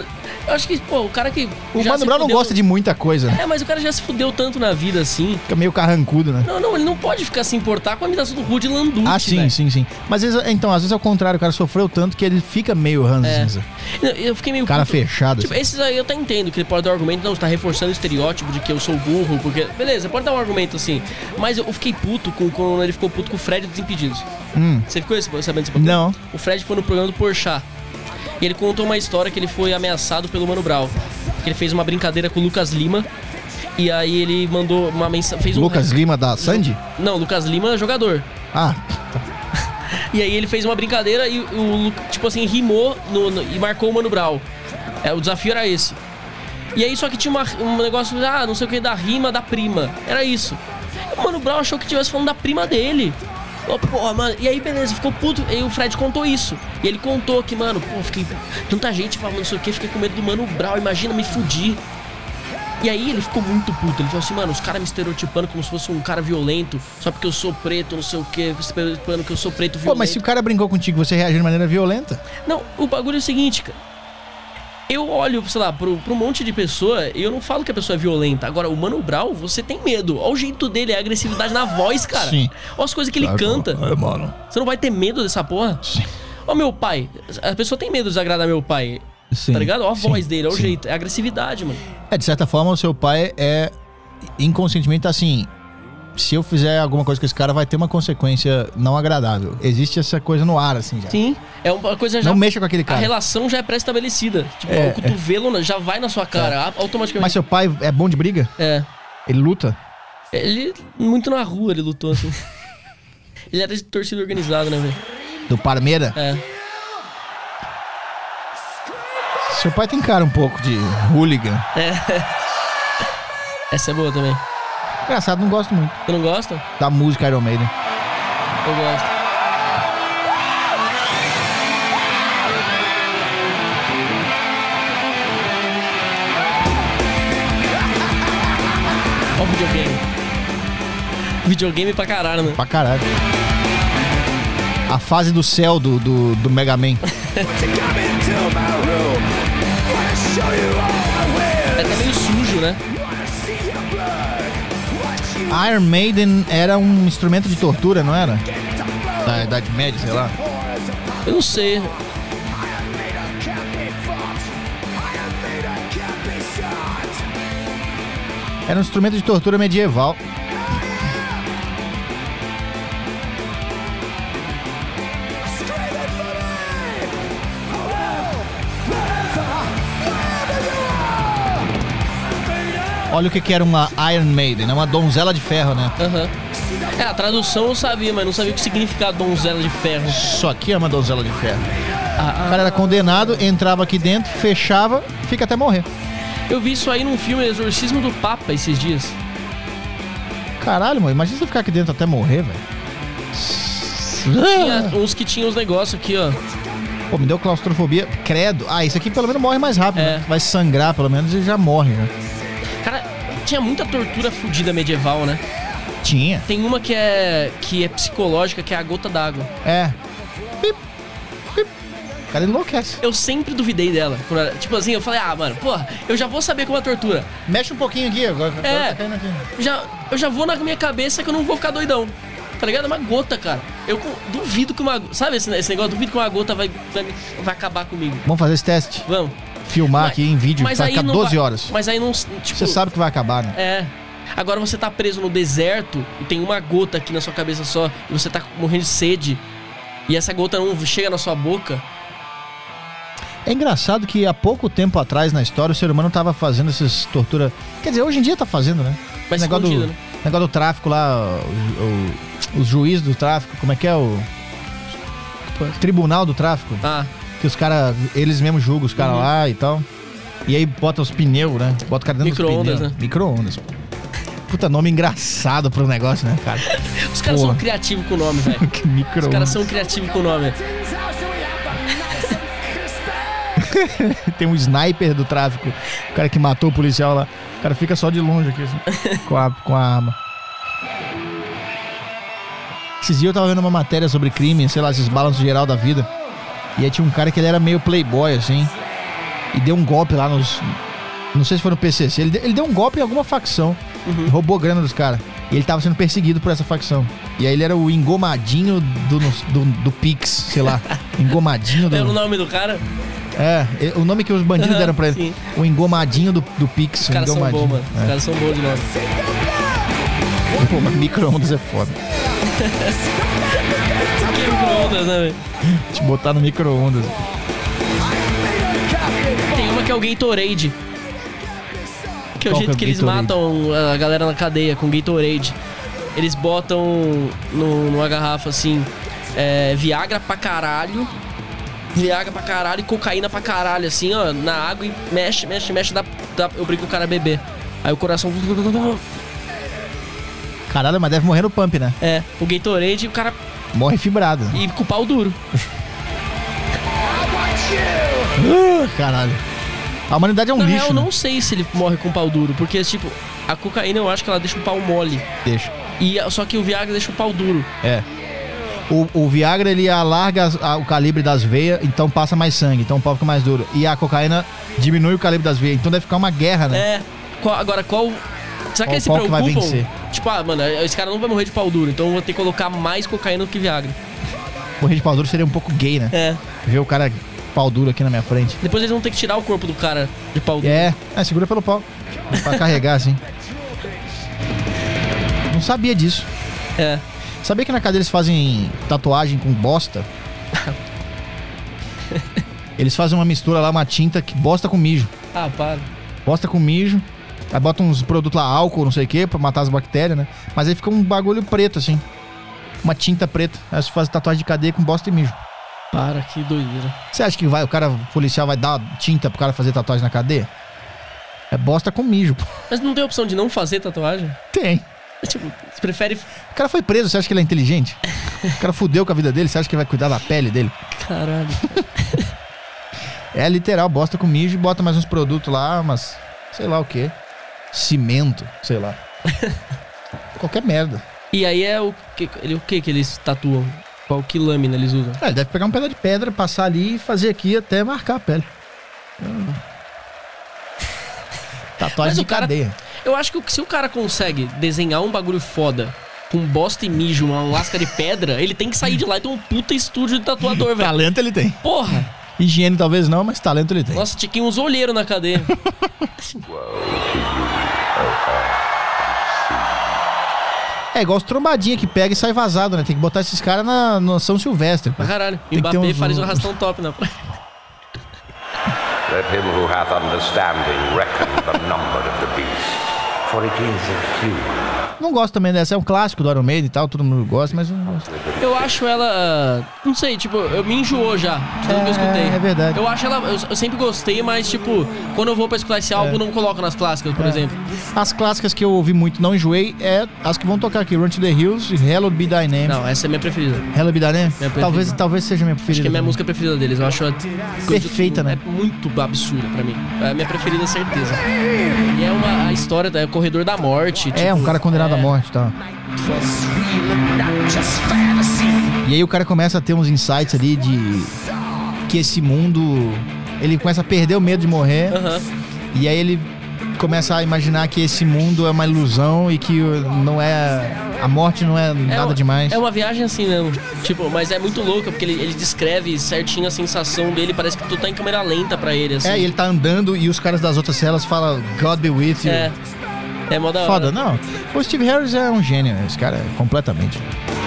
Eu acho que, pô, o cara que. O já Mano se Brown não fudeu- gosta de muita coisa, né? É, mas o cara já se fudeu tanto na vida assim. Fica meio carrancudo, né? Não, não, ele não pode ficar se importar com a imitação do Rudy Landucci. Ah, sim, velho. sim, sim. Mas às vezes, então, às vezes é o contrário, o cara sofreu tanto que ele fica meio ranzinza. Eu- Eu fiquei meio. Cara puto. fechado. Tipo, assim. esses aí eu até entendo que ele pode dar um argumento, não, você tá reforçando o estereótipo de que eu sou burro, porque. Beleza, pode dar um argumento assim. Mas eu fiquei puto com, quando ele ficou puto com o Fred dos Impedidos. Hum. Você ficou sabendo desse bagulho? Não. O Fred foi no programa do Porchat. E ele contou uma história que ele foi ameaçado pelo Mano Brown. Que ele fez uma brincadeira com o Lucas Lima. E aí ele mandou uma mensagem. Fez um Lucas Lima da Sandy? Não, Lucas Lima, jogador. Ah, E aí ele fez uma brincadeira e o Lu- tipo assim, rimou no- no- e marcou o Mano Brown. É, o desafio era esse. E aí só que tinha uma- um negócio, ah, não sei o que, da rima da prima. Era isso. E o Mano Brown achou que tivesse falando da prima dele. Oh, porra, mano. E aí, beleza, ficou puto. E aí o Fred contou isso. E ele contou que, mano, pô, fiquei. Tanta gente falando não sei o que, fiquei com medo do Mano Brown, imagina me fudir. E aí ele ficou muito puto. Ele falou assim, mano, os caras me estereotipando como se fosse um cara violento, só porque eu sou preto, não sei o que, estereotipando que eu sou preto violento. pô, mas se o cara brincou contigo, você reagiu de maneira violenta? Não, o bagulho é o seguinte, cara. Eu olho, sei lá, pro, pro um monte de pessoa e eu não falo que a pessoa é violenta. Agora, o Mano Brown, você tem medo. Olha o jeito dele, a agressividade na voz, cara. Sim. Olha as coisas que ele canta. É, mano. Você não vai ter medo dessa porra? Sim. Ó, meu pai. A pessoa tem medo de desagradar meu pai. Sim. Tá ligado? Olha a Sim, voz dele, olha o sim. jeito. É agressividade, mano. É, de certa forma, o seu pai é inconscientemente assim. Se eu fizer alguma coisa com esse cara, vai ter uma consequência não agradável. Existe essa coisa no ar, assim, já. Sim. É uma coisa já. Não mexa com aquele A cara. relação já é pré-estabelecida. Tipo, É, o cotovelo já vai na sua cara, automaticamente. Mas seu pai é bom de briga? É. Ele luta? Ele, muito na rua, ele lutou assim. Ele era de torcida organizada, né, velho? Do Parmeira? É. Seu pai tem cara um pouco de hooligan. Essa é boa também. Engraçado, não gosto muito Você não gosta? da música Iron Maiden. Eu gosto. Olha o videogame. Videogame pra caralho, né? Pra caralho. A fase do céu do, do, do Mega Man. É até meio sujo, né? Iron Maiden era um instrumento de tortura, não era? Da Idade Média, sei lá. Eu não sei. Era um instrumento de tortura medieval. Olha o que que era uma Iron Maiden, é uma donzela de ferro, né? Aham. É, a tradução eu sabia, mas não sabia o que significava donzela de ferro. Isso aqui é uma donzela de ferro. Ah, O cara era condenado, entrava aqui dentro, fechava, fica até morrer. ah, eu vi isso aí num filme Exorcismo do Papa esses dias. Caralho, mano, imagina você ficar aqui dentro até morrer, velho. Tinha uns que tinham os negócios aqui, ó. Pô, me deu claustrofobia. Credo. Ah, isso aqui pelo menos morre mais rápido, É. né? Vai sangrar pelo menos e já morre, né? Cara, tinha muita tortura fudida medieval, né? Tinha. Tem uma que é que é psicológica, que é a gota d'água. É. Pip, pip. O cara enlouquece. Eu sempre duvidei dela. Quando era- Tipo assim, eu falei, ah, mano, porra, eu já vou saber como é a tortura. Mexe um pouquinho aqui agora. É. Agora tá caindo aqui. Já, eu já vou na minha cabeça que eu não vou ficar doidão. Tá ligado? É uma gota, cara. Eu co- duvido que uma... Sabe esse, esse negócio? Duvido que uma gota vai, vai, me- vai acabar comigo. Vamos fazer esse teste? Vamos. Filmar Mas- aqui em vídeo, mas vai aí ficar não doze vai- horas. Mas aí não... Tipo, Você sabe que vai acabar, né? É. Agora você tá preso no deserto e tem uma gota aqui na sua cabeça só e você tá morrendo de sede e essa gota não chega na sua boca. É engraçado que há pouco tempo atrás na história o ser humano tava fazendo essas torturas. Quer dizer, hoje em dia tá fazendo, né? Mas negócio do, escondido, né? negócio do tráfico lá, o, o, os juízes do tráfico, como é que é o. Tribunal do tráfico. Ah, Que os caras, eles mesmos julgam os caras Uhum. lá e tal. E aí bota os pneus, né? Bota o cara dentro dos Micro-ondas, pneus. né? Micro-ondas. Puta nome engraçado pro negócio, né, cara? os caras Porra. são criativos com o nome, velho. Que Os micro-ondas. caras são criativos com o nome. Tem um sniper do tráfico. O cara que matou o policial lá. O cara fica só de longe aqui, assim, com, a, com a arma. Esses dias eu tava vendo uma matéria sobre crime, sei lá, esses balanços geral da vida. E aí tinha um cara que ele era meio playboy, assim. e deu um golpe lá nos... Não sei se foi no P C C. Ele, de, ele deu um golpe em alguma facção. Uhum. Roubou grana dos caras. E ele tava sendo perseguido por essa facção. E aí ele era o engomadinho do, do, do Pix, sei lá. Engomadinho do... É o nome do cara? É, o nome que os bandidos deram pra ele. Sim. O engomadinho do, do Pix. Os caras são bons, mano. É. Os caras são bons de nome. Pô, mas micro-ondas é foda. Que micro-ondas, né, velho? Te botar no micro-ondas. Tem uma que é o Gatorade. Que é o Qual jeito que, é que eles Gatorade? matam a galera na cadeia com Gatorade. Eles botam no, numa garrafa assim, é, Viagra pra caralho, Viagra pra caralho e cocaína pra caralho, assim, ó, na água e mexe, mexe, mexe, dá, dá, eu brinco o cara beber. Aí o coração... Caralho, mas deve morrer no pump, né? É, o Gatorade e o cara... Morre fibrado. E com o pau duro. uh, caralho. A humanidade é um Na lixo. real, eu né? não sei se ele morre com pau duro, porque, tipo, a cocaína eu acho que ela deixa o pau mole. Deixa. E, só que o Viagra deixa o pau duro. É. O, o Viagra, ele alarga as, a, o calibre das veias, então passa mais sangue, então o pau fica mais duro. E a cocaína diminui o calibre das veias, então deve ficar uma guerra, né? É. Qual, agora, qual... Será que eles se qual que vai preocupam? vencer? Tipo, ah, mano, esse cara não vai morrer de pau duro, então eu vou ter que colocar mais cocaína do que Viagra. Morrer de pau duro seria um pouco gay, né? É. Ver o cara pau duro aqui na minha frente. Depois eles vão ter que tirar o corpo do cara de pau duro. É, é segura pelo pau. Pra carregar, assim. Não sabia disso. É. Sabia que na cadeia eles fazem tatuagem com bosta? Eles fazem uma mistura lá, uma tinta que bosta com mijo. Ah, para. Bosta com mijo. Aí botam uns produtos lá, álcool, não sei o que, pra matar as bactérias, né? Mas aí fica um bagulho preto, assim. Uma tinta preta. Aí você faz tatuagem de cadeia com bosta e mijo. Para, que doideira. Você acha que vai, o cara, o policial vai dar tinta pro cara fazer tatuagem na cadeia? É bosta com mijo, pô. Mas não tem opção de não fazer tatuagem? Tem. Tipo, você prefere... O cara foi preso, você acha que ele é inteligente? O cara fudeu com a vida dele, você acha que vai cuidar da pele dele? Caralho. É literal, bosta com mijo e bota mais uns produtos lá, mas sei lá o que. Cimento, sei lá. Qualquer merda. E aí é o que, ele, o que que eles tatuam? Qual que lâmina eles usam? É, ele deve pegar um pedaço de pedra, passar ali e fazer aqui até marcar a pele. Hum. Tatuagem Mas de o cara, cadeia. Eu acho que se o cara consegue desenhar um bagulho foda com bosta e mijo, uma lasca de pedra, ele tem que sair de lá e ter um puta estúdio de tatuador, velho. Talento ele tem. Porra! Higiene talvez não, mas talento ele tem. Nossa, tinha que ir uns olheiros na cadeia. É igual os trombadinhos que pega e sai vazado, né? Tem que botar esses caras na, na São Silvestre. Pra caralho. Tem que ter Mbappé uns- faz um arrastão top na praia. Let him who hath understanding reckon the number of the beast, for it is a few. Não gosto também dessa, é um clássico do Iron Maiden e tal, todo mundo gosta, mas eu não gosto. Eu acho ela... Não sei, tipo, eu me enjoou já de tudo que eu escutei. É verdade. Eu acho ela... Eu, eu sempre gostei, mas, tipo, quando eu vou pra escutar esse álbum, eu não coloco nas clássicas, por É. exemplo. As clássicas que eu ouvi muito, não enjoei, é as que vão tocar aqui, Run to the Hills e Hallowed Be Thy Name. Não, essa é minha preferida. Hallowed Be Thy Name? preferida. Talvez, talvez seja a minha preferida. Acho que é a minha também. música preferida deles. Eu acho... a- Perfeita, né? É muito absurda pra mim. É a minha preferida, certeza. E é uma... A história é o Corredor da Morte. É, tipo, um cara condenado é, à morte e tal. E aí o cara começa a ter uns insights ali de que esse mundo... Ele começa a perder o medo de morrer. Aham. E aí ele começa a imaginar que esse mundo é uma ilusão e que não é... A morte não é nada uma- demais. É uma viagem assim mesmo. Tipo, mas é muito louca, porque ele, ele descreve certinho a sensação dele. Parece que tu tá em câmera lenta pra ele, assim. É, e ele tá andando e os caras das outras celas falam God be with you. É. É mó da hora. Foda, não. O Steve Harris é um gênio, esse cara é completamente.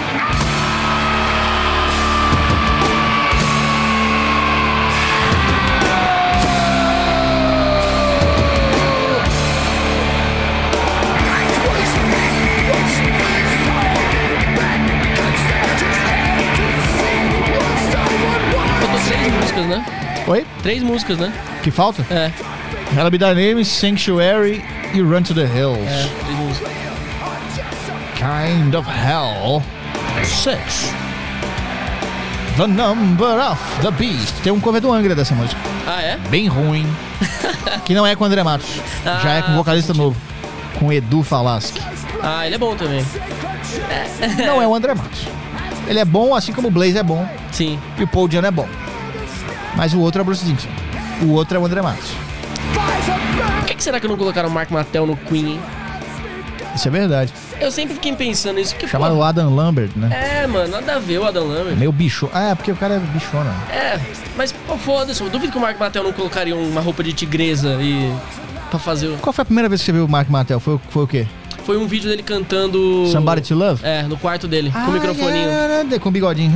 Faltou três músicas, né? Oi? Três músicas, né? Que falta? É. Hallowed Be Thy Name, Sanctuary e Run to the Hills. É, três músicas. Kind of Hell. Six. The Number of the Beast. Tem um cover do Angra dessa música. Ah, é? Bem ruim. Que não é com o André Matos. Já é com um vocalista novo. Com Edu Falaschi. Ah, ele é bom também. Não é o André Matos. Ele é bom, assim como o Blaze é bom. Sim. E o Paul Diano é bom. Mas o outro é o Bruce Dickinson. o outro é o André Matos. Por que, que será que não colocaram o Mark Mattel no Queen, hein? Isso é verdade. Eu sempre fiquei pensando nisso. Porque, Chamado pô, Adam Lambert, né? É, mano, nada a ver o Adam Lambert. Meio bicho. Ah, é porque o cara é bichona. É, mas, pô, foda-se. Eu duvido que o Mark Mattel não colocaria uma roupa de tigresa e... pra fazer o... Qual foi a primeira vez que você viu o Mark Mattel? Foi, foi o quê? Foi um vídeo dele cantando... Somebody to Love? É, no quarto dele, com o microfoninho. Ah, com o bigodinho.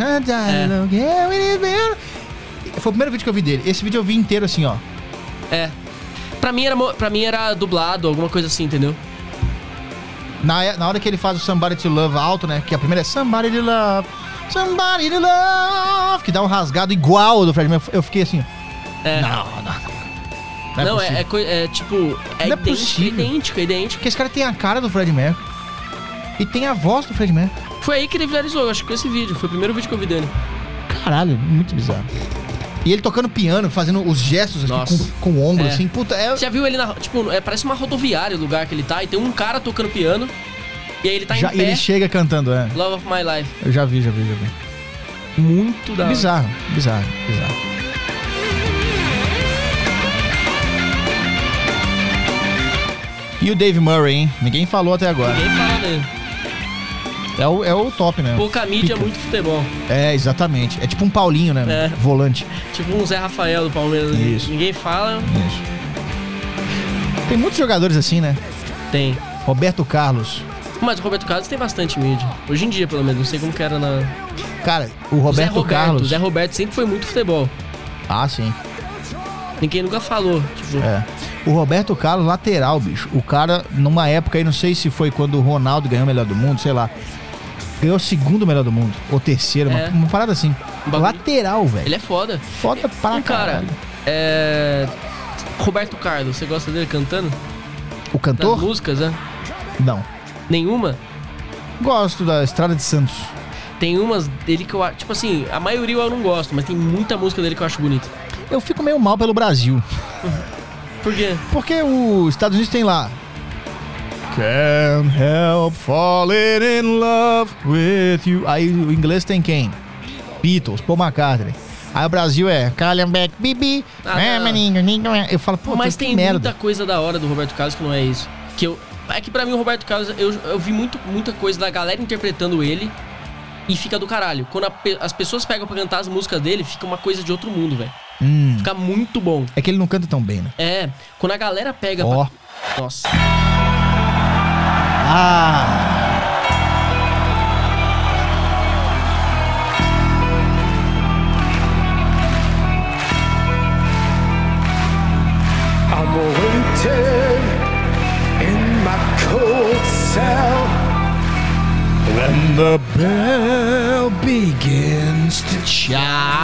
É. Foi o primeiro vídeo que eu vi dele. Esse vídeo eu vi inteiro assim, ó. É. Pra mim era, mo- pra mim era dublado, alguma coisa assim, entendeu? Na, na hora que ele faz o Somebody to Love alto, né? Que a primeira é Somebody to Love, Somebody to Love, que dá um rasgado igual ao do Fred Mercury. Eu fiquei assim, É. não, não, não. Não é Não, é, possível. é, coi- é tipo... É Não é idêntico, possível. idêntico, idêntico. Porque esse cara tem a cara do Fred Mercury e tem a voz do Fred Mercury. Foi aí que ele viralizou, eu acho que com esse vídeo. Foi o primeiro vídeo que eu vi dele. Caralho, muito bizarro. E ele tocando piano, fazendo os gestos aqui Nossa. com, com o ombro, É. assim, puta, é... Você já viu ele na... Tipo, é, parece uma rodoviária o lugar que ele tá. E tem um cara tocando piano. E aí ele tá Já, em e pé. ele chega cantando, é. Love of My Life. Eu já vi, já vi, já vi. Muito da hora. Bizarro, bizarro, bizarro. E o Dave Murray, hein? Ninguém falou até agora. Ninguém fala dele. É o, é o top, né? Pouca mídia, Pica. muito futebol. É, exatamente. É tipo um Paulinho, né? É. Volante. Tipo um Zé Rafael do Palmeiras. Isso. Ninguém fala. Isso. Tem muitos jogadores assim, né? Tem. Roberto Carlos. Mas o Roberto Carlos tem bastante mídia. Hoje em dia, pelo menos. Não sei como que era na... Cara, o O Zé Roberto Roberto. Carlos. O Zé Roberto sempre foi muito futebol. Ah, sim. Ninguém nunca falou. Tipo, É. O Roberto Carlos, lateral, bicho. O cara, numa época aí, não sei se foi quando o Ronaldo ganhou o melhor do mundo, sei lá. Ganhou o segundo melhor do mundo. Ou terceiro, É. uma, uma parada assim. Um bagulho- Lateral, velho. ele é foda. Foda pra Um cara, caralho. é... Roberto Carlos, você gosta dele cantando? O Das cantor? músicas, né? Não. Nenhuma? Gosto da Estrada de Santos. Tem umas dele que eu acho... Tipo assim, a maioria eu não gosto, mas tem muita música dele que eu acho bonita. Eu fico meio mal pelo Brasil. Por quê? Porque os Estados Unidos tem lá. Can't help falling in love with you. Aí o inglês tem quem? Beatles, Paul McCartney. Aí o Brasil é Callenbeck, Bibi. Ah, não. Eu falo, pô, Mas que tem merda. muita coisa da hora do Roberto Carlos que não é isso. Que eu... É que pra mim o Roberto Carlos, eu, eu vi muito, muita coisa da galera interpretando ele e fica do caralho. Quando a pe- as pessoas pegam pra cantar as músicas dele, fica uma coisa de outro mundo, velho. Hum. Fica muito bom. É que ele não canta tão bem, né? É, quando a galera pega Ó. pra... Nossa. Ah! I'm waiting in my cold cell. When the bell begins to chime.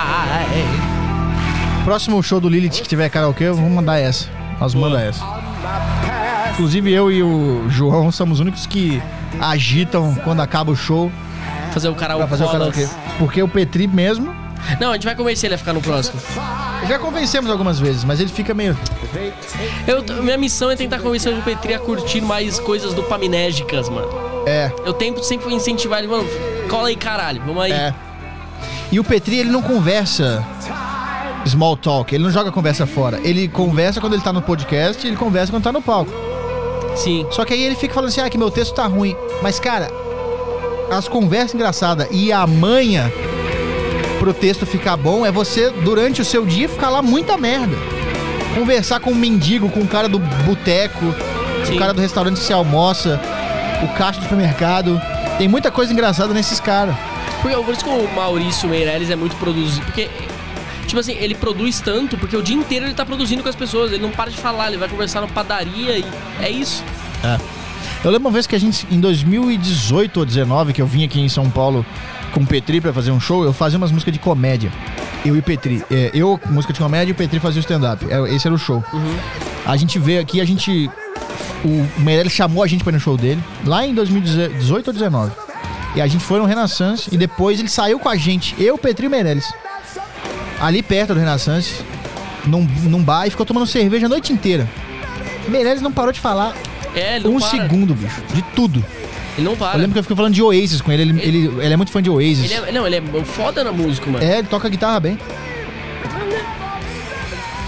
Próximo show do Lilith que tiver karaokê, vamos mandar essa. Nós manda essa. Inclusive eu e o João somos os únicos que agitam quando acaba o show Fazer o karaokê. pra fazer o karaokê. Porque o Petri mesmo, Não, a gente vai convencer ele a ficar no próximo. já convencemos algumas vezes, mas ele fica meio... Eu, minha missão é tentar convencer o Petri a curtir mais coisas dopaminérgicas, mano. É, Eu tento sempre incentivar ele, mano, cola aí, caralho, vamos aí. é. E o Petri, ele não conversa small talk, ele não joga conversa fora. Ele conversa quando ele tá no podcast e ele conversa quando tá no palco. Sim. Só que aí ele fica falando assim, ah, que meu texto tá ruim. Mas, cara, as conversas engraçadas e a manha pro texto ficar bom é você, durante o seu dia, ficar lá muita merda. Conversar com um mendigo, com o cara do boteco, Sim. o cara do restaurante que se almoça, o caixa do supermercado. Tem muita coisa engraçada nesses caras. Porque, por isso que o Maurício Meirelles é muito produzido. Porque, tipo assim, ele produz tanto porque o dia inteiro ele tá produzindo com as pessoas. Ele não para de falar, ele vai conversar na padaria e é isso. É. Eu lembro uma vez que a gente, em dois mil e dezoito ou dezenove, que eu vim aqui em São Paulo com o Petri pra fazer um show, eu fazia umas músicas de comédia. Eu e o Petri. É, eu, música de comédia, e o Petri fazia o stand-up. É, esse era o show. Uhum. A gente veio aqui, a gente... O Meirelles chamou a gente pra ir no show dele, lá em dois mil e dezoito ou dezenove. E a gente foi no Renaissance, e depois ele saiu com a gente, eu, Petri e o Meirelles. Ali perto do Renaissance, num, num bar, e ficou tomando cerveja a noite inteira. Meirelles não parou de falar É, ele não um para. segundo, bicho, de tudo. Ele não para. Eu lembro que eu fiquei falando de Oasis com ele, ele, ele, ele é muito fã de Oasis. Ele é, não, ele é foda na música, mano. É, ele toca guitarra bem.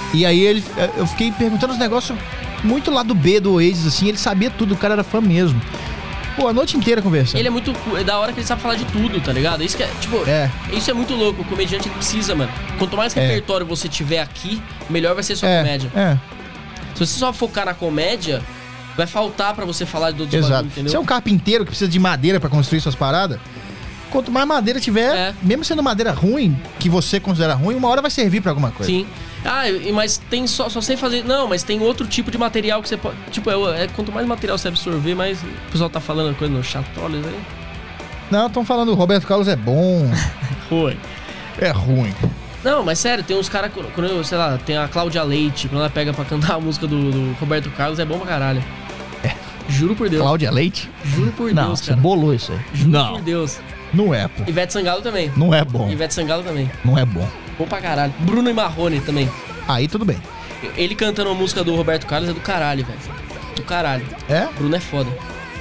E aí ele, eu fiquei perguntando os negócios muito lá do B do Oasis, assim, ele sabia tudo, o cara era fã mesmo. Pô, a noite inteira conversando. Ele é muito... É da hora que ele sabe falar de tudo, tá ligado? Isso que é, tipo... É. Isso é muito louco. O comediante ele precisa, mano. Quanto mais É. repertório você tiver aqui, melhor vai ser a sua É, comédia. é, Se você só focar na comédia, vai faltar pra você falar de outros exato. bagulho, entendeu? Você é um carpinteiro que precisa de madeira pra construir suas paradas. Quanto mais madeira tiver, É. mesmo sendo madeira ruim, que você considera ruim, uma hora vai servir pra alguma coisa. Sim. Ah, e- mas tem só, só sei fazer... Não, mas tem outro tipo de material que você pode... Tipo, é, é- quanto mais material você absorver, mais... O pessoal tá falando coisa no chatoles aí. Não, estão falando o Roberto Carlos é bom, Foi. é ruim. Não, mas sério, tem uns caras... Quando eu, sei lá, tem a Cláudia Leite, quando ela pega pra cantar a música do, do Roberto Carlos, é bom pra caralho. É. Juro por Deus. Cláudia Leite? Juro por Não, Deus, você cara. bolou isso aí. Juro Não, por Deus. não é, pô. Ivete Sangalo também. Não é bom, Ivete Sangalo também. não é bom. Bom pra caralho. Bruno e Marrone também. Aí tudo bem. Ele cantando a música do Roberto Carlos é do caralho, velho. Do caralho. É? Bruno é foda.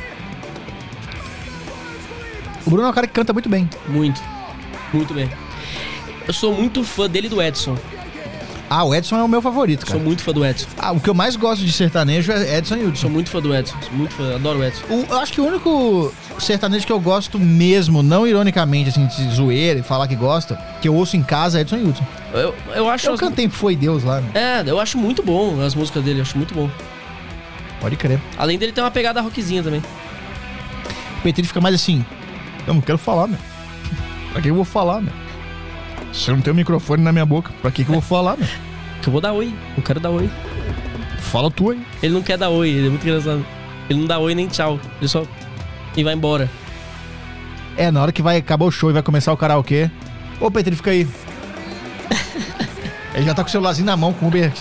O Bruno é um cara que canta muito bem. Muito. Muito bem. Eu sou muito fã dele e do Edson. Ah, o Edson é o meu favorito, cara. Sou muito fã do Edson. Ah, o que eu mais gosto de sertanejo é Edson e Hudson. Sou muito fã do Edson. Sou muito fã. Adoro o Edson. O- eu acho que o único sertanejo que eu gosto mesmo, não ironicamente, assim, de zoeira e falar que gosta, que eu ouço em casa é Edson e Hudson. Eu, eu acho... Eu as- cantei Foi Deus lá, né? É, eu acho muito bom as músicas dele. Eu acho muito bom. Pode crer. Além dele ter uma pegada rockzinha também. O Petri fica mais assim, eu não quero falar, meu. Pra que eu vou falar, meu? Se eu não tenho microfone na minha boca, pra que que eu vou falar, meu? Que eu vou dar oi. Eu quero dar oi. Fala tu aí. Ele não quer dar oi. Ele é muito engraçado. Ele não dá oi nem tchau. Ele só... E vai embora. É, na hora que vai acabar o show e vai começar o karaokê. Ô, Petri, fica aí. Ele já tá com o celularzinho na mão com o Uber aqui.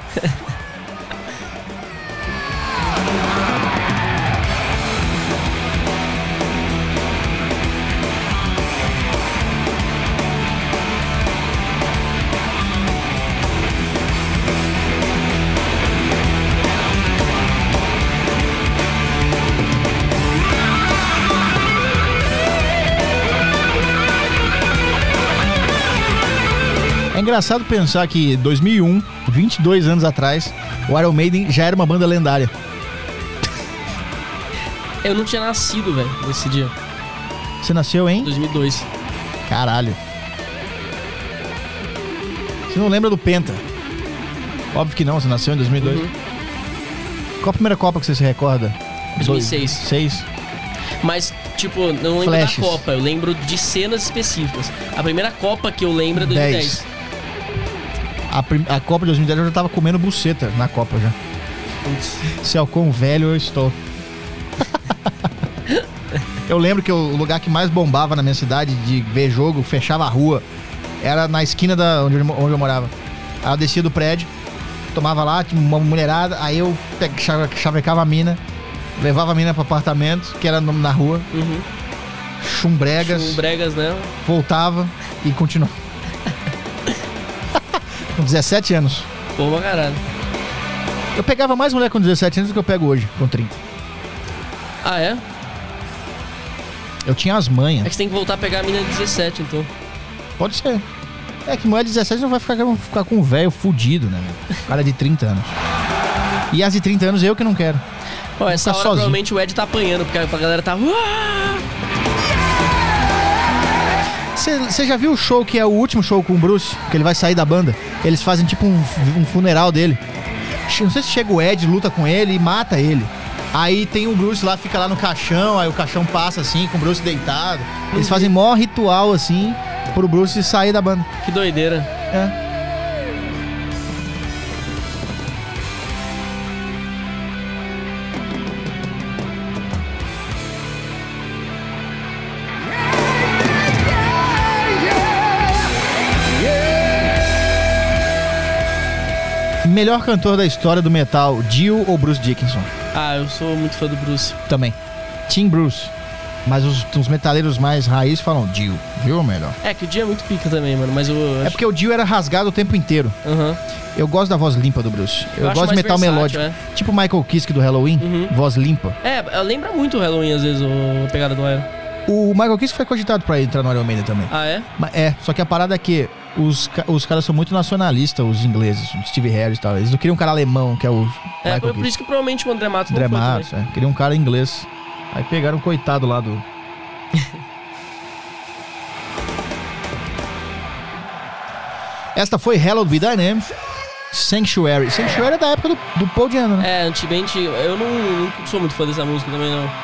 É engraçado pensar que em dois mil e um, vinte e dois anos atrás, o Iron Maiden já era uma banda lendária. Eu não tinha nascido, velho, nesse dia. Você nasceu em? dois mil e dois. Caralho. Você não lembra do Penta? Óbvio que não, você nasceu em dois mil e dois. Uhum. Qual a primeira Copa que você se recorda? dois mil e seis. Seis? Mas, tipo, não lembro Flashes. da Copa. Eu lembro de cenas específicas. A primeira Copa que eu lembro é dois mil e dez. Dez. A, prim- a Copa de dois mil e dez eu já tava comendo buceta na Copa já. Putz. Se é o quão velho eu estou. Eu lembro que o lugar que mais bombava na minha cidade de ver jogo, fechava a rua, era na esquina da onde eu, onde eu morava. Aí eu descia do prédio, tomava lá, tinha uma mulherada, aí eu pe- chave- chavecava a mina, levava a mina pro apartamento, que era no- na rua, Uhum. chumbregas, Um bregas, né? voltava e continuava. Com dezessete anos. Pô, pra caralho. Eu pegava mais mulher com dezessete anos do que eu pego hoje, com trinta. Ah, é? Eu tinha as É manhas. que você tem que voltar a pegar a mina de dezessete, então. Pode ser. É que mulher de dezessete não vai ficar, vai ficar com um velho fudido, né? Cara de trinta anos. E as de trinta anos eu que não quero. Ó, essa Ficar hora sozinho. provavelmente o Ed tá apanhando, porque a galera tá... "Uá!" Você já viu o show que é o último show com o Bruce? Que ele vai sair da banda? Eles fazem tipo um, um funeral dele. Não sei se chega o Ed, luta com ele e mata ele. Aí tem o Bruce lá, fica lá no caixão, aí o caixão passa assim, com o Bruce deitado. Eles fazem mó ritual assim, pro Bruce sair da banda. Que doideira. É. Melhor cantor da história do metal, Dio ou Bruce Dickinson? Ah, eu sou muito fã do Bruce. Também. Team Bruce. Mas os, os metaleiros mais raiz falam Dio. Dio é o melhor. É, que o dia é muito pica também, mano, mas eu É acho... porque o Dio era rasgado o tempo inteiro. Aham. Eu gosto da voz limpa do Bruce. Eu, Eu acho gosto de mais metal versátil, melódico. Tipo Michael Kiske do Halloween, Uhum. voz limpa. É, lembra muito o Halloween, às vezes, o- a pegada do Iron. O Michael Kiske foi cogitado pra entrar no Iron Maiden também. Ah, é? Mas é, só que a parada é que os, ca- os caras são muito nacionalistas, os ingleses, o Steve Harris e tal. Eles não queriam um cara alemão, que é o É, Michael por, por Kiske. isso que provavelmente o André Matos não André foi Matos, também. é. Queriam um cara inglês. Aí pegaram um coitado lá do... Esta foi Hallowed Be Thy Name, Sanctuary. Sanctuary é da época do, do Paul Diano, né? É, antigamente, eu não, não sou muito fã dessa música também, não.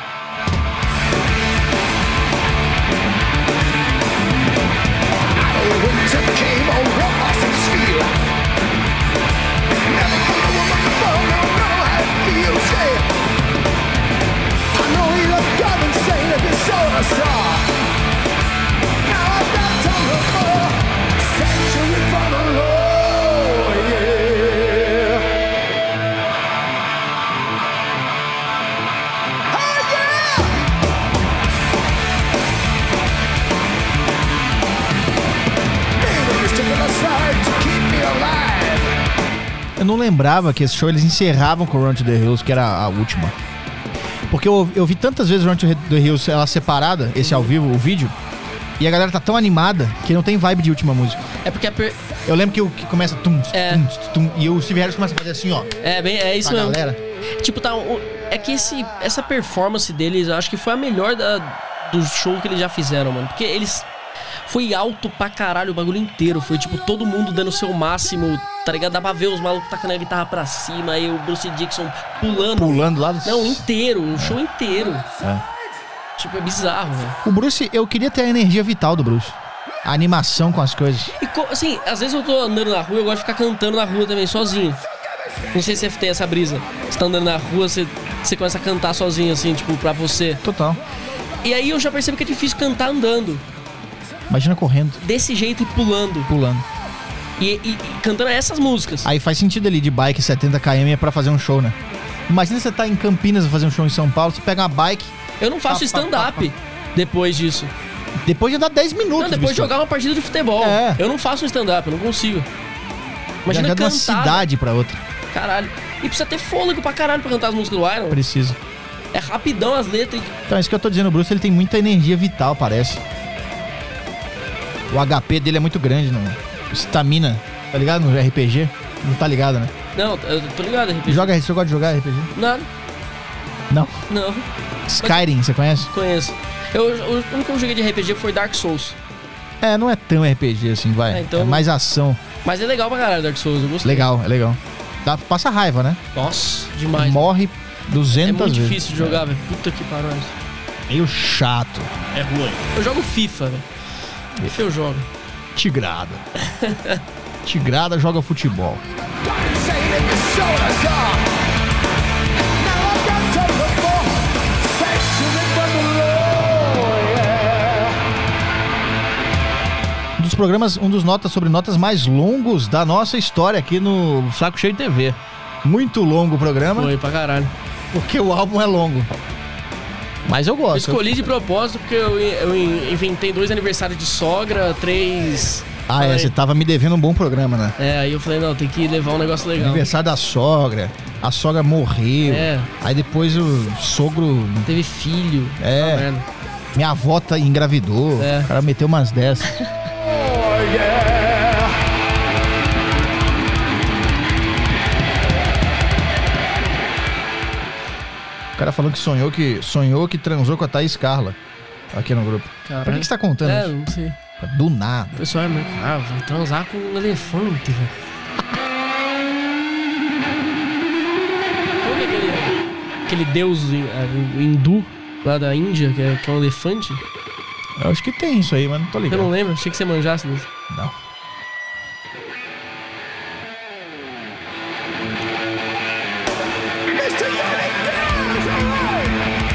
Winter came on rock and steel. Never found a woman before, no, no, I feel safe. I know you have gone insane if you saw a star. Now I've got time for more. Sanctuary from the Lord, yeah. Oh yeah! Baby, you stick on my side to keep me alive. Eu não lembrava que esse show eles encerravam com Run to the Hills, que era a última. Porque eu, eu vi tantas vezes Run to the Hills ela separada, esse ao vivo, o vídeo, e a galera tá tão animada que não tem vibe de última música. É porque a per... Eu lembro que, o, que começa tum, É. tum, tum, e o Steve Harris começa a fazer assim, ó, É, bem, é isso pra mesmo. galera. Tipo, tá. o- É que esse, essa performance deles, eu acho que foi a melhor da, do show que eles já fizeram, mano. Porque eles. Foi alto pra caralho o bagulho inteiro. Foi tipo todo mundo dando o seu máximo, tá ligado? Dá pra ver os malucos tacando a guitarra pra cima, aí o Bruce Dickinson pulando. Pulando lá do... Não, inteiro, o show inteiro. É. Tipo, é bizarro, velho. O Bruce, eu queria ter a energia vital do Bruce. A animação com as coisas. E co- assim, às vezes eu tô andando na rua, eu gosto de ficar cantando na rua também, sozinho. Não sei se você tem essa brisa. Você tá andando na rua, você, você começa a cantar sozinho, assim, tipo, pra você. Total. E aí eu já percebo que é difícil cantar andando. Imagina correndo, Desse jeito e pulando. pulando. E, e- e cantando essas músicas. Aí faz sentido ali de bike setenta quilômetros é pra fazer um show, né? Imagina você tá em Campinas fazer um show em São Paulo, você pega uma bike, Eu não faço Pá, pá, stand-up depois disso. depois de andar dez minutos. Não, depois de bicho. jogar uma partida de futebol. É. Eu não faço um stand-up, eu não consigo. Imagina Viajar de uma cantar. cidade pra outra. Caralho. E precisa ter fôlego pra caralho pra cantar as músicas do Iron. Precisa. É rapidão as letras. Então, é isso que eu tô dizendo, o Bruce, ele tem muita energia vital, parece. O H P dele é muito grande, não? Estamina, tá ligado? No R P G? Não tá ligado, né? Não, eu tô ligado, R P G. Joga, você gosta de jogar R P G? Nada. Não. Não, Skyrim, você conhece? conheço. Eu, o único que eu joguei de R P G foi Dark Souls. É, não é tão R P G assim, vai. É, então- É mais ação. Mas é legal pra caralho Dark Souls, eu gostei. Legal, é legal. Dá, passa raiva, né? Nossa, demais. Morre É duzentas muito vezes. difícil de jogar, velho. Puta que pariu. Meio chato. É ruim. Eu jogo FIFA, velho. FIFA eu jogo. Tigrada. Tigrada joga futebol. Insane if you saw us all. Now I've got time for more. Sanctuary from the Lord, yeah. Um dos programas, um dos notas sobre notas mais longos da nossa história aqui no Saco Cheio T V. Muito longo o programa, Foi pra caralho. porque o álbum é longo. Mas eu Eu gosto. escolhi de propósito porque eu, eu inventei dois aniversários de sogra, três. Ah, é, Falei- você tava me devendo um bom programa, né? É, aí eu falei, não, tem que levar um negócio legal. Aniversário da sogra, a sogra morreu. É. Aí depois o sogro. Teve filho. É. Uma merda. Minha avó tá engravidou. É. O cara meteu umas dessas. Oh, yeah. O cara falou que sonhou que sonhou que transou com a Thaís Carla. Aqui no grupo. Caralho. Por que, que você tá contando É, isso? não sei. Do nada. O pessoal é meio. Ah, vou transar com um elefante, velho. Qual que é aquele, aquele deus hin- ah, hindu lá da Índia, que é, que é um elefante? Eu acho que tem isso aí, mas não tô Eu ligado. não lembro, achei que você manjasse disso. Não. Mister Yannick Downs, alright.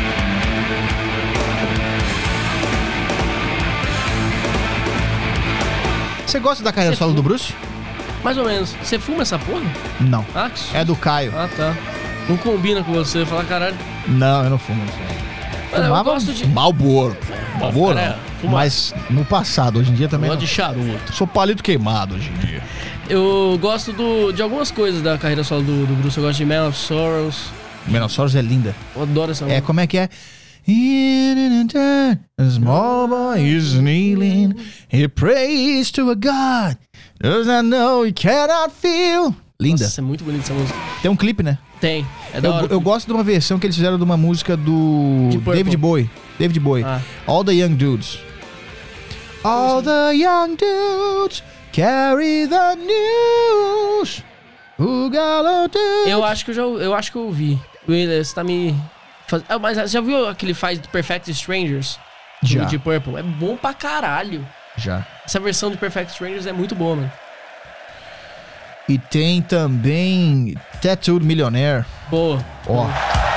Você gosta da carreira Você solo fu- do Bruce? Mais ou menos. Você fuma essa porra? Não. Ah, que susto. É do Caio. Ah, tá. Não combina com você. Fala, caralho. Não, eu não fumo. Ah, eu Fumava gosto de. Marlboro. Marlboro, cara, não. fuma- Mas no passado, hoje em dia também Gosto não. de charuto. Sou palito queimado hoje em dia. Eu gosto do, de algumas coisas da carreira solo do, do Bruce. Eu gosto de Man of Sorrows. Menosauros é linda. Eu adoro essa É, música. como é que é? A small boy is kneeling, he prays to a God, does not know, he cannot feel. Linda. Nossa, é muito bonita essa música. Tem um clipe, né? Tem, é da Eu, hora. eu gosto de uma versão que eles fizeram de uma música do Deep Purple. David Bowie. David Bowie. Ah. All the Young Dudes. All the young dudes carry the news. Who got dudes. Eu acho que eu já eu acho que eu ouvi. Will, você tá me... Faz... Ah, mas você já viu aquele faz do Perfect Strangers? Já. Do Deep Purple? É bom pra caralho. Já. Essa versão de Perfect Strangers é muito boa, mano. E tem também Tattooed Millionaire. Boa. Ó.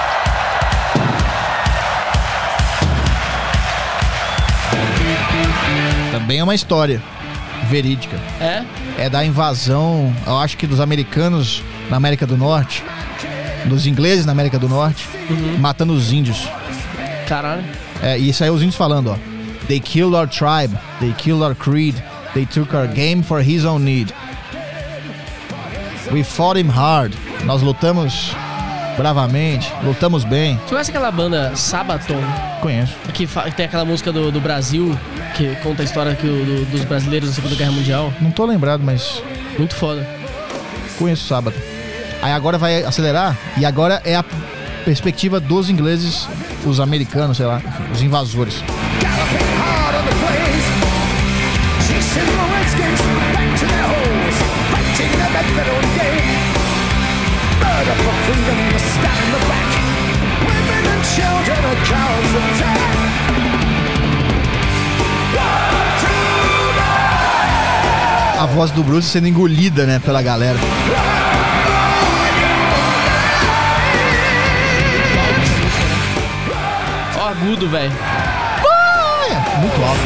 Também é uma história verídica. É? É da invasão, eu acho que dos americanos na América do Norte, dos ingleses na América do Norte, Uhum. matando os índios. Caralho. É, e isso aí os índios falando, ó. They killed our tribe, they killed our creed, they took our game for his own need. We fought him hard. Nós lutamos bravamente, lutamos bem. Você conhece aquela banda Sabaton? Conheço. Que, fa- que tem aquela música do, do Brasil, que conta a história que o- do- dos brasileiros na Segunda Guerra Mundial. Não tô lembrado, mas Muito foda. conheço o Sábado. Aí agora vai acelerar, e agora é a perspectiva dos ingleses, os americanos, sei lá, os invasores. Galloping hard on the plains, chasing the redskins back to their holes, fighting the Bedford game. Murder for freedom, the stab in the back. Women and children are cowards attack. A voz do Bruce sendo engolida, né, pela galera. Ó, agudo, velho. Muito alto.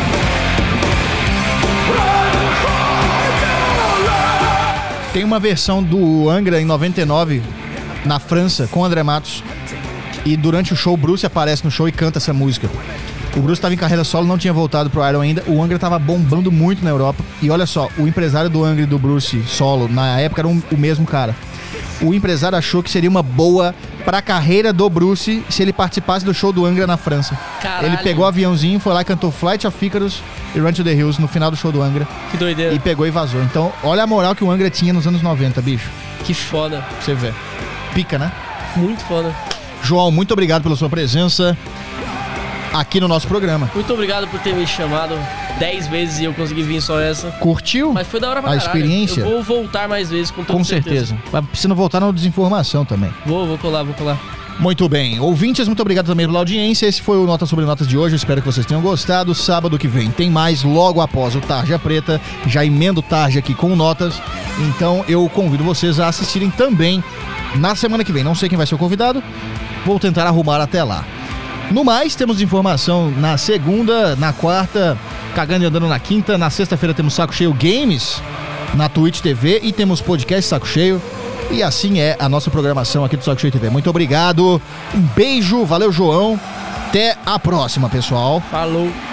Tem uma versão do Angra em noventa e nove na França com André Matos. E durante o show, o Bruce aparece no show e canta essa música. O Bruce estava em carreira solo, não tinha voltado pro Iron ainda. O Angra tava bombando muito na Europa. E olha só, o empresário do Angra e do Bruce solo, na época, era um, o mesmo cara. O empresário achou que seria uma boa pra carreira do Bruce se ele participasse do show do Angra na França. Caralho. Ele pegou o aviãozinho, foi lá e cantou Flight of Icarus e Run to the Hills no final do show do Angra. Que doideira. E pegou e vazou. Então, olha a moral que o Angra tinha nos anos noventa, bicho. Que foda. Pra você ver. Pica, né? Muito foda. João, muito obrigado pela sua presença aqui no nosso programa. Muito obrigado por ter me chamado dez vezes e eu consegui vir só essa. Curtiu Mas foi da hora pra a caralho. experiência? Eu vou voltar mais vezes, com toda Com certeza. Mas precisa não voltar na desinformação também. Vou, vou colar, vou colar. Muito bem. Ouvintes, muito obrigado também pela audiência. Esse foi o Notas sobre Notas de hoje. Eu espero que vocês tenham gostado. Sábado que vem tem mais, logo após o Tarja Preta. Já emendo o Tarja aqui com notas. Então eu convido vocês a assistirem também na semana que vem. Não sei quem vai ser o convidado. Vou tentar arrumar até lá. No mais, temos informação na segunda, na quarta, Cagando e Andando na quinta. Na sexta-feira temos Saco Cheio Games na Twitch T V e temos podcast Saco Cheio. E assim é a nossa programação aqui do Saco Cheio T V. Muito obrigado, um beijo, valeu João, até a próxima, pessoal. Falou.